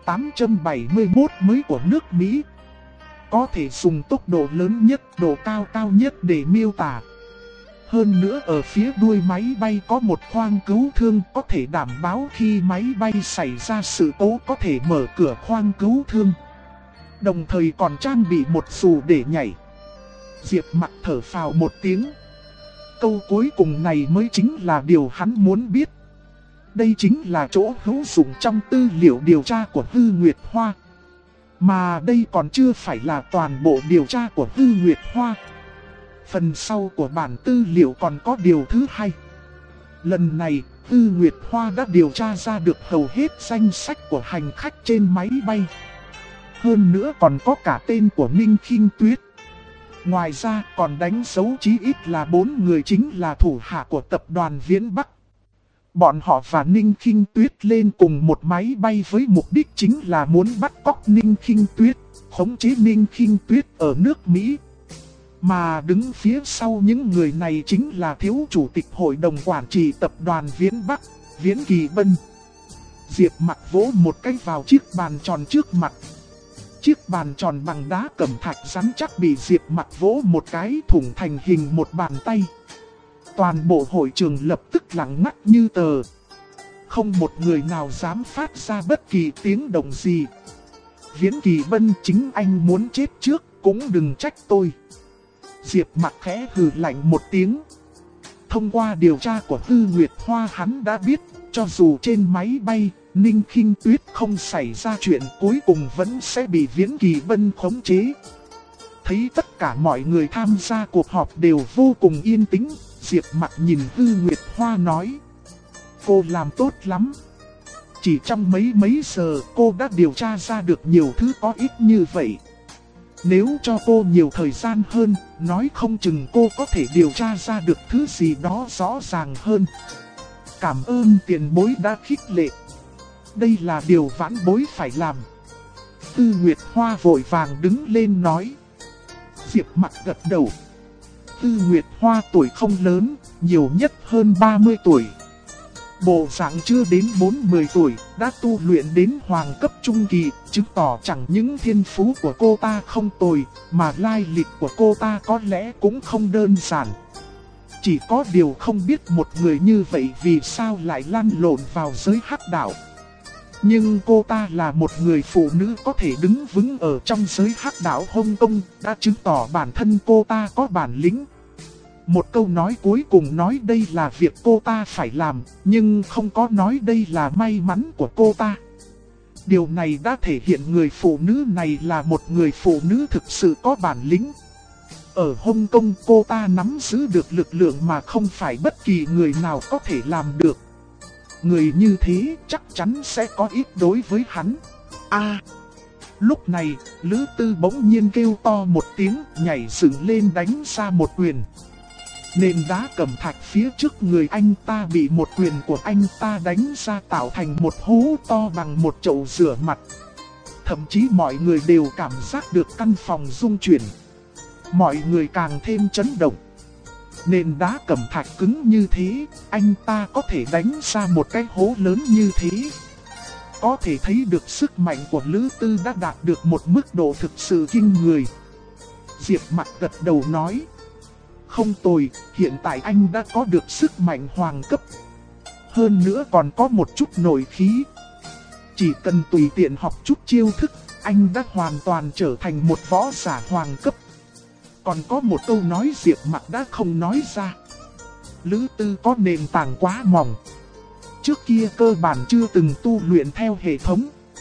871 mới của nước Mỹ. Có thể dùng tốc độ lớn nhất, độ cao nhất để miêu tả. Hơn nữa ở phía đuôi máy bay có một khoang cứu thương có thể đảm bảo khi máy bay xảy ra sự cố có thể mở cửa khoang cứu thương. Đồng thời còn trang bị một dù để nhảy. Diệp Mặc thở phào một tiếng. Câu cuối cùng này mới chính là điều hắn muốn biết. Đây chính là chỗ hữu dụng trong tư liệu điều tra của Hư Nguyệt Hoa. Mà đây còn chưa phải là toàn bộ điều tra của Hư Nguyệt Hoa. Phần sau của bản tư liệu còn có điều thứ hai. Lần này, Hư Nguyệt Hoa đã điều tra ra được hầu hết danh sách của hành khách trên máy bay. Hơn nữa còn có cả tên của Ninh Khinh Tuyết. Ngoài ra còn đánh dấu chí ít là 4 người chính là thủ hạ của tập đoàn Viễn Bắc. Bọn họ và Ninh Khinh Tuyết lên cùng một máy bay với mục đích chính là muốn bắt cóc Ninh Khinh Tuyết, khống chế Ninh Khinh Tuyết ở nước Mỹ. Mà đứng phía sau những người này chính là thiếu chủ tịch hội đồng quản trị tập đoàn Viễn Bắc, Viễn Kỳ Bân. Diệp Mặc vỗ một cái vào chiếc bàn tròn trước mặt. Chiếc bàn tròn bằng đá cẩm thạch rắn chắc bị Diệp Mặc vỗ một cái thủng thành hình một bàn tay. Toàn bộ hội trường lập tức lặng ngắt như tờ. Không một người nào dám phát ra bất kỳ tiếng động gì. Viễn Kỳ Bân, chính anh muốn chết trước cũng đừng trách tôi. Diệp Mặc khẽ hừ lạnh một tiếng. Thông qua điều tra của Hư Nguyệt Hoa hắn đã biết, cho dù trên máy bay, Ninh Khinh Tuyết không xảy ra chuyện cuối cùng vẫn sẽ bị Viễn Kỳ Bân khống chế. Thấy tất cả mọi người tham gia cuộc họp đều vô cùng yên tĩnh, Diệp Mặc nhìn Hư Nguyệt Hoa nói. Cô làm tốt lắm. Chỉ trong mấy giờ cô đã điều tra ra được nhiều thứ có ích như vậy. Nếu cho cô nhiều thời gian hơn, nói không chừng cô có thể điều tra ra được thứ gì đó rõ ràng hơn. Cảm ơn tiền bối đã khích lệ. Đây là điều vãn bối phải làm. Hư Nguyệt Hoa vội vàng đứng lên nói. Diệp Mặc gật đầu. Hư Nguyệt Hoa tuổi không lớn, nhiều nhất hơn 30 tuổi. Bộ dạng chưa đến 40 tuổi, đã tu luyện đến hoàng cấp trung kỳ, chứng tỏ chẳng những thiên phú của cô ta không tồi, mà lai lịch của cô ta có lẽ cũng không đơn giản. Chỉ có điều không biết một người như vậy vì sao lại lăn lộn vào giới hắc đạo. Nhưng cô ta là một người phụ nữ có thể đứng vững ở trong giới hắc đạo Hong Kong, đã chứng tỏ bản thân cô ta có bản lĩnh. Một câu nói cuối cùng nói đây là việc cô ta phải làm, nhưng không có nói đây là may mắn của cô ta. Điều này đã thể hiện người phụ nữ này là một người phụ nữ thực sự có bản lĩnh. Ở Hong Kong cô ta nắm giữ được lực lượng mà không phải bất kỳ người nào có thể làm được. Người như thế chắc chắn sẽ có ích đối với hắn. Lúc này, Lữ Tư bỗng nhiên kêu to một tiếng, nhảy dựng lên đánh ra một quyền. Nền đá cẩm thạch phía trước người anh ta bị một quyền của anh ta đánh ra tạo thành một hố to bằng một chậu rửa mặt. Thậm chí mọi người đều cảm giác được căn phòng rung chuyển. Mọi người càng thêm chấn động. Nền đá cẩm thạch cứng như thế, anh ta có thể đánh ra một cái hố lớn như thế. Có thể thấy được sức mạnh của Lữ Tư đã đạt được một mức độ thực sự kinh người. Diệp Mặc gật đầu nói. Không tồi, hiện tại anh đã có được sức mạnh hoàng cấp. Hơn nữa còn có một chút nội khí. Chỉ cần tùy tiện học chút chiêu thức, anh đã hoàn toàn trở thành một võ giả hoàng cấp. Còn có một câu nói Diệp Mặc đã không nói ra. Lữ Tư có nền tảng quá mỏng. Trước kia cơ bản chưa từng tu luyện theo hệ thống.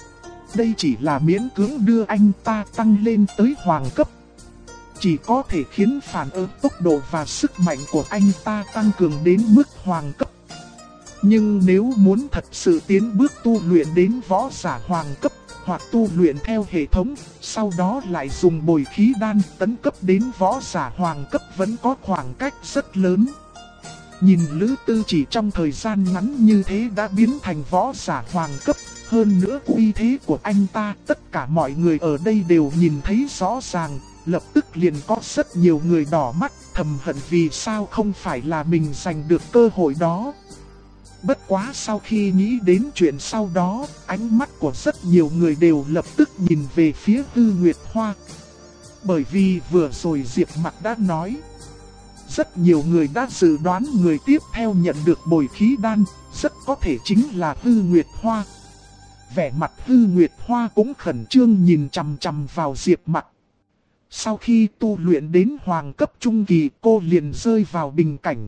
đây chỉ là miễn cưỡng đưa anh ta tăng lên tới hoàng cấp. Chỉ có thể khiến phản ứng tốc độ và sức mạnh của anh ta tăng cường đến mức hoàng cấp. Nhưng nếu muốn thật sự tiến bước tu luyện đến võ giả hoàng cấp, hoặc tu luyện theo hệ thống, sau đó lại dùng bồi khí đan tấn cấp đến võ giả hoàng cấp vẫn có khoảng cách rất lớn. Nhìn Lữ Tư chỉ trong thời gian ngắn như thế đã biến thành võ giả hoàng cấp, hơn nữa uy thế của anh ta tất cả mọi người ở đây đều nhìn thấy rõ ràng, lập tức liền có rất nhiều người đỏ mắt thầm hận vì sao không phải là mình giành được cơ hội đó. Bất quá sau khi nghĩ đến chuyện sau đó, ánh mắt của rất nhiều người đều lập tức nhìn về phía Hư Nguyệt Hoa. Bởi vì vừa rồi Diệp Mặc đã nói, rất nhiều người đã dự đoán người tiếp theo nhận được bồi khí đan, rất có thể chính là Hư Nguyệt Hoa. Vẻ mặt Hư Nguyệt Hoa cũng khẩn trương nhìn chằm chằm vào Diệp Mặc. Sau khi tu luyện đến hoàng cấp trung kỳ, cô liền rơi vào bình cảnh.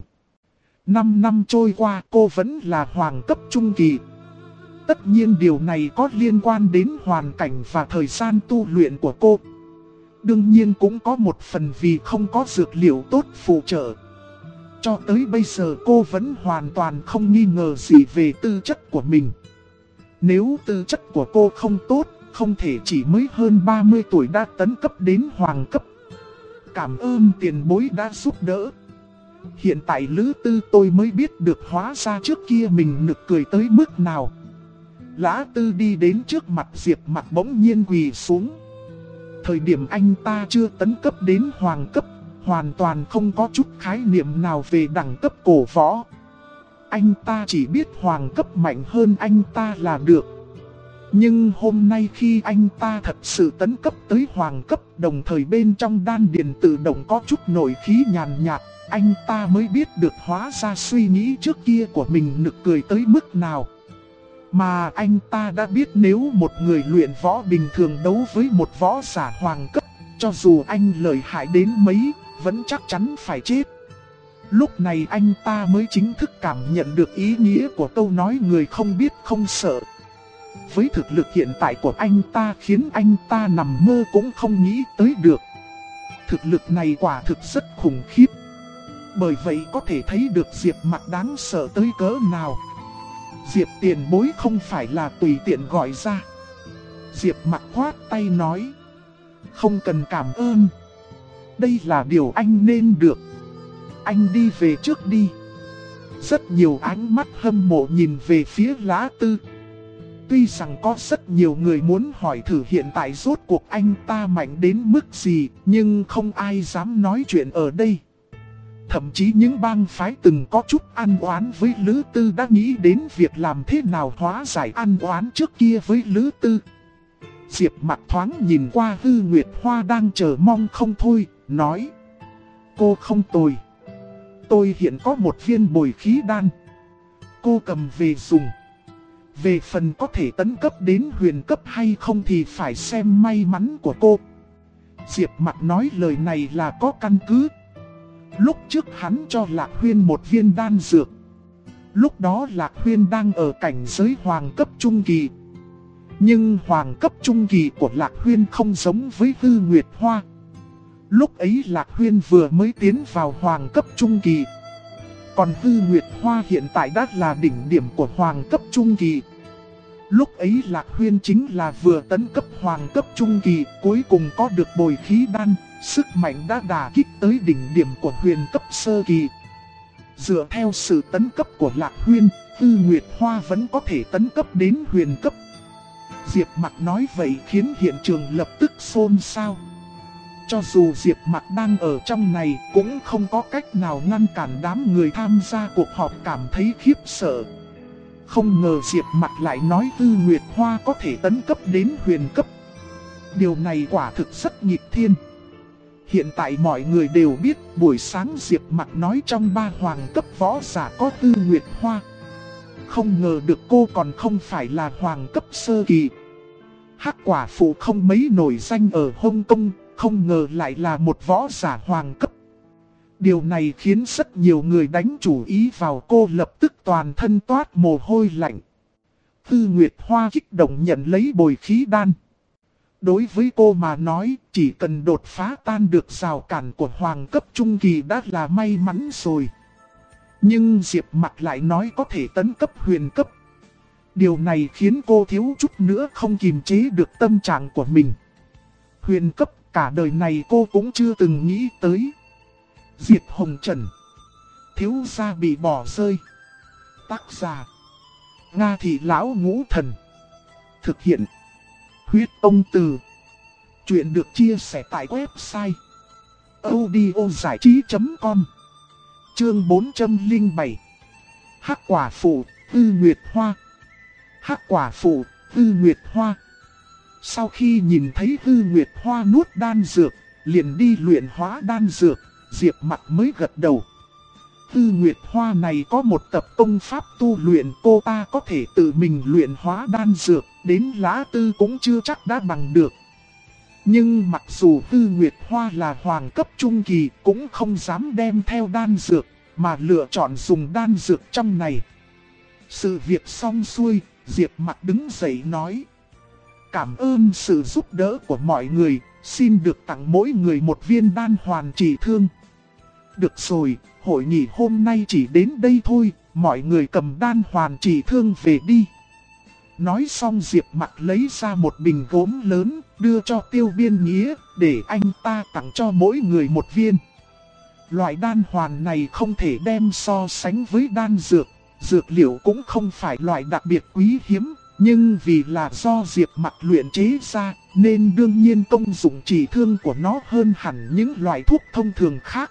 5 năm trôi qua cô vẫn là hoàng cấp trung kỳ. Tất nhiên điều này có liên quan đến hoàn cảnh và thời gian tu luyện của cô. Đương nhiên cũng có một phần vì không có dược liệu tốt phụ trợ. Cho tới bây giờ cô vẫn hoàn toàn không nghi ngờ gì về tư chất của mình. Nếu tư chất của cô không tốt, không thể chỉ mới hơn 30 tuổi đã tấn cấp đến hoàng cấp. Cảm ơn tiền bối đã giúp đỡ. Hiện tại Lữ Tư tôi mới biết được hóa ra trước kia mình nực cười tới mức nào. Lã Tư đi đến trước mặt Diệp Mặc bỗng nhiên quỳ xuống. Thời điểm anh ta chưa tấn cấp đến hoàng cấp, hoàn toàn không có chút khái niệm nào về đẳng cấp cổ võ. Anh ta chỉ biết hoàng cấp mạnh hơn anh ta là được. Nhưng hôm nay khi anh ta thật sự tấn cấp tới hoàng cấp, đồng thời bên trong đan điền tự động có chút nội khí nhàn nhạt, anh ta mới biết được hóa ra suy nghĩ trước kia của mình nực cười tới mức nào. Mà anh ta đã biết nếu một người luyện võ bình thường đấu với một võ giả hoàng cấp, cho dù anh lợi hại đến mấy, vẫn chắc chắn phải chết. Lúc này anh ta mới chính thức cảm nhận được ý nghĩa của câu nói người không biết không sợ. Với thực lực hiện tại của anh ta khiến anh ta nằm mơ cũng không nghĩ tới được. Thực lực này quả thực rất khủng khiếp. Bởi vậy có thể thấy được Diệp Mặc đáng sợ tới cỡ nào. Diệp tiền bối không phải là tùy tiện gọi ra. Diệp Mặc khoát tay nói, không cần cảm ơn. Đây là điều anh nên được. Anh đi về trước đi. Rất nhiều ánh mắt hâm mộ nhìn về phía Lã Tư. Tuy rằng có rất nhiều người muốn hỏi thử hiện tại rốt cuộc anh ta mạnh đến mức gì, nhưng không ai dám nói chuyện ở đây. Thậm chí những bang phái từng có chút ăn oán với Lữ Tư đã nghĩ đến việc làm thế nào hóa giải ăn oán trước kia với Lữ Tư. Diệp Mặc thoáng nhìn qua Hư Nguyệt Hoa đang chờ mong không thôi, nói: cô không tồi. Tôi hiện có một viên bồi khí đan. Cô cầm về dùng. Về phần có thể tấn cấp đến huyền cấp hay không thì phải xem may mắn của cô. Diệp Mặc nói lời này là có căn cứ. Lúc trước hắn cho Lạc Huyên một viên đan dược. Lúc đó Lạc Huyên đang ở cảnh giới hoàng cấp trung kỳ. Nhưng hoàng cấp trung kỳ của Lạc Huyên không giống với Hư Nguyệt Hoa. Lúc ấy Lạc Huyên vừa mới tiến vào hoàng cấp trung kỳ. Còn Hư Nguyệt Hoa hiện tại đã là đỉnh điểm của hoàng cấp trung kỳ. Lúc ấy Lạc Huyên chính là vừa tấn cấp hoàng cấp trung kỳ, cuối cùng có được bồi khí đan, sức mạnh đã đả kích tới đỉnh điểm của huyền cấp sơ kỳ. Dựa theo sự tấn cấp của Lạc Huyên, Hư Nguyệt Hoa vẫn có thể tấn cấp đến huyền cấp. Diệp Mặc nói vậy khiến hiện trường lập tức xôn xao. Cho dù Diệp Mặc đang ở trong này cũng không có cách nào ngăn cản đám người tham gia cuộc họp cảm thấy khiếp sợ. Không ngờ Diệp Mặc lại nói Hư Nguyệt Hoa có thể tấn cấp đến huyền cấp. Điều này quả thực rất nghịch thiên. Hiện tại mọi người đều biết buổi sáng Diệp Mặc nói trong 3 hoàng cấp võ giả có Hư Nguyệt Hoa. Không ngờ được cô còn không phải là hoàng cấp sơ kỳ. Hắc quả phụ không mấy nổi danh ở Hong Kong, không ngờ lại là một võ giả hoàng cấp. Điều này khiến rất nhiều người đánh chủ ý vào cô, lập tức toàn thân toát mồ hôi lạnh. Tư Nguyệt Hoa kích động nhận lấy bồi khí đan. Đối với cô mà nói, chỉ cần đột phá tan được rào cản của hoàng cấp trung kỳ đã là may mắn rồi. Nhưng Diệp Mặc lại nói có thể tấn cấp huyền cấp. Điều này khiến cô thiếu chút nữa không kiềm chế được tâm trạng của mình. Huyền cấp cả đời này cô cũng chưa từng nghĩ tới. Diệp Hồng Trần, thiếu gia bị bỏ rơi. Tác giả Nga Thị Lão Ngũ Thần. Thực hiện Huyết Ông Từ. Chuyện được chia sẻ tại website audiozảichí.com. Chương 407. Hắc quả phụ, Tư Nguyệt Hoa. Hắc quả phụ, Tư Nguyệt Hoa. Sau khi nhìn thấy Tư Nguyệt Hoa nuốt đan dược, liền đi luyện hóa đan dược, Diệp Mặc mới gật đầu. Tư Nguyệt Hoa này có một tập công pháp tu luyện, cô ta có thể tự mình luyện hóa đan dược, đến Lã Tư cũng chưa chắc đã bằng được. Nhưng mặc dù Tư Nguyệt Hoa là hoàng cấp trung kỳ, cũng không dám đem theo đan dược, mà lựa chọn dùng đan dược trong này. Sự việc xong xuôi, Diệp Mặc đứng dậy nói: cảm ơn sự giúp đỡ của mọi người, xin được tặng mỗi người một viên đan hoàn trị thương. Được rồi, hội nghị hôm nay chỉ đến đây thôi, mọi người cầm đan hoàn trị thương về đi. Nói xong Diệp Mặc lấy ra một bình gốm lớn, đưa cho Tiêu Biên Nghĩa, để anh ta tặng cho mỗi người một viên. Loại đan hoàn này không thể đem so sánh với đan dược, dược liệu cũng không phải loại đặc biệt quý hiếm, nhưng vì là do Diệp Mặc luyện chế ra, nên đương nhiên công dụng trị thương của nó hơn hẳn những loại thuốc thông thường khác.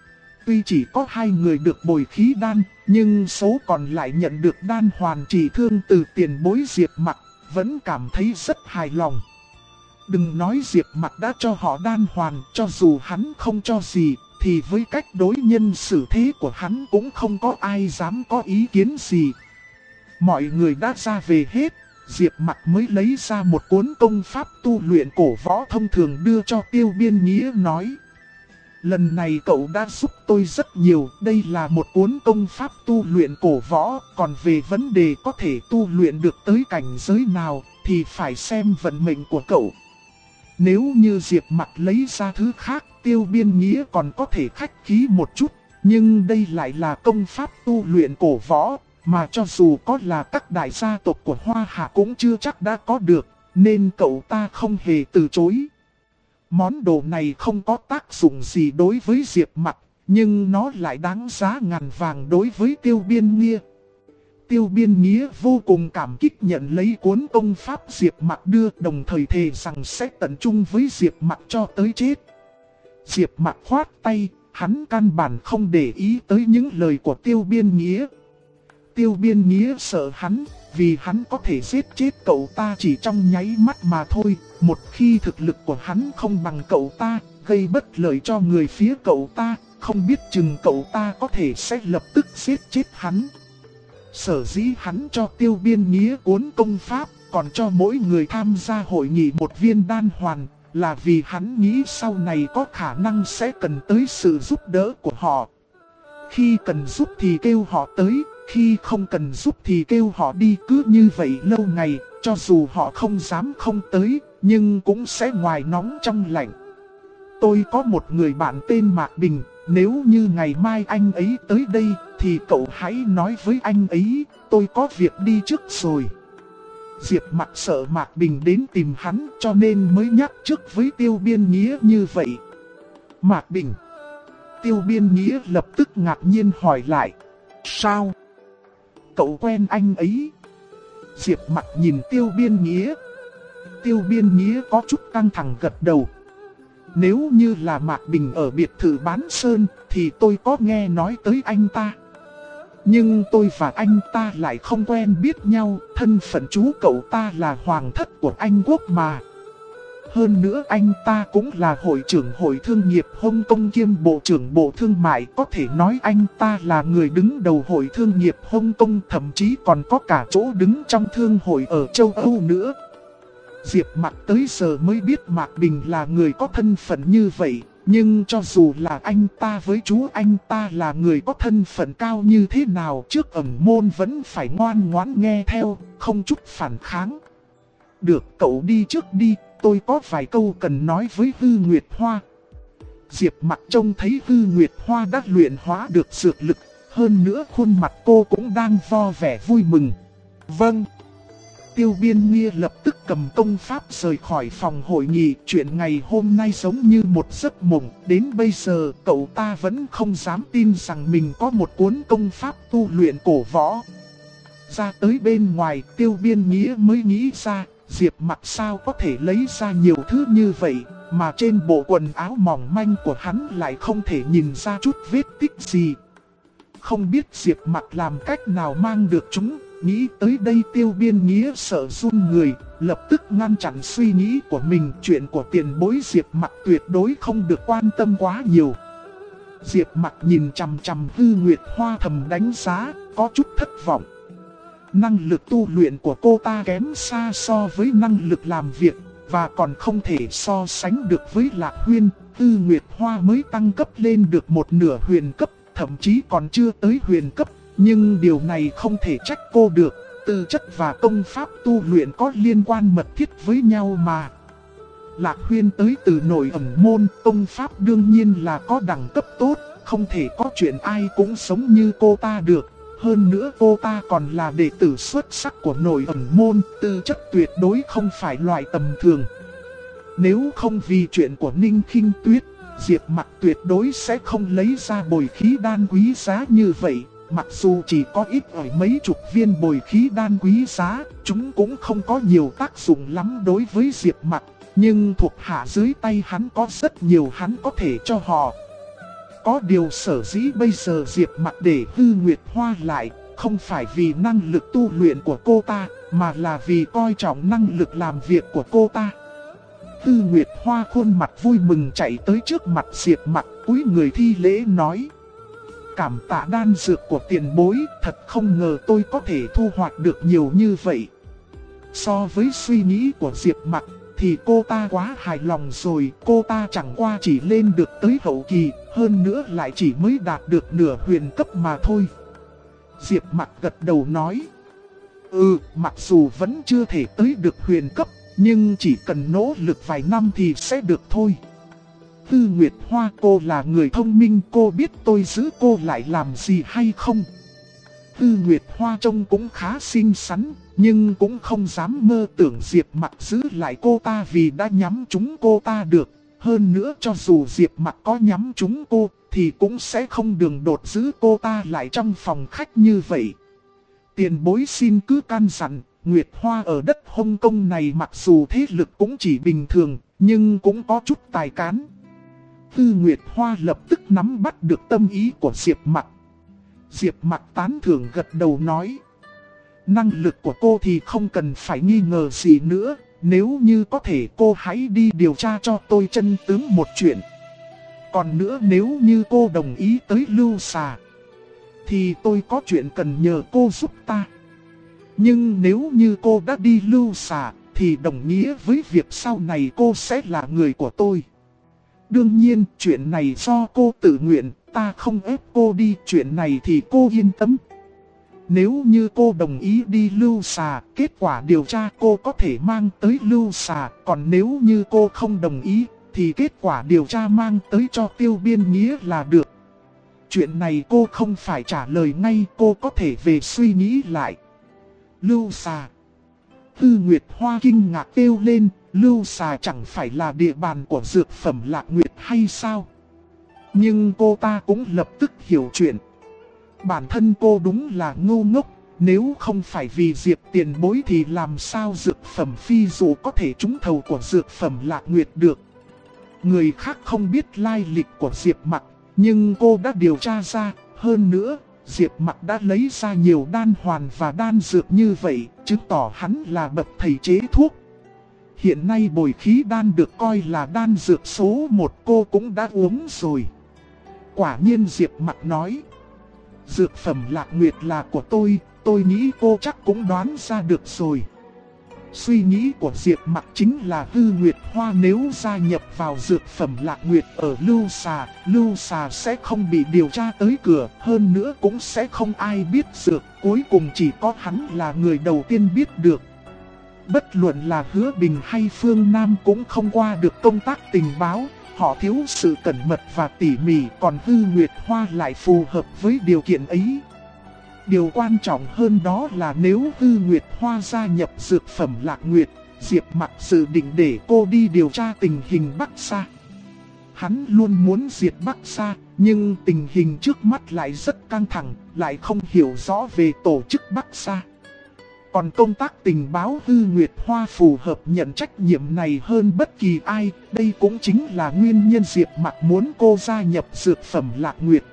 Tuy chỉ có 2 người được bồi khí đan, nhưng số còn lại nhận được đan hoàn trị thương từ tiền bối Diệp Mặc, vẫn cảm thấy rất hài lòng. Đừng nói Diệp Mặc đã cho họ đan hoàn, cho dù hắn không cho gì, thì với cách đối nhân xử thế của hắn cũng không có ai dám có ý kiến gì. Mọi người đã ra về hết, Diệp Mặc mới lấy ra một cuốn công pháp tu luyện cổ võ thông thường đưa cho Tiêu Biên Nghĩa nói: lần này cậu đã giúp tôi rất nhiều, đây là một cuốn công pháp tu luyện cổ võ, còn về vấn đề có thể tu luyện được tới cảnh giới nào, thì phải xem vận mệnh của cậu. Nếu như Diệp Mặc lấy ra thứ khác, Tiêu Biên Nghĩa còn có thể khách khí một chút, nhưng đây lại là công pháp tu luyện cổ võ, mà cho dù có là các đại gia tộc của Hoa Hạ cũng chưa chắc đã có được, nên cậu ta không hề từ chối. Món đồ này không có tác dụng gì đối với Diệp Mặc, nhưng nó lại đáng giá ngàn vàng đối với Tiêu Biên Nghĩa. Tiêu Biên Nghĩa vô cùng cảm kích nhận lấy cuốn công pháp Diệp Mặc đưa, đồng thời thề rằng sẽ tận trung với Diệp Mặc cho tới chết. Diệp Mặc khoát tay, hắn căn bản không để ý tới những lời của Tiêu Biên Nghĩa. Tiêu Biên Nghĩa sợ hắn, vì hắn có thể giết chết cậu ta chỉ trong nháy mắt mà thôi. Một khi thực lực của hắn không bằng cậu ta, gây bất lợi cho người phía cậu ta, không biết chừng cậu ta có thể sẽ lập tức giết chết hắn. Sở dĩ hắn cho Tiêu Biên Nghĩa cuốn công pháp, còn cho mỗi người tham gia hội nghị một viên đan hoàn, là vì hắn nghĩ sau này có khả năng sẽ cần tới sự giúp đỡ của họ. Khi cần giúp thì kêu họ tới, khi không cần giúp thì kêu họ đi, cứ như vậy lâu ngày, cho dù họ không dám không tới, nhưng cũng sẽ ngoài nóng trong lạnh. Tôi có một người bạn tên Mạc Bình, nếu như ngày mai anh ấy tới đây, thì cậu hãy nói với anh ấy, tôi có việc đi trước rồi. Diệp Mặc sợ Mạc Bình đến tìm hắn, cho nên mới nhắc trước với Tiêu Biên Nghĩa như vậy. Mạc Bình. Tiêu Biên Nghĩa lập tức ngạc nhiên hỏi lại. Sao? Cậu quen anh ấy? Diệp Mặc nhìn Tiêu Biên Nghĩa. Tiêu Biên Nghĩa có chút căng thẳng gật đầu. Nếu như là Mạc Bình ở biệt thự Bán Sơn, thì tôi có nghe nói tới anh ta. Nhưng tôi và anh ta lại không quen biết nhau, thân phận chú cậu ta là hoàng thất của Anh Quốc mà. Hơn nữa anh ta cũng là hội trưởng hội thương nghiệp Hồng Kông kiêm bộ trưởng bộ thương mại, có thể nói anh ta là người đứng đầu hội thương nghiệp Hồng Kông, thậm chí còn có cả chỗ đứng trong thương hội ở châu Âu nữa. Diệp Mặc tới giờ mới biết Mạc Bình là người có thân phận như vậy, Nhưng cho dù là anh ta với chú anh ta là người có thân phận cao như thế nào, trước ẩn môn vẫn phải ngoan ngoãn nghe theo, không chút phản kháng. Được, cậu đi trước đi, tôi có vài câu cần nói với Hư Nguyệt Hoa. Diệp Mặc trông thấy Hư Nguyệt Hoa đã luyện hóa được dược lực, hơn nữa khuôn mặt cô cũng đang vo vẻ vui mừng. Vâng. Tiêu Biên Nghĩa lập tức cầm công pháp rời khỏi phòng hội nghị. Chuyện ngày hôm nay giống như một giấc mộng. Đến bây giờ cậu ta vẫn không dám tin rằng mình có một cuốn công pháp tu luyện cổ võ. Ra tới bên ngoài, Tiêu Biên Nghĩa mới nghĩ ra Diệp Mặc sao có thể lấy ra nhiều thứ như vậy, mà trên bộ quần áo mỏng manh của hắn lại không thể nhìn ra chút vết tích gì. Không biết Diệp Mặc làm cách nào mang được chúng. Nghĩ tới đây Tiêu Biên Nghĩa sợ run người, lập tức ngăn chặn suy nghĩ của mình. Chuyện của tiền bối Diệp Mặc tuyệt đối không được quan tâm quá nhiều. Diệp Mặc nhìn chằm chằm Hư Nguyệt Hoa thầm đánh giá, có chút thất vọng. Năng lực tu luyện của cô ta kém xa so với năng lực làm việc, và còn không thể so sánh được với Lạc Huyên. Hư Nguyệt Hoa mới tăng cấp lên được một nửa huyền cấp, thậm chí còn chưa tới huyền cấp. Nhưng điều này không thể trách cô được, tư chất và công pháp tu luyện có liên quan mật thiết với nhau mà. Lạc Huyên tới từ nội ẩn môn, công pháp đương nhiên là có đẳng cấp tốt, không thể có chuyện ai cũng sống như cô ta được. Hơn nữa cô ta còn là đệ tử xuất sắc của nội ẩn môn, tư chất tuyệt đối không phải loại tầm thường. Nếu không vì chuyện của Ninh Khinh Tuyết, Diệp Mặc tuyệt đối sẽ không lấy ra bồi khí đan quý giá như vậy. Mặc dù chỉ có ít ỏi mấy chục viên bồi khí đan quý giá, chúng cũng không có nhiều tác dụng lắm đối với Diệp Mặc. Nhưng thuộc hạ dưới tay hắn có rất nhiều hắn có thể cho họ. Có điều sở dĩ bây giờ Diệp Mặc để Hư Nguyệt Hoa lại, không phải vì năng lực tu luyện của cô ta, mà là vì coi trọng năng lực làm việc của cô ta. Hư Nguyệt Hoa khuôn mặt vui mừng chạy tới trước mặt Diệp Mặc, cúi người thi lễ nói: cảm tạ đan dược của tiền bối, thật không ngờ tôi có thể thu hoạch được nhiều như vậy. So với suy nghĩ của Diệp Mặc thì cô ta quá hài lòng rồi, cô ta chẳng qua chỉ lên được tới hậu kỳ, hơn nữa lại chỉ mới đạt được nửa huyền cấp mà thôi. Diệp Mặc gật đầu nói: mặc dù vẫn chưa thể tới được huyền cấp, nhưng chỉ cần nỗ lực vài năm thì sẽ được thôi. Hư Nguyệt Hoa, cô là người thông minh, cô biết tôi giữ cô lại làm gì hay không? Hư Nguyệt Hoa trông cũng khá xinh xắn, nhưng cũng không dám mơ tưởng Diệp Mặc giữ lại cô ta vì đã nhắm trúng cô ta được. Hơn nữa cho dù Diệp Mặc có nhắm trúng cô, thì cũng sẽ không đường đột giữ cô ta lại trong phòng khách như vậy. Tiền bối xin cứ can dặn, Nguyệt Hoa ở đất Hồng Kông này mặc dù thế lực cũng chỉ bình thường, nhưng cũng có chút tài cán. Hư Nguyệt Hoa lập tức nắm bắt được tâm ý của Diệp Mặc. Diệp Mặc tán thưởng gật đầu nói: năng lực của cô thì không cần phải nghi ngờ gì nữa. Nếu như có thể cô hãy đi điều tra cho tôi chân tướng một chuyện. Còn nữa, nếu như cô đồng ý tới Lưu Xà thì tôi có chuyện cần nhờ cô giúp ta. Nhưng nếu như cô đã đi Lưu Xà thì đồng nghĩa với việc sau này cô sẽ là người của tôi. Đương nhiên chuyện này do cô tự nguyện, ta không ép cô đi, chuyện này thì cô yên tâm. Nếu như cô đồng ý đi Lưu Xà, kết quả điều tra cô có thể mang tới Lưu Xà. Còn nếu như cô không đồng ý, thì kết quả điều tra mang tới cho Tiêu Biên Nghĩa là được. Chuyện này cô không phải trả lời ngay, cô có thể về suy nghĩ lại. Lưu Xà. Hư Nguyệt Hoa kinh ngạc kêu lên, Lưu Xà chẳng phải là địa bàn của dược phẩm Lạc Nguyệt hay sao? Nhưng cô ta cũng lập tức hiểu chuyện. Bản thân cô đúng là ngu ngốc, nếu không phải vì Diệp tiền bối thì làm sao dược phẩm phi dụ có thể trúng thầu của dược phẩm Lạc Nguyệt được. Người khác không biết lai lịch của Diệp Mặc, nhưng cô đã điều tra ra. Hơn nữa, Diệp Mặc đã lấy ra nhiều đan hoàn và đan dược như vậy, chứng tỏ hắn là bậc thầy chế thuốc. Hiện nay bồi khí đan được coi là đan dược số 1, cô cũng đã uống rồi. Quả nhiên Diệp Mặc nói: dược phẩm Lạc Nguyệt là của tôi nghĩ cô chắc cũng đoán ra được rồi. Suy nghĩ của Diệp Mặc chính là Hư Nguyệt Hoa nếu gia nhập vào dược phẩm Lạc Nguyệt ở Lưu Xà sẽ không bị điều tra tới cửa, hơn nữa cũng sẽ không ai biết dược, cuối cùng chỉ có hắn là người đầu tiên biết được. Bất luận là Hứa Bình hay Phương Nam cũng không qua được công tác tình báo, họ thiếu sự cẩn mật và tỉ mỉ, còn Hư Nguyệt Hoa lại phù hợp với điều kiện ấy. Điều quan trọng hơn đó là nếu Hư Nguyệt Hoa gia nhập dược phẩm Lạc Nguyệt, Diệp Mặc dự định để cô đi điều tra tình hình Bắc Sa. Hắn luôn muốn diệt Bắc Sa, nhưng tình hình trước mắt lại rất căng thẳng, lại không hiểu rõ về tổ chức Bắc Sa. Còn công tác tình báo Hư Nguyệt Hoa phù hợp nhận trách nhiệm này hơn bất kỳ ai, đây cũng chính là nguyên nhân Diệp Mặc muốn cô gia nhập dược phẩm Lạc Nguyệt.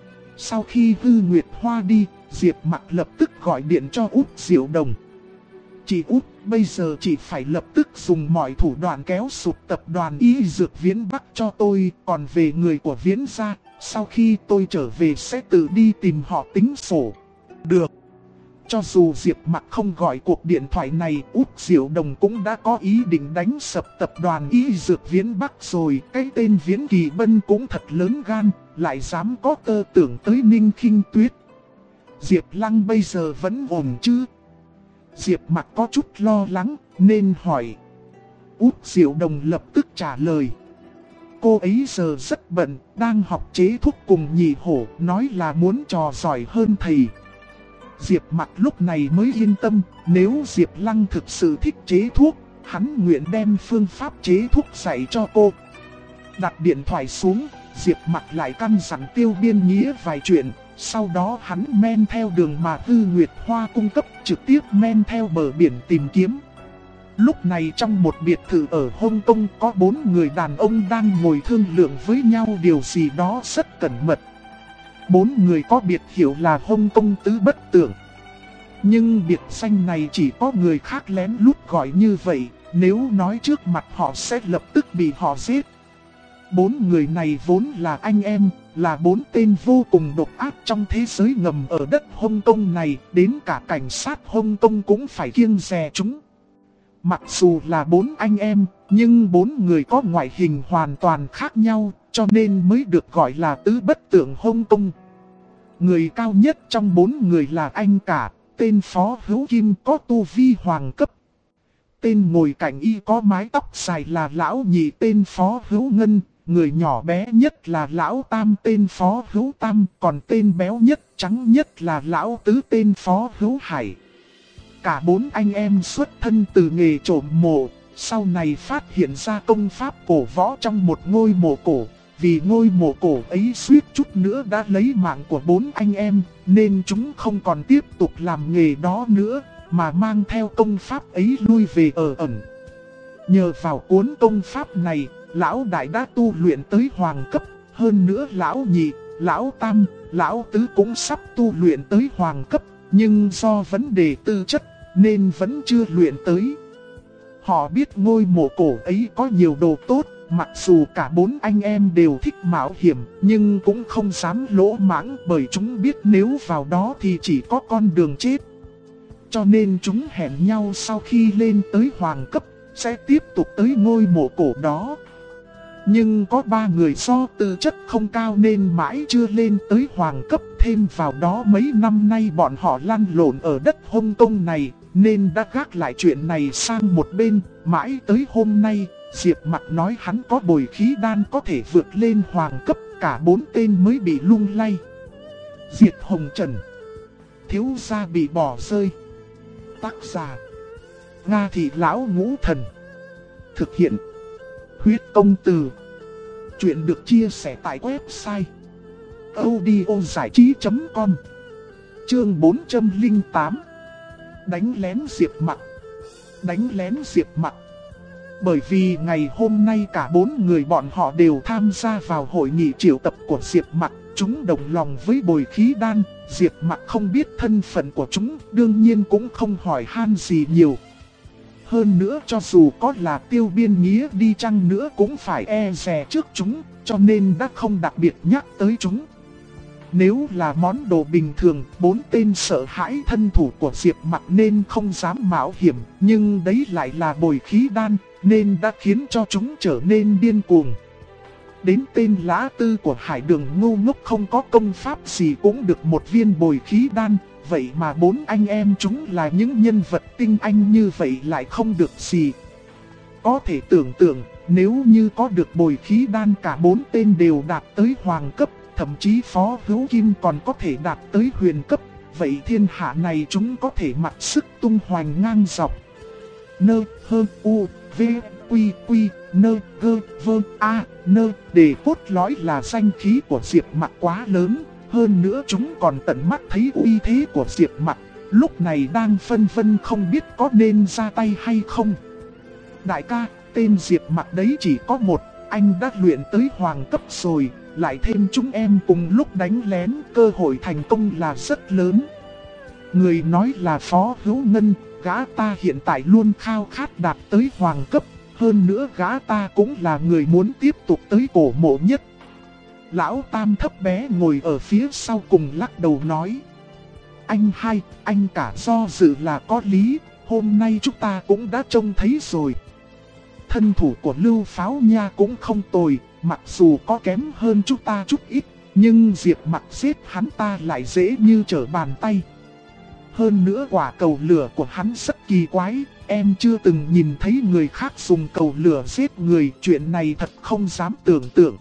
Sau khi Hư Nguyệt Hoa đi, Diệp Mặc lập tức gọi điện cho Út Diệu Đồng. Chị Út, bây giờ chị phải lập tức dùng mọi thủ đoạn kéo sụp tập đoàn Y Dược Viễn Bắc cho tôi, còn về người của Viễn gia, sau khi tôi trở về sẽ tự đi tìm họ tính sổ. Được. Cho dù Diệp Mặc không gọi cuộc điện thoại này, Út Diệu Đồng cũng đã có ý định đánh sập tập đoàn Y Dược Viễn Bắc rồi. Cái tên Viễn Kỳ Bân cũng thật lớn gan, lại dám có tơ tưởng tới Ninh Khinh Tuyết. Diệp Lăng bây giờ vẫn ổn chứ? Diệp Mặc có chút lo lắng nên hỏi. Út Diệu Đồng lập tức trả lời. Cô ấy giờ rất bận, đang học chế thuốc cùng Nhị Hổ, nói là muốn trò giỏi hơn thầy. Diệp Mặc lúc này mới yên tâm, nếu Diệp Lăng thực sự thích chế thuốc, hắn nguyện đem phương pháp chế thuốc dạy cho cô. Đặt điện thoại xuống, Diệp Mặc lại căn dặn Tiêu Biên Nghĩa vài chuyện, sau đó hắn men theo đường mà Hư Nguyệt Hoa cung cấp, trực tiếp men theo bờ biển tìm kiếm. Lúc này trong một biệt thự ở Hồng Kông có 4 người đàn ông đang ngồi thương lượng với nhau điều gì đó rất cẩn mật. 4 người có biệt hiệu là Hồng Kông Tứ Bất Tượng. Nhưng biệt danh này chỉ có người khác lén lút gọi như vậy, nếu nói trước mặt họ sẽ lập tức bị họ giết. 4 người này vốn là anh em, là 4 tên vô cùng độc ác trong thế giới ngầm ở đất Hồng Kông này, đến cả cảnh sát Hồng Kông cũng phải kiêng dè chúng. Mặc dù là 4 anh em, nhưng 4 người có ngoại hình hoàn toàn khác nhau, cho nên mới được gọi là Tứ Bất Tượng Hồng Kông. Người cao nhất trong 4 người là anh cả, tên Phó Hữu Kim có tu vi hoàng cấp. Tên ngồi cạnh y có mái tóc dài là Lão Nhị tên Phó Hữu Ngân, người nhỏ bé nhất là Lão Tam tên Phó Hữu Tam, còn tên béo nhất trắng nhất là Lão Tứ tên Phó Hữu Hải. Cả 4 anh em xuất thân từ nghề trộm mộ, sau này phát hiện ra công pháp cổ võ trong một ngôi mộ cổ. Vì ngôi mộ cổ ấy suýt chút nữa đã lấy mạng của 4 anh em, nên chúng không còn tiếp tục làm nghề đó nữa, mà mang theo công pháp ấy lui về ở ẩn. Nhờ vào cuốn công pháp này, Lão Đại đã tu luyện tới hoàng cấp, hơn nữa Lão Nhị, Lão Tam, Lão Tứ cũng sắp tu luyện tới hoàng cấp, nhưng do vấn đề tư chất nên vẫn chưa luyện tới. Họ biết ngôi mộ cổ ấy có nhiều đồ tốt, mặc dù cả 4 anh em đều thích mạo hiểm, nhưng cũng không dám lỗ mãng bởi chúng biết nếu vào đó thì chỉ có con đường chết. Cho nên chúng hẹn nhau sau khi lên tới hoàng cấp, sẽ tiếp tục tới ngôi mộ cổ đó. Nhưng có 3 người do tư chất không cao nên mãi chưa lên tới hoàng cấp, thêm vào đó mấy năm nay bọn họ lăn lộn ở đất Hồng Kông này, nên đã gác lại chuyện này sang một bên, mãi tới hôm nay. Diệp Mặc nói hắn có bồi khí đan có thể vượt lên hoàng cấp, cả 4 tên mới bị lung lay. Diệt Hồng Trần, thiếu gia bị bỏ rơi. Tác giả Nga Thị Lão Ngũ Thần. Thực hiện Huyết Công Từ. Chuyện được chia sẻ tại website audiozảichí.com. Chương 408. Đánh lén Diệp Mặc. Đánh lén Diệp Mặc. Bởi vì ngày hôm nay cả 4 người bọn họ đều tham gia vào hội nghị triệu tập của Diệp Mặc, chúng đồng lòng với bồi khí đan. Diệp Mặc không biết thân phận của chúng, đương nhiên cũng không hỏi han gì nhiều. Hơn nữa cho dù có là Tiêu Biên Nghĩa đi chăng nữa cũng phải e dè trước chúng, cho nên đã không đặc biệt nhắc tới chúng. Nếu là món đồ bình thường, 4 tên sợ hãi thân thủ của Diệp Mặc nên không dám mạo hiểm, nhưng đấy lại là bồi khí đan, nên đã khiến cho chúng trở nên điên cuồng. Đến tên Lã Tư của Hải Đường ngu ngốc không có công pháp gì cũng được một viên bồi khí đan, vậy mà 4 anh em chúng là những nhân vật tinh anh như vậy lại không được gì. Có thể tưởng tượng, nếu như có được bồi khí đan cả 4 tên đều đạt tới hoàng cấp, thậm chí Phó Hữu Kim còn có thể đạt tới huyền cấp, vậy thiên hạ này chúng có thể mặc sức tung hoành ngang dọc. Nơ, hơ, u, v, quy, quy, nơ, gơ, vơ, a, nơ, để cốt lõi là danh khí của Diệp Mặc quá lớn, hơn nữa chúng còn tận mắt thấy uy thế của Diệp Mặc, lúc này đang phân vân không biết có nên ra tay hay không. Đại ca, tên Diệp Mặc đấy chỉ có một, anh đã luyện tới hoàng cấp rồi, lại thêm chúng em cùng lúc đánh lén, cơ hội thành công là rất lớn. Người nói là Phó Hữu Ngân, gã ta hiện tại luôn khao khát đạt tới hoàng cấp, hơn nữa gã ta cũng là người muốn tiếp tục tới cổ mộ nhất. Lão Tam thấp bé ngồi ở phía sau cùng lắc đầu nói: Anh hai, anh cả do dự là có lý, hôm nay chúng ta cũng đã trông thấy rồi. Thân thủ của Lưu Pháo Nha cũng không tồi, mặc dù có kém hơn chúng ta chút ít, nhưng Diệp Mặc giết hắn ta lại dễ như trở bàn tay. Hơn nữa quả cầu lửa của hắn rất kỳ quái, em chưa từng nhìn thấy người khác dùng cầu lửa giết người, chuyện này thật không dám tưởng tượng.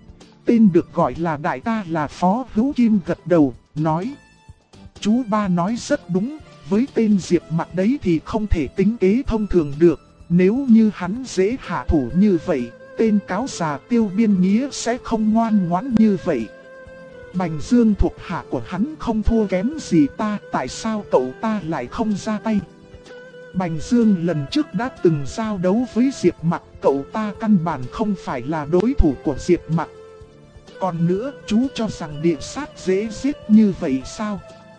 Tên được gọi là đại ca là Phó Hữu Kim gật đầu, nói: Chú ba nói rất đúng, với tên Diệp Mặc đấy thì không thể tính kế thông thường được. Nếu như hắn dễ hạ thủ như vậy, tên cáo già Tiêu Biên Nghĩa sẽ không ngoan ngoãn như vậy. Bành Dương thuộc hạ của hắn không thua kém gì ta, tại sao cậu ta lại không ra tay? Bành Dương lần trước đã từng giao đấu với Diệp Mặc, cậu ta căn bản không phải là đối thủ của Diệp Mặc. Còn nữa, chú cho rằng địa sát dễ giết như vậy sao?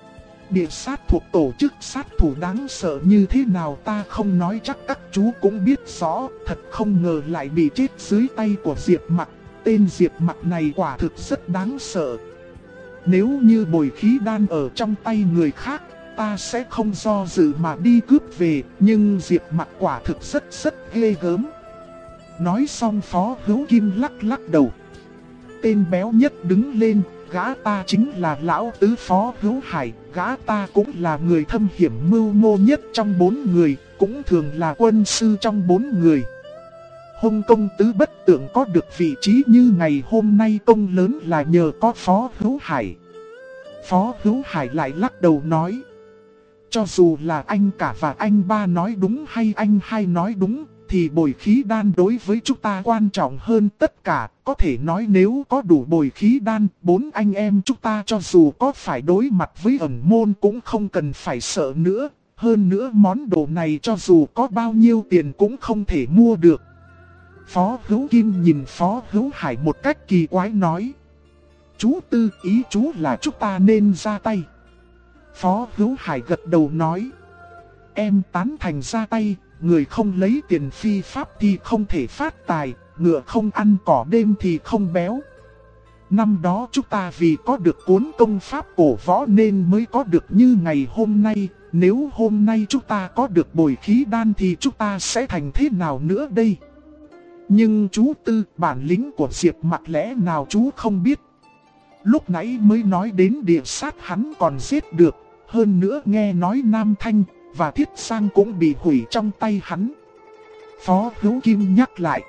Địa sát thuộc tổ chức sát thủ đáng sợ như thế nào ta không nói chắc các chú cũng biết rõ, thật không ngờ lại bị chết dưới tay của Diệp Mặc. Tên Diệp Mặc này quả thực rất đáng sợ. Nếu như bồi khí đan ở trong tay người khác, ta sẽ không do dự mà đi cướp về, nhưng Diệp Mặc quả thực rất ghê gớm. Nói xong Phó Hữu Kim lắc đầu. Tên béo nhất đứng lên, gã ta chính là lão tứ Phó Hữu Hải, gã ta cũng là người thâm hiểm mưu mô nhất trong 4 người, cũng thường là quân sư trong 4 người. Hồng công tứ bất tượng có được vị trí như ngày hôm nay công lớn là nhờ có Phó Hữu Hải. Phó Hữu Hải lại lắc đầu nói: Cho dù là anh cả và anh ba nói đúng hay anh hai nói đúng, thì bồi khí đan đối với chúng ta quan trọng hơn tất cả. Có thể nói nếu có đủ bồi khí đan, 4 anh em chúng ta cho dù có phải đối mặt với ẩn môn cũng không cần phải sợ nữa. Hơn nữa món đồ này cho dù có bao nhiêu tiền cũng không thể mua được. Phó Hữu Kim nhìn Phó Hữu Hải một cách kỳ quái nói: Chú Tư, ý chú là chúng ta nên ra tay. Phó Hữu Hải gật đầu nói: Em tán thành ra tay. Người không lấy tiền phi pháp thì không thể phát tài, ngựa không ăn cỏ đêm thì không béo. Năm đó chúng ta vì có được cuốn công pháp cổ võ nên mới có được như ngày hôm nay. Nếu hôm nay chúng ta có được bồi khí đan thì chúng ta sẽ thành thế nào nữa đây? Nhưng chú Tư, bản lĩnh của Diệp Mặc lẽ nào chú không biết? Lúc nãy mới nói đến địa sát hắn còn giết được, hơn nữa nghe nói Nam Thanh và Thiết Sang cũng bị hủy trong tay hắn. Phó Hữu Kim nhắc lại.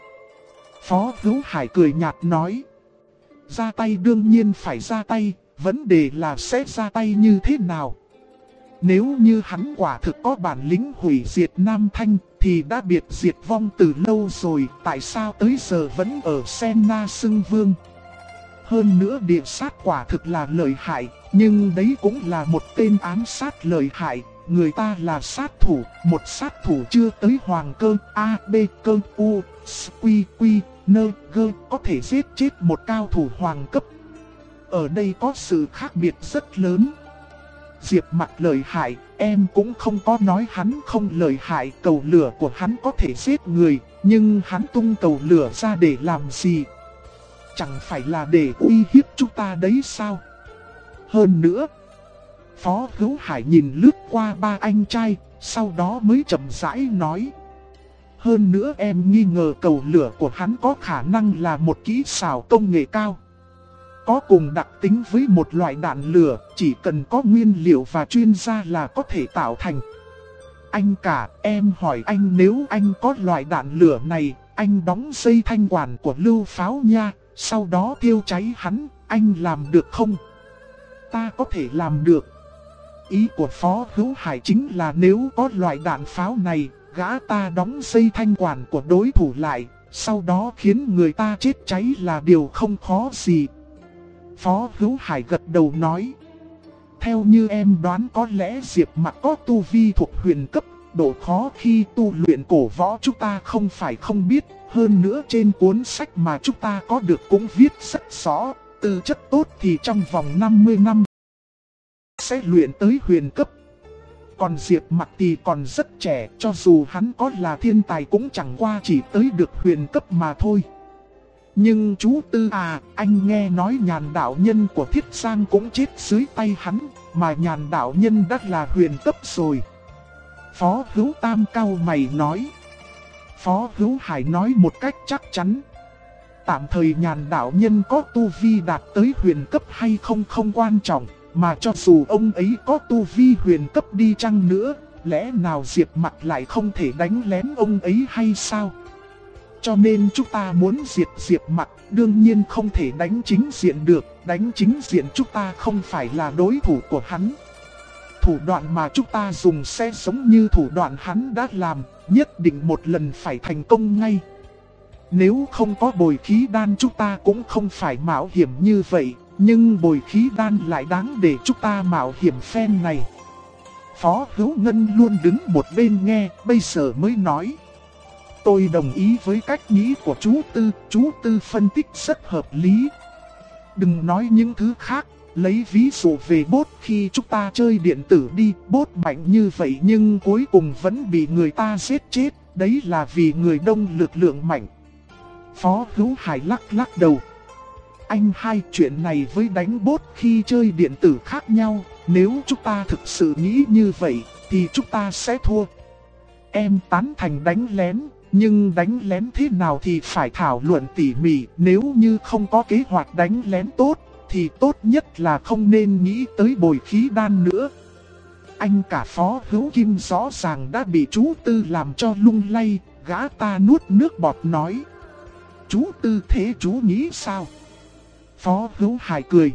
Phó Hữu Hải cười nhạt nói: Ra tay đương nhiên phải ra tay, vấn đề là sẽ ra tay như thế nào. Nếu như hắn quả thực có bản lĩnh hủy diệt Nam Thanh thì đã biệt diệt vong từ lâu rồi, tại sao tới giờ vẫn ở Senna xưng vương. Hơn nữa địa sát quả thực là lợi hại, nhưng đấy cũng là một tên ám sát lợi hại. Người ta là sát thủ, một sát thủ chưa tới hoàng cơ, A, B, cơ, U, S, Quy, Quy, Nơ, Gơ, có thể giết chết một cao thủ hoàng cấp. Ở đây có sự khác biệt rất lớn. Diệp Mặc lợi hại, em cũng không có nói hắn không lợi hại. Cầu lửa của hắn có thể giết người, nhưng hắn tung cầu lửa ra để làm gì? Chẳng phải là để uy hiếp chúng ta đấy sao? Hơn nữa, Phó Hữu Hải nhìn lướt qua ba anh trai, sau đó mới chậm rãi nói. Hơn nữa em nghi ngờ cầu lửa của hắn có khả năng là một kỹ xảo công nghệ cao. Có cùng đặc tính với một loại đạn lửa, chỉ cần có nguyên liệu và chuyên gia là có thể tạo thành. Anh cả, em hỏi anh, nếu anh có loại đạn lửa này, anh đóng dây thanh quản của lưu pháo nha, sau đó tiêu cháy hắn, anh làm được không? Ta có thể làm được. Ý của Phó Hữu Hải chính là nếu có loại đạn pháo này, gã ta đóng dây thanh quản của đối thủ lại, sau đó khiến người ta chết cháy là điều không khó gì. Phó Hữu Hải gật đầu nói. Theo như em đoán, có lẽ Diệp Mặc có tu vi thuộc huyền cấp, độ khó khi tu luyện cổ võ chúng ta không phải không biết. Hơn nữa trên cuốn sách mà chúng ta có được cũng viết rất rõ, tư chất tốt thì trong vòng 50 năm sẽ luyện tới huyền cấp. Còn Diệp Mặc thì còn rất trẻ, cho dù hắn có là thiên tài cũng chẳng qua chỉ tới được huyền cấp mà thôi. Nhưng chú Tư à, anh nghe nói Nhàn đạo nhân của Thiết Giang cũng chết dưới tay hắn, mà Nhàn đạo nhân đã là huyền cấp rồi. Phó Hữu Tam cau mày nói. Phó Hữu Hải nói một cách chắc chắn. Tạm thời Nhàn đạo nhân có tu vi đạt tới huyền cấp hay không không quan trọng, mà cho dù ông ấy có tu vi huyền cấp đi chăng nữa, lẽ nào Diệp Mặc lại không thể đánh lén ông ấy hay sao? Cho nên chúng ta muốn diệt Diệp Mặc, đương nhiên không thể đánh chính diện được, đánh chính diện chúng ta không phải là đối thủ của hắn. Thủ đoạn mà chúng ta dùng sẽ giống như thủ đoạn hắn đã làm, nhất định một lần phải thành công ngay. Nếu không có bồi khí đan chúng ta cũng không phải mạo hiểm như vậy, nhưng bồi khí đan lại đáng để chúng ta mạo hiểm phen này. Phó Hữu Ngân luôn đứng một bên nghe, bây giờ mới nói. Tôi đồng ý với cách nghĩ của chú Tư phân tích rất hợp lý. Đừng nói những thứ khác, lấy ví dụ về bốt khi chúng ta chơi điện tử đi, bốt mạnh như vậy nhưng cuối cùng vẫn bị người ta giết chết, đấy là vì người đông lực lượng mạnh. Phó Hữu Hải lắc đầu. Anh hai, chuyện này với đánh bốt khi chơi điện tử khác nhau, nếu chúng ta thực sự nghĩ như vậy thì chúng ta sẽ thua. Em tán thành đánh lén, nhưng đánh lén thế nào thì phải thảo luận tỉ mỉ, nếu như không có kế hoạch đánh lén tốt thì tốt nhất là không nên nghĩ tới bồi khí đan nữa. Anh cả Phó Hữu Kim rõ ràng đã bị chú Tư làm cho lung lay, gã ta nuốt nước bọt nói. Chú Tư thế chú nghĩ sao? Phó Hữu Hải cười.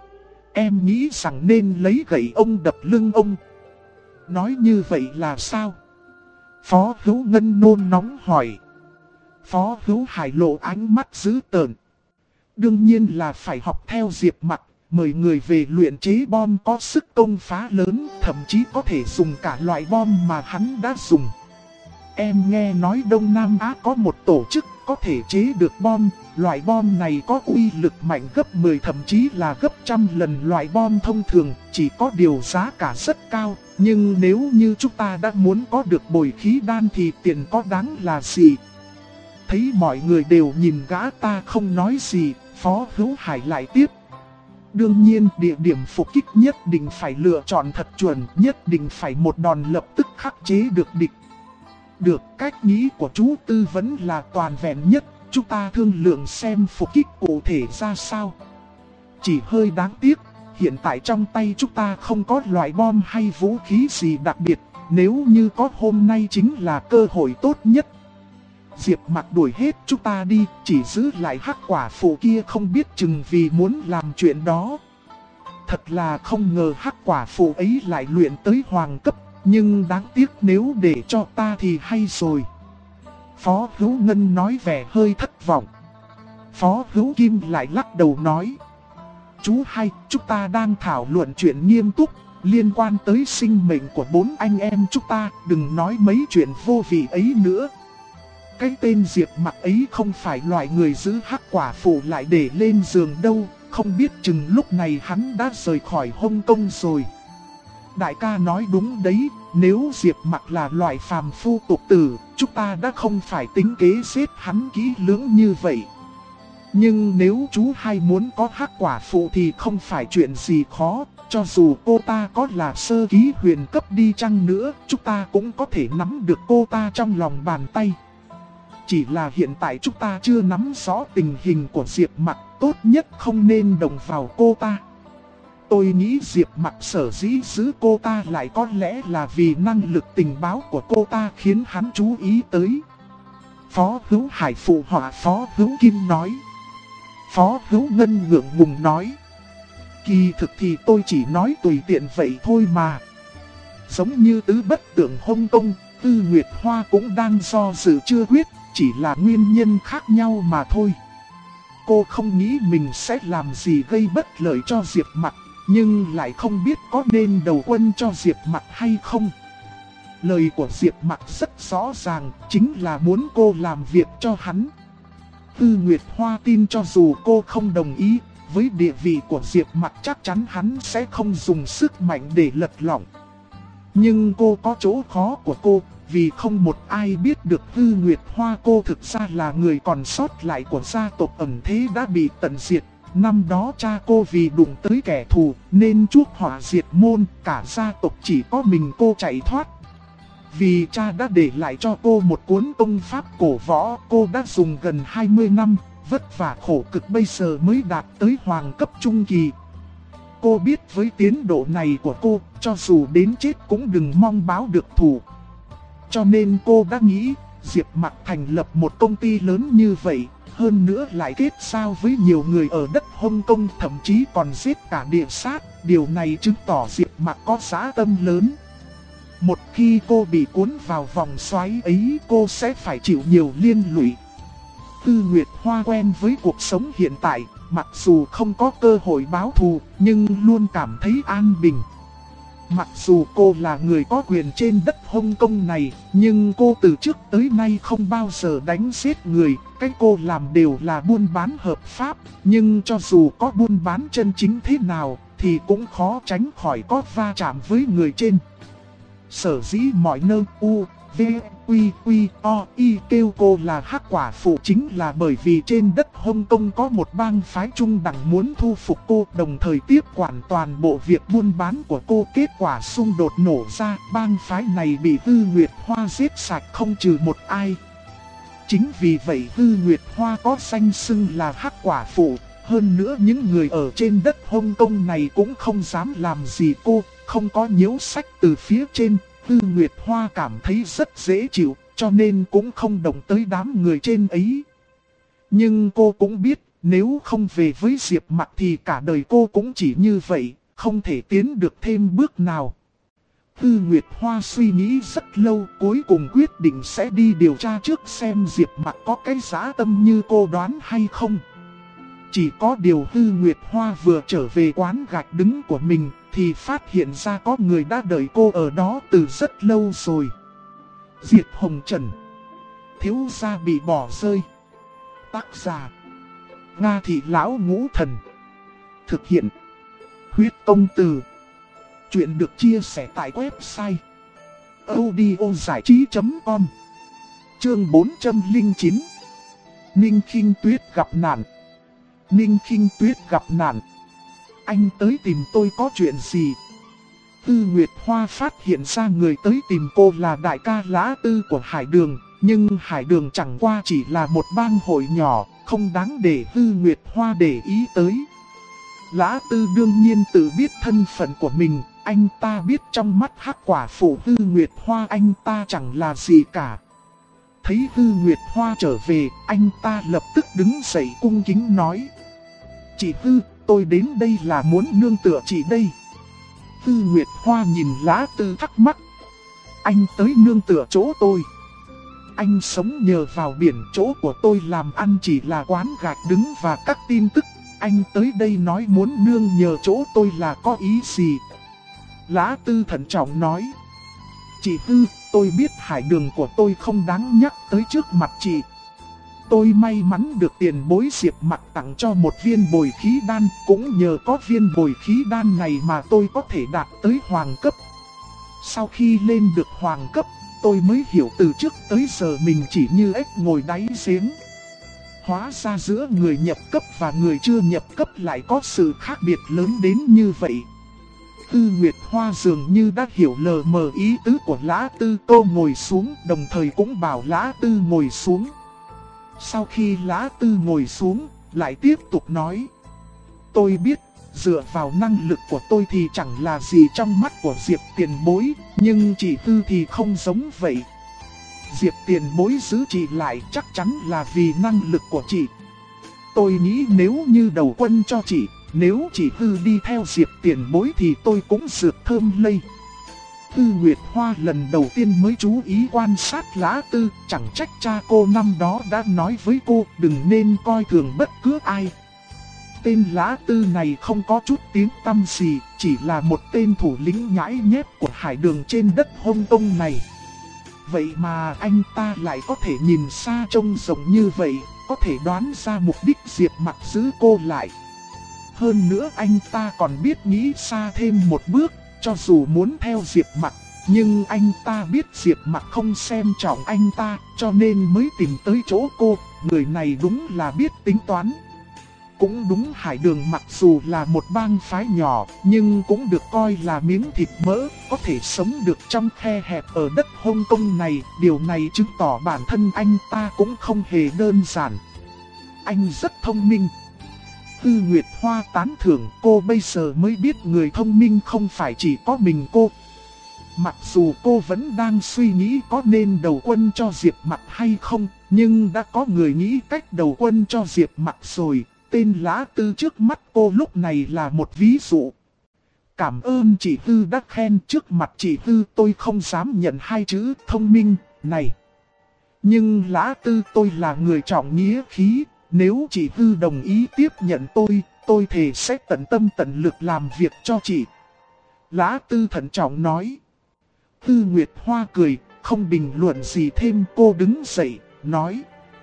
Em nghĩ rằng nên lấy gậy ông đập lưng ông. Nói như vậy là sao? Phó Hữu Ngân nôn nóng hỏi. Phó Hữu Hải lộ ánh mắt dữ tợn. Đương nhiên là phải học theo Diệp Mặc, mời người về luyện chế bom có sức công phá lớn, thậm chí có thể dùng cả loại bom mà hắn đã dùng. Em nghe nói Đông Nam Á có một tổ chức có thể chế được bom, loại bom này có uy lực mạnh gấp 10 thậm chí là gấp trăm lần loại bom thông thường, chỉ có điều giá cả rất cao, nhưng nếu như chúng ta đã muốn có được bồi khí đan thì tiền có đáng là gì? Thấy mọi người đều nhìn gã ta không nói gì, Phó Hữu Hải lại tiếp. Đương nhiên địa điểm phục kích nhất định phải lựa chọn thật chuẩn, nhất định phải một đòn lập tức khắc chế được địch. Được, cách nghĩ của chú Tư vẫn là toàn vẹn nhất, chúng ta thương lượng xem phục kích cụ thể ra sao. Chỉ hơi đáng tiếc, hiện tại trong tay chúng ta không có loại bom hay vũ khí gì đặc biệt, nếu như có hôm nay chính là cơ hội tốt nhất. Diệp Mặc đuổi hết chúng ta đi, chỉ giữ lại Hắc quả phụ kia không biết chừng vì muốn làm chuyện đó. Thật là không ngờ Hắc quả phụ ấy lại luyện tới hoàng cấp, nhưng đáng tiếc nếu để cho ta thì hay rồi. Phó Hữu Ngân nói vẻ hơi thất vọng. Phó Hữu Kim lại lắc đầu nói. Chú hai, chúng ta đang thảo luận chuyện nghiêm túc, liên quan tới sinh mệnh của 4 anh em chúng ta, đừng nói mấy chuyện vô vị ấy nữa. Cái tên Diệp Mặc ấy không phải loại người giữ Hắc quả phụ lại để lên giường đâu, không biết chừng lúc này hắn đã rời khỏi Hong Kong rồi. Đại ca nói đúng đấy, nếu Diệp Mặc là loại phàm phu tục tử, chúng ta đã không phải tính kế giết hắn kỹ lưỡng như vậy. Nhưng nếu chú hai muốn có hắc quả phụ thì không phải chuyện gì khó. Cho dù cô ta có là sơ ký huyền cấp đi chăng nữa, chúng ta cũng có thể nắm được cô ta trong lòng bàn tay. Chỉ là hiện tại chúng ta chưa nắm rõ tình hình của Diệp Mặc, tốt nhất không nên động vào cô ta. Tôi nghĩ Diệp Mặc sở dĩ giữ cô ta lại có lẽ là vì năng lực tình báo của cô ta khiến hắn chú ý tới. Phó Hữu Hải phụ họa Phó Hữu Kim nói. Phó Hữu Ngân ngượng ngùng nói. Kỳ thực thì tôi chỉ nói tùy tiện vậy thôi mà. Giống như tứ bất tượng Hồng Kông, Tư Nguyệt Hoa cũng đang do dự chưa quyết, chỉ là nguyên nhân khác nhau mà thôi. Cô không nghĩ mình sẽ làm gì gây bất lợi cho Diệp Mặc, nhưng lại không biết có nên đầu quân cho Diệp Mặc hay không. Lời của Diệp Mặc rất rõ ràng, chính là muốn cô làm việc cho hắn. Tư Nguyệt Hoa tin cho dù cô không đồng ý, với địa vị của Diệp Mặc chắc chắn hắn sẽ không dùng sức mạnh để lật lọng. Nhưng cô có chỗ khó của cô, vì không một ai biết được Tư Nguyệt Hoa cô thực ra là người còn sót lại của gia tộc ẩn thế đã bị tận diệt. Năm đó cha cô vì đụng tới kẻ thù nên chuốc họa diệt môn, cả gia tộc chỉ có mình cô chạy thoát. Vì cha đã để lại cho cô một cuốn công pháp cổ võ, cô đã dùng gần 20 năm, vất vả khổ cực bây giờ mới đạt tới hoàng cấp trung kỳ. Cô biết với tiến độ này của cô, cho dù đến chết cũng đừng mong báo được thù. Cho nên cô đã nghĩ, Diệp Mặc thành lập một công ty lớn như vậy, hơn nữa lại kết giao với nhiều người ở đất Hồng Kông, thậm chí còn giết cả địa sát. Điều này chứng tỏ Diệp Mặc có dã tâm lớn. Một khi cô bị cuốn vào vòng xoáy ấy, cô sẽ phải chịu nhiều liên lụy. Tư Nguyệt Hoa quen với cuộc sống hiện tại, mặc dù không có cơ hội báo thù, nhưng luôn cảm thấy an bình. Mặc dù cô là người có quyền trên đất Hồng Kông này, nhưng cô từ trước tới nay không bao giờ đánh giết người. Cái cô làm đều là buôn bán hợp pháp, nhưng cho dù có buôn bán chân chính thế nào, thì cũng khó tránh khỏi có va chạm với người trên. Sở dĩ mọi nơi V, Quy, Quy, O, Y kêu cô là hắc quả phụ chính là bởi vì trên đất Hồng Kông có một bang phái trung đẳng muốn thu phục cô, đồng thời tiếp quản toàn bộ việc buôn bán của cô. Kết quả xung đột nổ ra, bang phái này bị Tư Nguyệt Hoa giết sạch không trừ một ai. Chính vì vậy Tư Nguyệt Hoa có danh xưng là hắc quả phụ, hơn nữa những người ở trên đất Hồng Kông này cũng không dám làm gì cô, không có nhiễu sách từ phía trên. Tư Nguyệt Hoa cảm thấy rất dễ chịu, cho nên cũng không động tới đám người trên ấy. Nhưng cô cũng biết, nếu không về với Diệp Mặc thì cả đời cô cũng chỉ như vậy, không thể tiến được thêm bước nào. Tư Nguyệt Hoa suy nghĩ rất lâu, cuối cùng quyết định sẽ đi điều tra trước xem Diệp Mặc có cái dã tâm như cô đoán hay không. Chỉ có điều Tư Nguyệt Hoa vừa trở về quán gạch đứng của mình, thì phát hiện ra có người đã đợi cô ở đó từ rất lâu rồi. Diệp Hồng Trần, thiếu gia bị bỏ rơi. Tác giả: Nga Thị Lão Ngũ Thần. Thực hiện: Huyết Công Từ. Chuyện được chia sẻ tại website audiozảichí.com. Chương 409. Ninh Khinh Tuyết gặp nạn. Ninh Khinh Tuyết gặp nạn. Anh tới tìm tôi có chuyện gì? Tư Nguyệt Hoa phát hiện ra người tới tìm cô là đại ca Lã Tư của Hải Đường. Nhưng Hải Đường chẳng qua chỉ là một bang hội nhỏ, không đáng để Tư Nguyệt Hoa để ý tới. Lã Tư đương nhiên tự biết thân phận của mình. Anh ta biết trong mắt hắc quả phụ Tư Nguyệt Hoa anh ta chẳng là gì cả. Thấy Tư Nguyệt Hoa trở về, anh ta lập tức đứng dậy cung kính nói: Chị Tư, tôi đến đây là muốn nương tựa chị đây. Tư Nguyệt Hoa nhìn Lã Tư thắc mắc: Anh tới nương tựa chỗ tôi? Anh sống nhờ vào biển, chỗ của tôi làm ăn chỉ là quán gạch đứng và các tin tức. Anh tới đây nói muốn nương nhờ chỗ tôi là có ý gì? Lã Tư thận trọng nói: Chị Tư, tôi biết Hải Đường của tôi không đáng nhắc tới trước mặt chị. Tôi may mắn được tiền bối Diệp Mặc tặng cho một viên bồi khí đan. Cũng nhờ có viên bồi khí đan này mà tôi có thể đạt tới hoàng cấp. Sau khi lên được hoàng cấp, tôi mới hiểu từ trước tới giờ mình chỉ như ếch ngồi đáy giếng. Hóa ra giữa người nhập cấp và người chưa nhập cấp lại có sự khác biệt lớn đến như vậy. Tư Nguyệt Hoa dường như đã hiểu lờ mờ ý tứ của Lã Tư. Cô ngồi xuống, đồng thời cũng bảo Lã Tư ngồi xuống. Sau khi Lã Tư ngồi xuống, lại tiếp tục nói: tôi biết, dựa vào năng lực của tôi thì chẳng là gì trong mắt của Diệp tiền bối, nhưng chị Tư thì không giống vậy. Diệp tiền bối giữ chị lại chắc chắn là vì năng lực của chị. Tôi nghĩ nếu như đầu quân cho chị, nếu chị Tư đi theo Diệp tiền bối thì tôi cũng dược thơm lây. Tư Nguyệt Hoa lần đầu tiên mới chú ý quan sát Lã Tư, chẳng trách cha cô năm đó đã nói với cô đừng nên coi thường bất cứ ai. Tên Lã Tư này không có chút tiếng tăm gì, chỉ là một tên thủ lĩnh nhãi nhép của hải đường trên đất Hồng Kông này. Vậy mà anh ta lại có thể nhìn xa trông rộng như vậy, có thể đoán ra mục đích Diệp Mặc giữ cô lại. Hơn nữa anh ta còn biết nghĩ xa thêm một bước, cho dù muốn theo Diệp Mặc, nhưng anh ta biết Diệp Mặc không xem trọng anh ta, cho nên mới tìm tới chỗ cô. Người này đúng là biết tính toán. Cũng đúng, hải đường mặc dù là một bang phái nhỏ, nhưng cũng được coi là miếng thịt mỡ, có thể sống được trong khe hẹp ở đất Hồng Kông này. Điều này chứng tỏ bản thân anh ta cũng không hề đơn giản. Anh rất thông minh. Tư Nguyệt Hoa tán thưởng. Cô bây giờ mới biết người thông minh không phải chỉ có mình cô. Mặc dù cô vẫn đang suy nghĩ có nên đầu quân cho Diệp Mặc hay không, nhưng đã có người nghĩ cách đầu quân cho Diệp Mặc rồi. Tên Lã Tư trước mắt cô lúc này là một ví dụ. Cảm ơn chị Tư đã khen, trước mặt chị Tư tôi không dám nhận hai chữ thông minh này. Nhưng Lã Tư, tôi là người trọng nghĩa khí, nếu chị Tư đồng ý tiếp nhận tôi thề sẽ tận tâm tận lực làm việc cho chị. Lã Tư thận trọng nói. Tư Nguyệt Hoa cười, không bình luận gì thêm. Cô đứng dậy, nói: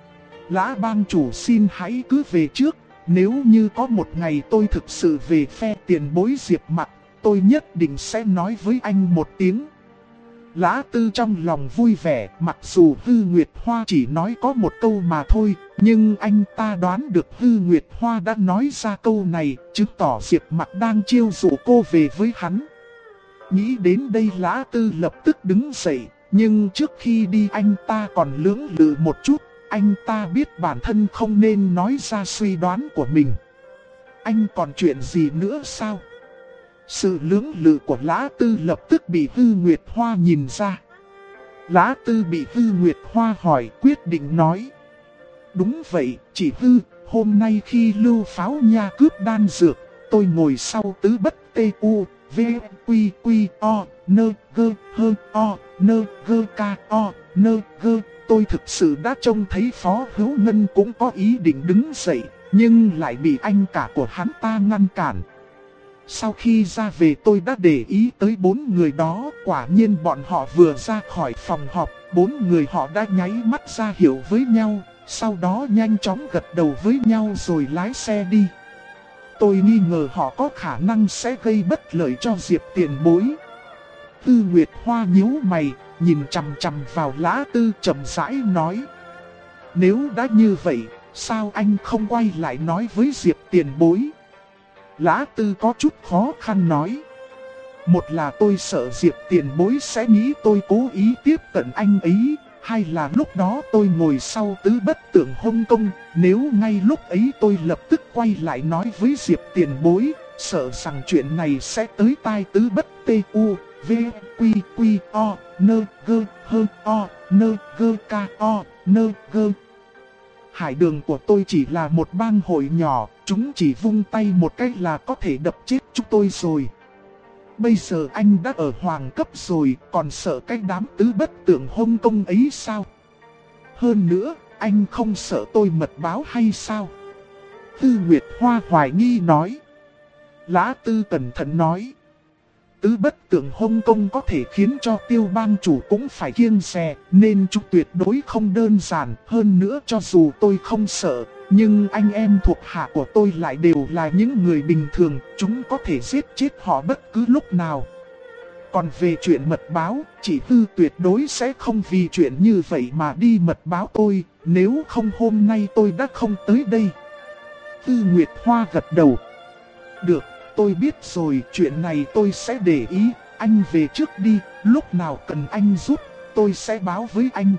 Lã bang chủ xin hãy cứ về trước. Nếu như có một ngày tôi thực sự về phe tiền bối Diệp Mặc, tôi nhất định sẽ nói với anh một tiếng. Lã Tư trong lòng vui vẻ, mặc dù Tư Nguyệt Hoa chỉ nói có một câu mà thôi, nhưng anh ta đoán được Tư Nguyệt Hoa đã nói ra câu này, chứng tỏ Diệp Mặc đang chiêu dụ cô về với hắn. Nghĩ đến đây Lã Tư lập tức đứng dậy, nhưng trước khi đi anh ta còn lưỡng lự một chút. Anh ta biết bản thân không nên nói ra suy đoán của mình. Anh còn chuyện gì nữa sao? Sự lưỡng lự của Lã Tư lập tức bị Tư Nguyệt Hoa nhìn ra. Lã Tư bị Tư Nguyệt Hoa hỏi, quyết định nói: Đúng vậy, chị Tư, hôm nay khi Lưu Pháo Nha cướp đan dược, tôi ngồi sau tứ bất tê u, v, quy, quy, o, nơ, gơ, hơ, o, nơ, gơ, ca, o, nơ, gơ. Tôi thực sự đã trông thấy Phó Hữu Ngân cũng có ý định đứng dậy, nhưng lại bị anh cả của hắn ta ngăn cản. Sau khi ra về tôi đã để ý tới 4 người đó, quả nhiên bọn họ vừa ra khỏi phòng họp, 4 người họ đã nháy mắt ra hiệu với nhau, sau đó nhanh chóng gật đầu với nhau rồi lái xe đi. Tôi nghi ngờ họ có khả năng sẽ gây bất lợi cho Diệp tiền bối. Tư Nguyệt Hoa nhíu mày, nhìn chằm chằm vào Lã Tư chậm rãi nói: Nếu đã như vậy, sao anh không quay lại nói với Diệp tiền bối? Lã Tư có chút khó khăn nói: Một là tôi sợ Diệp tiền bối sẽ nghĩ tôi cố ý tiếp cận anh ấy, hay là lúc đó tôi ngồi sau tứ bất tượng Hồng Kông, nếu ngay lúc ấy tôi lập tức quay lại nói với Diệp tiền bối, sợ rằng chuyện này sẽ tới tai tứ bất tê u, v, quy, quy, o, nơ, gơ, hơ, o, nơ, gơ, ca, o, nơ, gơ. Hải đường của tôi chỉ là một bang hội nhỏ, chúng chỉ vung tay một cái là có thể đập chết chúng tôi rồi. Bây giờ anh đã ở hoàng cấp rồi, còn sợ cái đám tứ bất tượng Hồng Kông ấy sao? Hơn nữa, anh không sợ tôi mật báo hay sao? Tư Nguyệt Hoa hoài nghi nói. Lã Tư cẩn thận nói: Tứ bất tượng Hồng Kông có thể khiến cho Tiêu bang chủ cũng phải kiêng dè, nên chúng tuyệt đối không đơn giản. Hơn nữa cho dù tôi không sợ, nhưng anh em thuộc hạ của tôi lại đều là những người bình thường, chúng có thể giết chết họ bất cứ lúc nào. Còn về chuyện mật báo, chị Tư tuyệt đối sẽ không vì chuyện như vậy mà đi mật báo tôi, nếu không hôm nay tôi đã không tới đây. Tư Nguyệt Hoa gật đầu. Được, tôi biết rồi, chuyện này tôi sẽ để ý, anh về trước đi, lúc nào cần anh giúp, tôi sẽ báo với anh.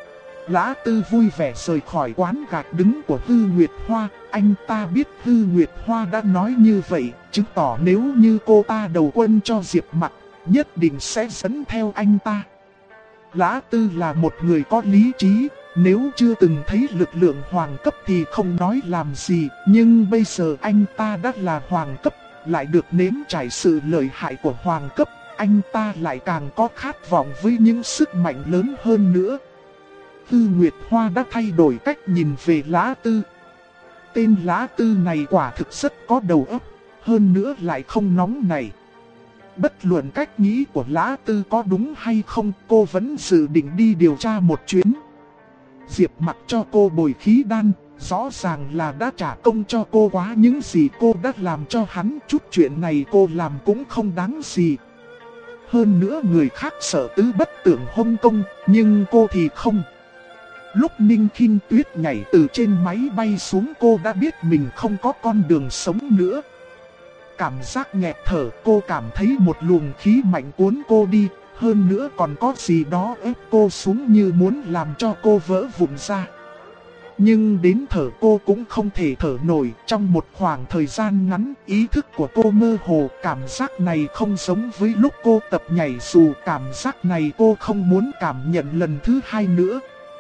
Lã Tư vui vẻ rời khỏi quán gạch đứng của Tư Nguyệt Hoa, anh ta biết Tư Nguyệt Hoa đã nói như vậy, chứng tỏ nếu như cô ta đầu quân cho Diệp Mặc, nhất định sẽ dẫn theo anh ta. Lã Tư là một người có lý trí, nếu chưa từng thấy lực lượng hoàng cấp thì không nói làm gì, nhưng bây giờ anh ta đã là hoàng cấp, lại được nếm trải sự lợi hại của hoàng cấp, anh ta lại càng có khát vọng với những sức mạnh lớn hơn nữa. Tư Nguyệt Hoa đã thay đổi cách nhìn về Lã Tư. Tên Lã Tư này quả thực rất có đầu óc, hơn nữa lại không nóng nảy. Bất luận cách nghĩ của Lã Tư có đúng hay không, cô vẫn dự định đi điều tra một chuyến. Diệp Mặc cho cô bồi khí đan, rõ ràng là đã trả công cho cô quá, những gì cô đã làm cho hắn, chút chuyện này cô làm cũng không đáng gì. Hơn nữa người khác sợ tứ bất tưởng Hồng Kông, nhưng cô thì không. Lúc Ninh Kinh Tuyết nhảy từ trên máy bay xuống, cô đã biết mình không có con đường sống nữa. Cảm giác nghẹt thở, cô cảm thấy một luồng khí mạnh cuốn cô đi, hơn nữa còn có gì đó ép cô xuống như muốn làm cho cô vỡ vụn ra. Nhưng đến thở cô cũng không thể thở nổi, trong một khoảng thời gian ngắn ý thức của cô mơ hồ, cảm giác này không giống với lúc cô tập nhảy dù, cảm giác này cô không muốn cảm nhận lần thứ hai nữa.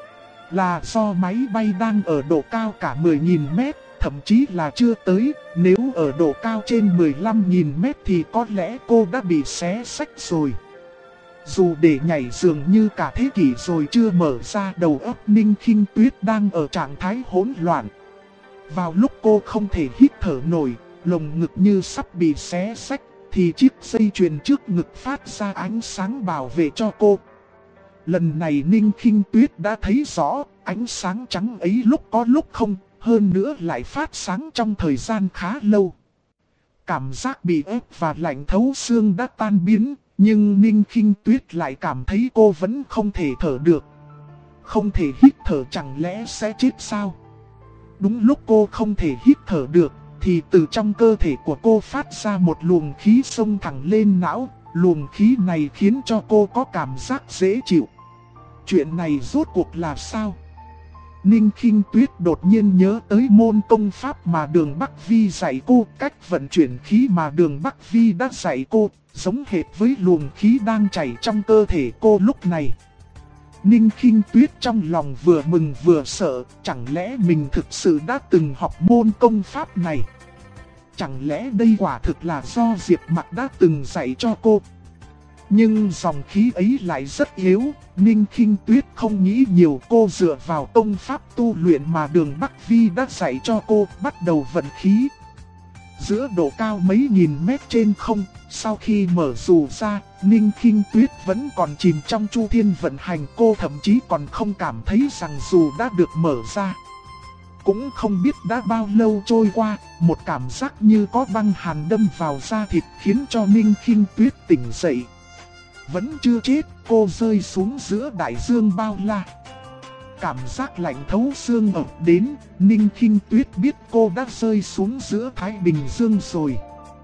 Là do máy bay đang ở độ cao cả 10.000 mét, thậm chí là chưa tới, nếu ở độ cao trên 15.000 mét thì có lẽ cô đã bị xé xách rồi. Dù để nhảy dường như cả thế kỷ rồi chưa mở ra, đầu óc Ninh Kinh Tuyết đang ở trạng thái hỗn loạn. Vào lúc cô không thể hít thở nổi, lồng ngực như sắp bị xé xách, thì chiếc dây chuyền trước ngực phát ra ánh sáng bảo vệ cho cô. Lần này Ninh Kinh Tuyết đã thấy rõ, ánh sáng trắng ấy lúc có lúc không, hơn nữa lại phát sáng trong thời gian khá lâu. Cảm giác bị ép và lạnh thấu xương đã tan biến, nhưng Ninh Kinh Tuyết lại cảm thấy cô vẫn không thể thở được. Không thể hít thở chẳng lẽ sẽ chết sao? Đúng lúc cô không thể hít thở được, thì từ trong cơ thể của cô phát ra một luồng khí xông thẳng lên não. Luồng khí này khiến cho cô có cảm giác dễ chịu. Chuyện này rốt cuộc là sao? Ninh Kinh Tuyết đột nhiên nhớ tới môn công pháp mà Đường Bắc Vi dạy cô, cách vận chuyển khí mà Đường Bắc Vi đã dạy cô, giống hệt với luồng khí đang chảy trong cơ thể cô lúc này. Ninh Kinh Tuyết trong lòng vừa mừng vừa sợ, chẳng lẽ mình thực sự đã từng học môn công pháp này? Chẳng lẽ đây quả thực là do Diệp Mặc đã từng dạy cho cô? Nhưng dòng khí ấy lại rất yếu, Ninh Kinh Tuyết không nghĩ nhiều, cô dựa vào công pháp tu luyện mà Đường Bắc Vi đã dạy cho cô, bắt đầu vận khí. Giữa độ cao mấy nghìn mét trên không, sau khi mở dù ra, Ninh Kinh Tuyết vẫn còn chìm trong chu thiên vận hành, cô thậm chí còn không cảm thấy rằng dù đã được mở ra. Cũng không biết đã bao lâu trôi qua, một cảm giác như có băng hàn đâm vào da thịt khiến cho Ninh Kinh Tuyết tỉnh dậy. Vẫn chưa chết, cô rơi xuống giữa đại dương bao la. Cảm giác lạnh thấu xương ập đến, Ninh Kinh Tuyết biết cô đã rơi xuống giữa Thái Bình Dương rồi.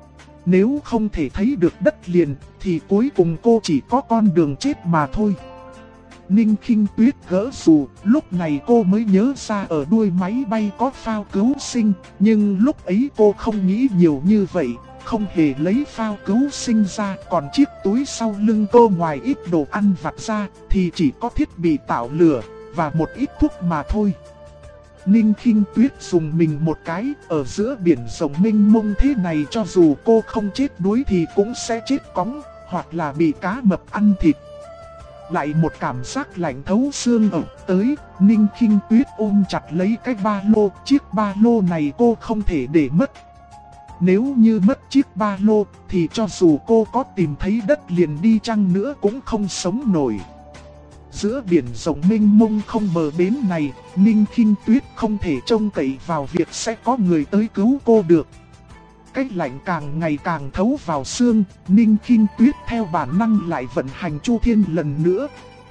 Nếu không thể thấy được đất liền, thì cuối cùng cô chỉ có con đường chết mà thôi. Ninh Kinh Tuyết gỡ dù, lúc này cô mới nhớ ra ở đuôi máy bay có phao cứu sinh, nhưng lúc ấy cô không nghĩ nhiều như vậy, không hề lấy phao cứu sinh ra, còn chiếc túi sau lưng cô ngoài ít đồ ăn vặt ra, thì chỉ có thiết bị tạo lửa, và một ít thuốc mà thôi. Ninh Kinh Tuyết dùng mình một cái, ở giữa biển rộng mênh mông thế này cho dù cô không chết đuối thì cũng sẽ chết cóng, hoặc là bị cá mập ăn thịt. Lại một cảm giác lạnh thấu xương ập tới, Ninh Kinh Tuyết ôm chặt lấy cái ba lô, chiếc ba lô này cô không thể để mất. Nếu như mất chiếc ba lô, thì cho dù cô có tìm thấy đất liền đi chăng nữa cũng không sống nổi. Giữa biển rộng mênh mông không bờ bến này, Ninh Kinh Tuyết không thể trông cậy vào việc sẽ có người tới cứu cô được. Cái lạnh càng ngày càng thấu vào xương, Ninh Kinh Tuyết theo bản năng lại vận hành chu thiên lần nữa.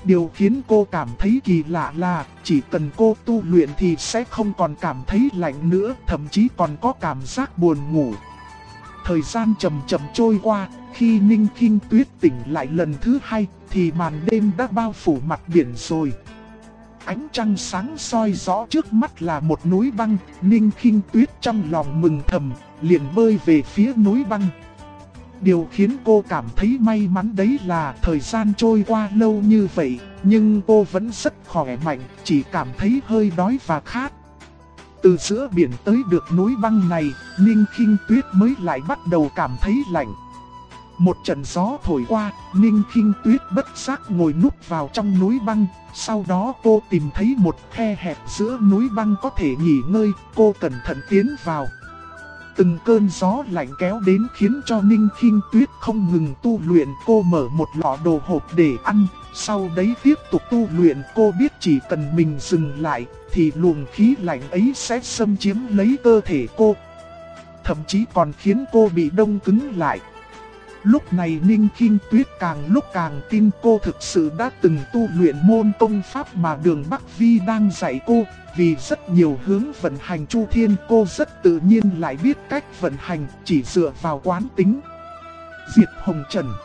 Điều khiến cô cảm thấy kỳ lạ là chỉ cần cô tu luyện thì sẽ không còn cảm thấy lạnh nữa, thậm chí còn có cảm giác buồn ngủ. Thời gian chậm chậm trôi qua, khi Ninh Khinh Tuyết tỉnh lại lần thứ hai thì màn đêm đã bao phủ mặt biển rồi. Ánh trăng sáng soi rõ trước mắt là một núi băng, Ninh Khinh Tuyết trong lòng mừng thầm, liền bơi về phía núi băng. Điều khiến cô cảm thấy may mắn đấy là thời gian trôi qua lâu như vậy, nhưng cô vẫn rất khỏe mạnh, chỉ cảm thấy hơi đói và khát. Từ giữa biển tới được núi băng này, Ninh Khinh Tuyết mới lại bắt đầu cảm thấy lạnh. Một trận gió thổi qua, Ninh Khinh Tuyết bất giác ngồi núp vào trong núi băng. Sau đó cô tìm thấy một khe hẹp giữa núi băng có thể nghỉ ngơi, cô cẩn thận tiến vào. Từng cơn gió lạnh kéo đến khiến cho Ninh Khinh Tuyết không ngừng tu luyện. Cô mở một lọ đồ hộp để ăn, sau đấy tiếp tục tu luyện. Cô biết chỉ cần mình dừng lại thì luồng khí lạnh ấy sẽ xâm chiếm lấy cơ thể cô, thậm chí còn khiến cô bị đông cứng lại. Lúc này Ninh Khinh Tuyết càng lúc càng tin cô thực sự đã từng tu luyện môn công pháp mà Đường Bắc Vi đang dạy cô. Vì rất nhiều hướng vận hành Chu Thiên, cô rất tự nhiên lại biết cách vận hành, chỉ dựa vào quán tính. Diệt Hồng Trần.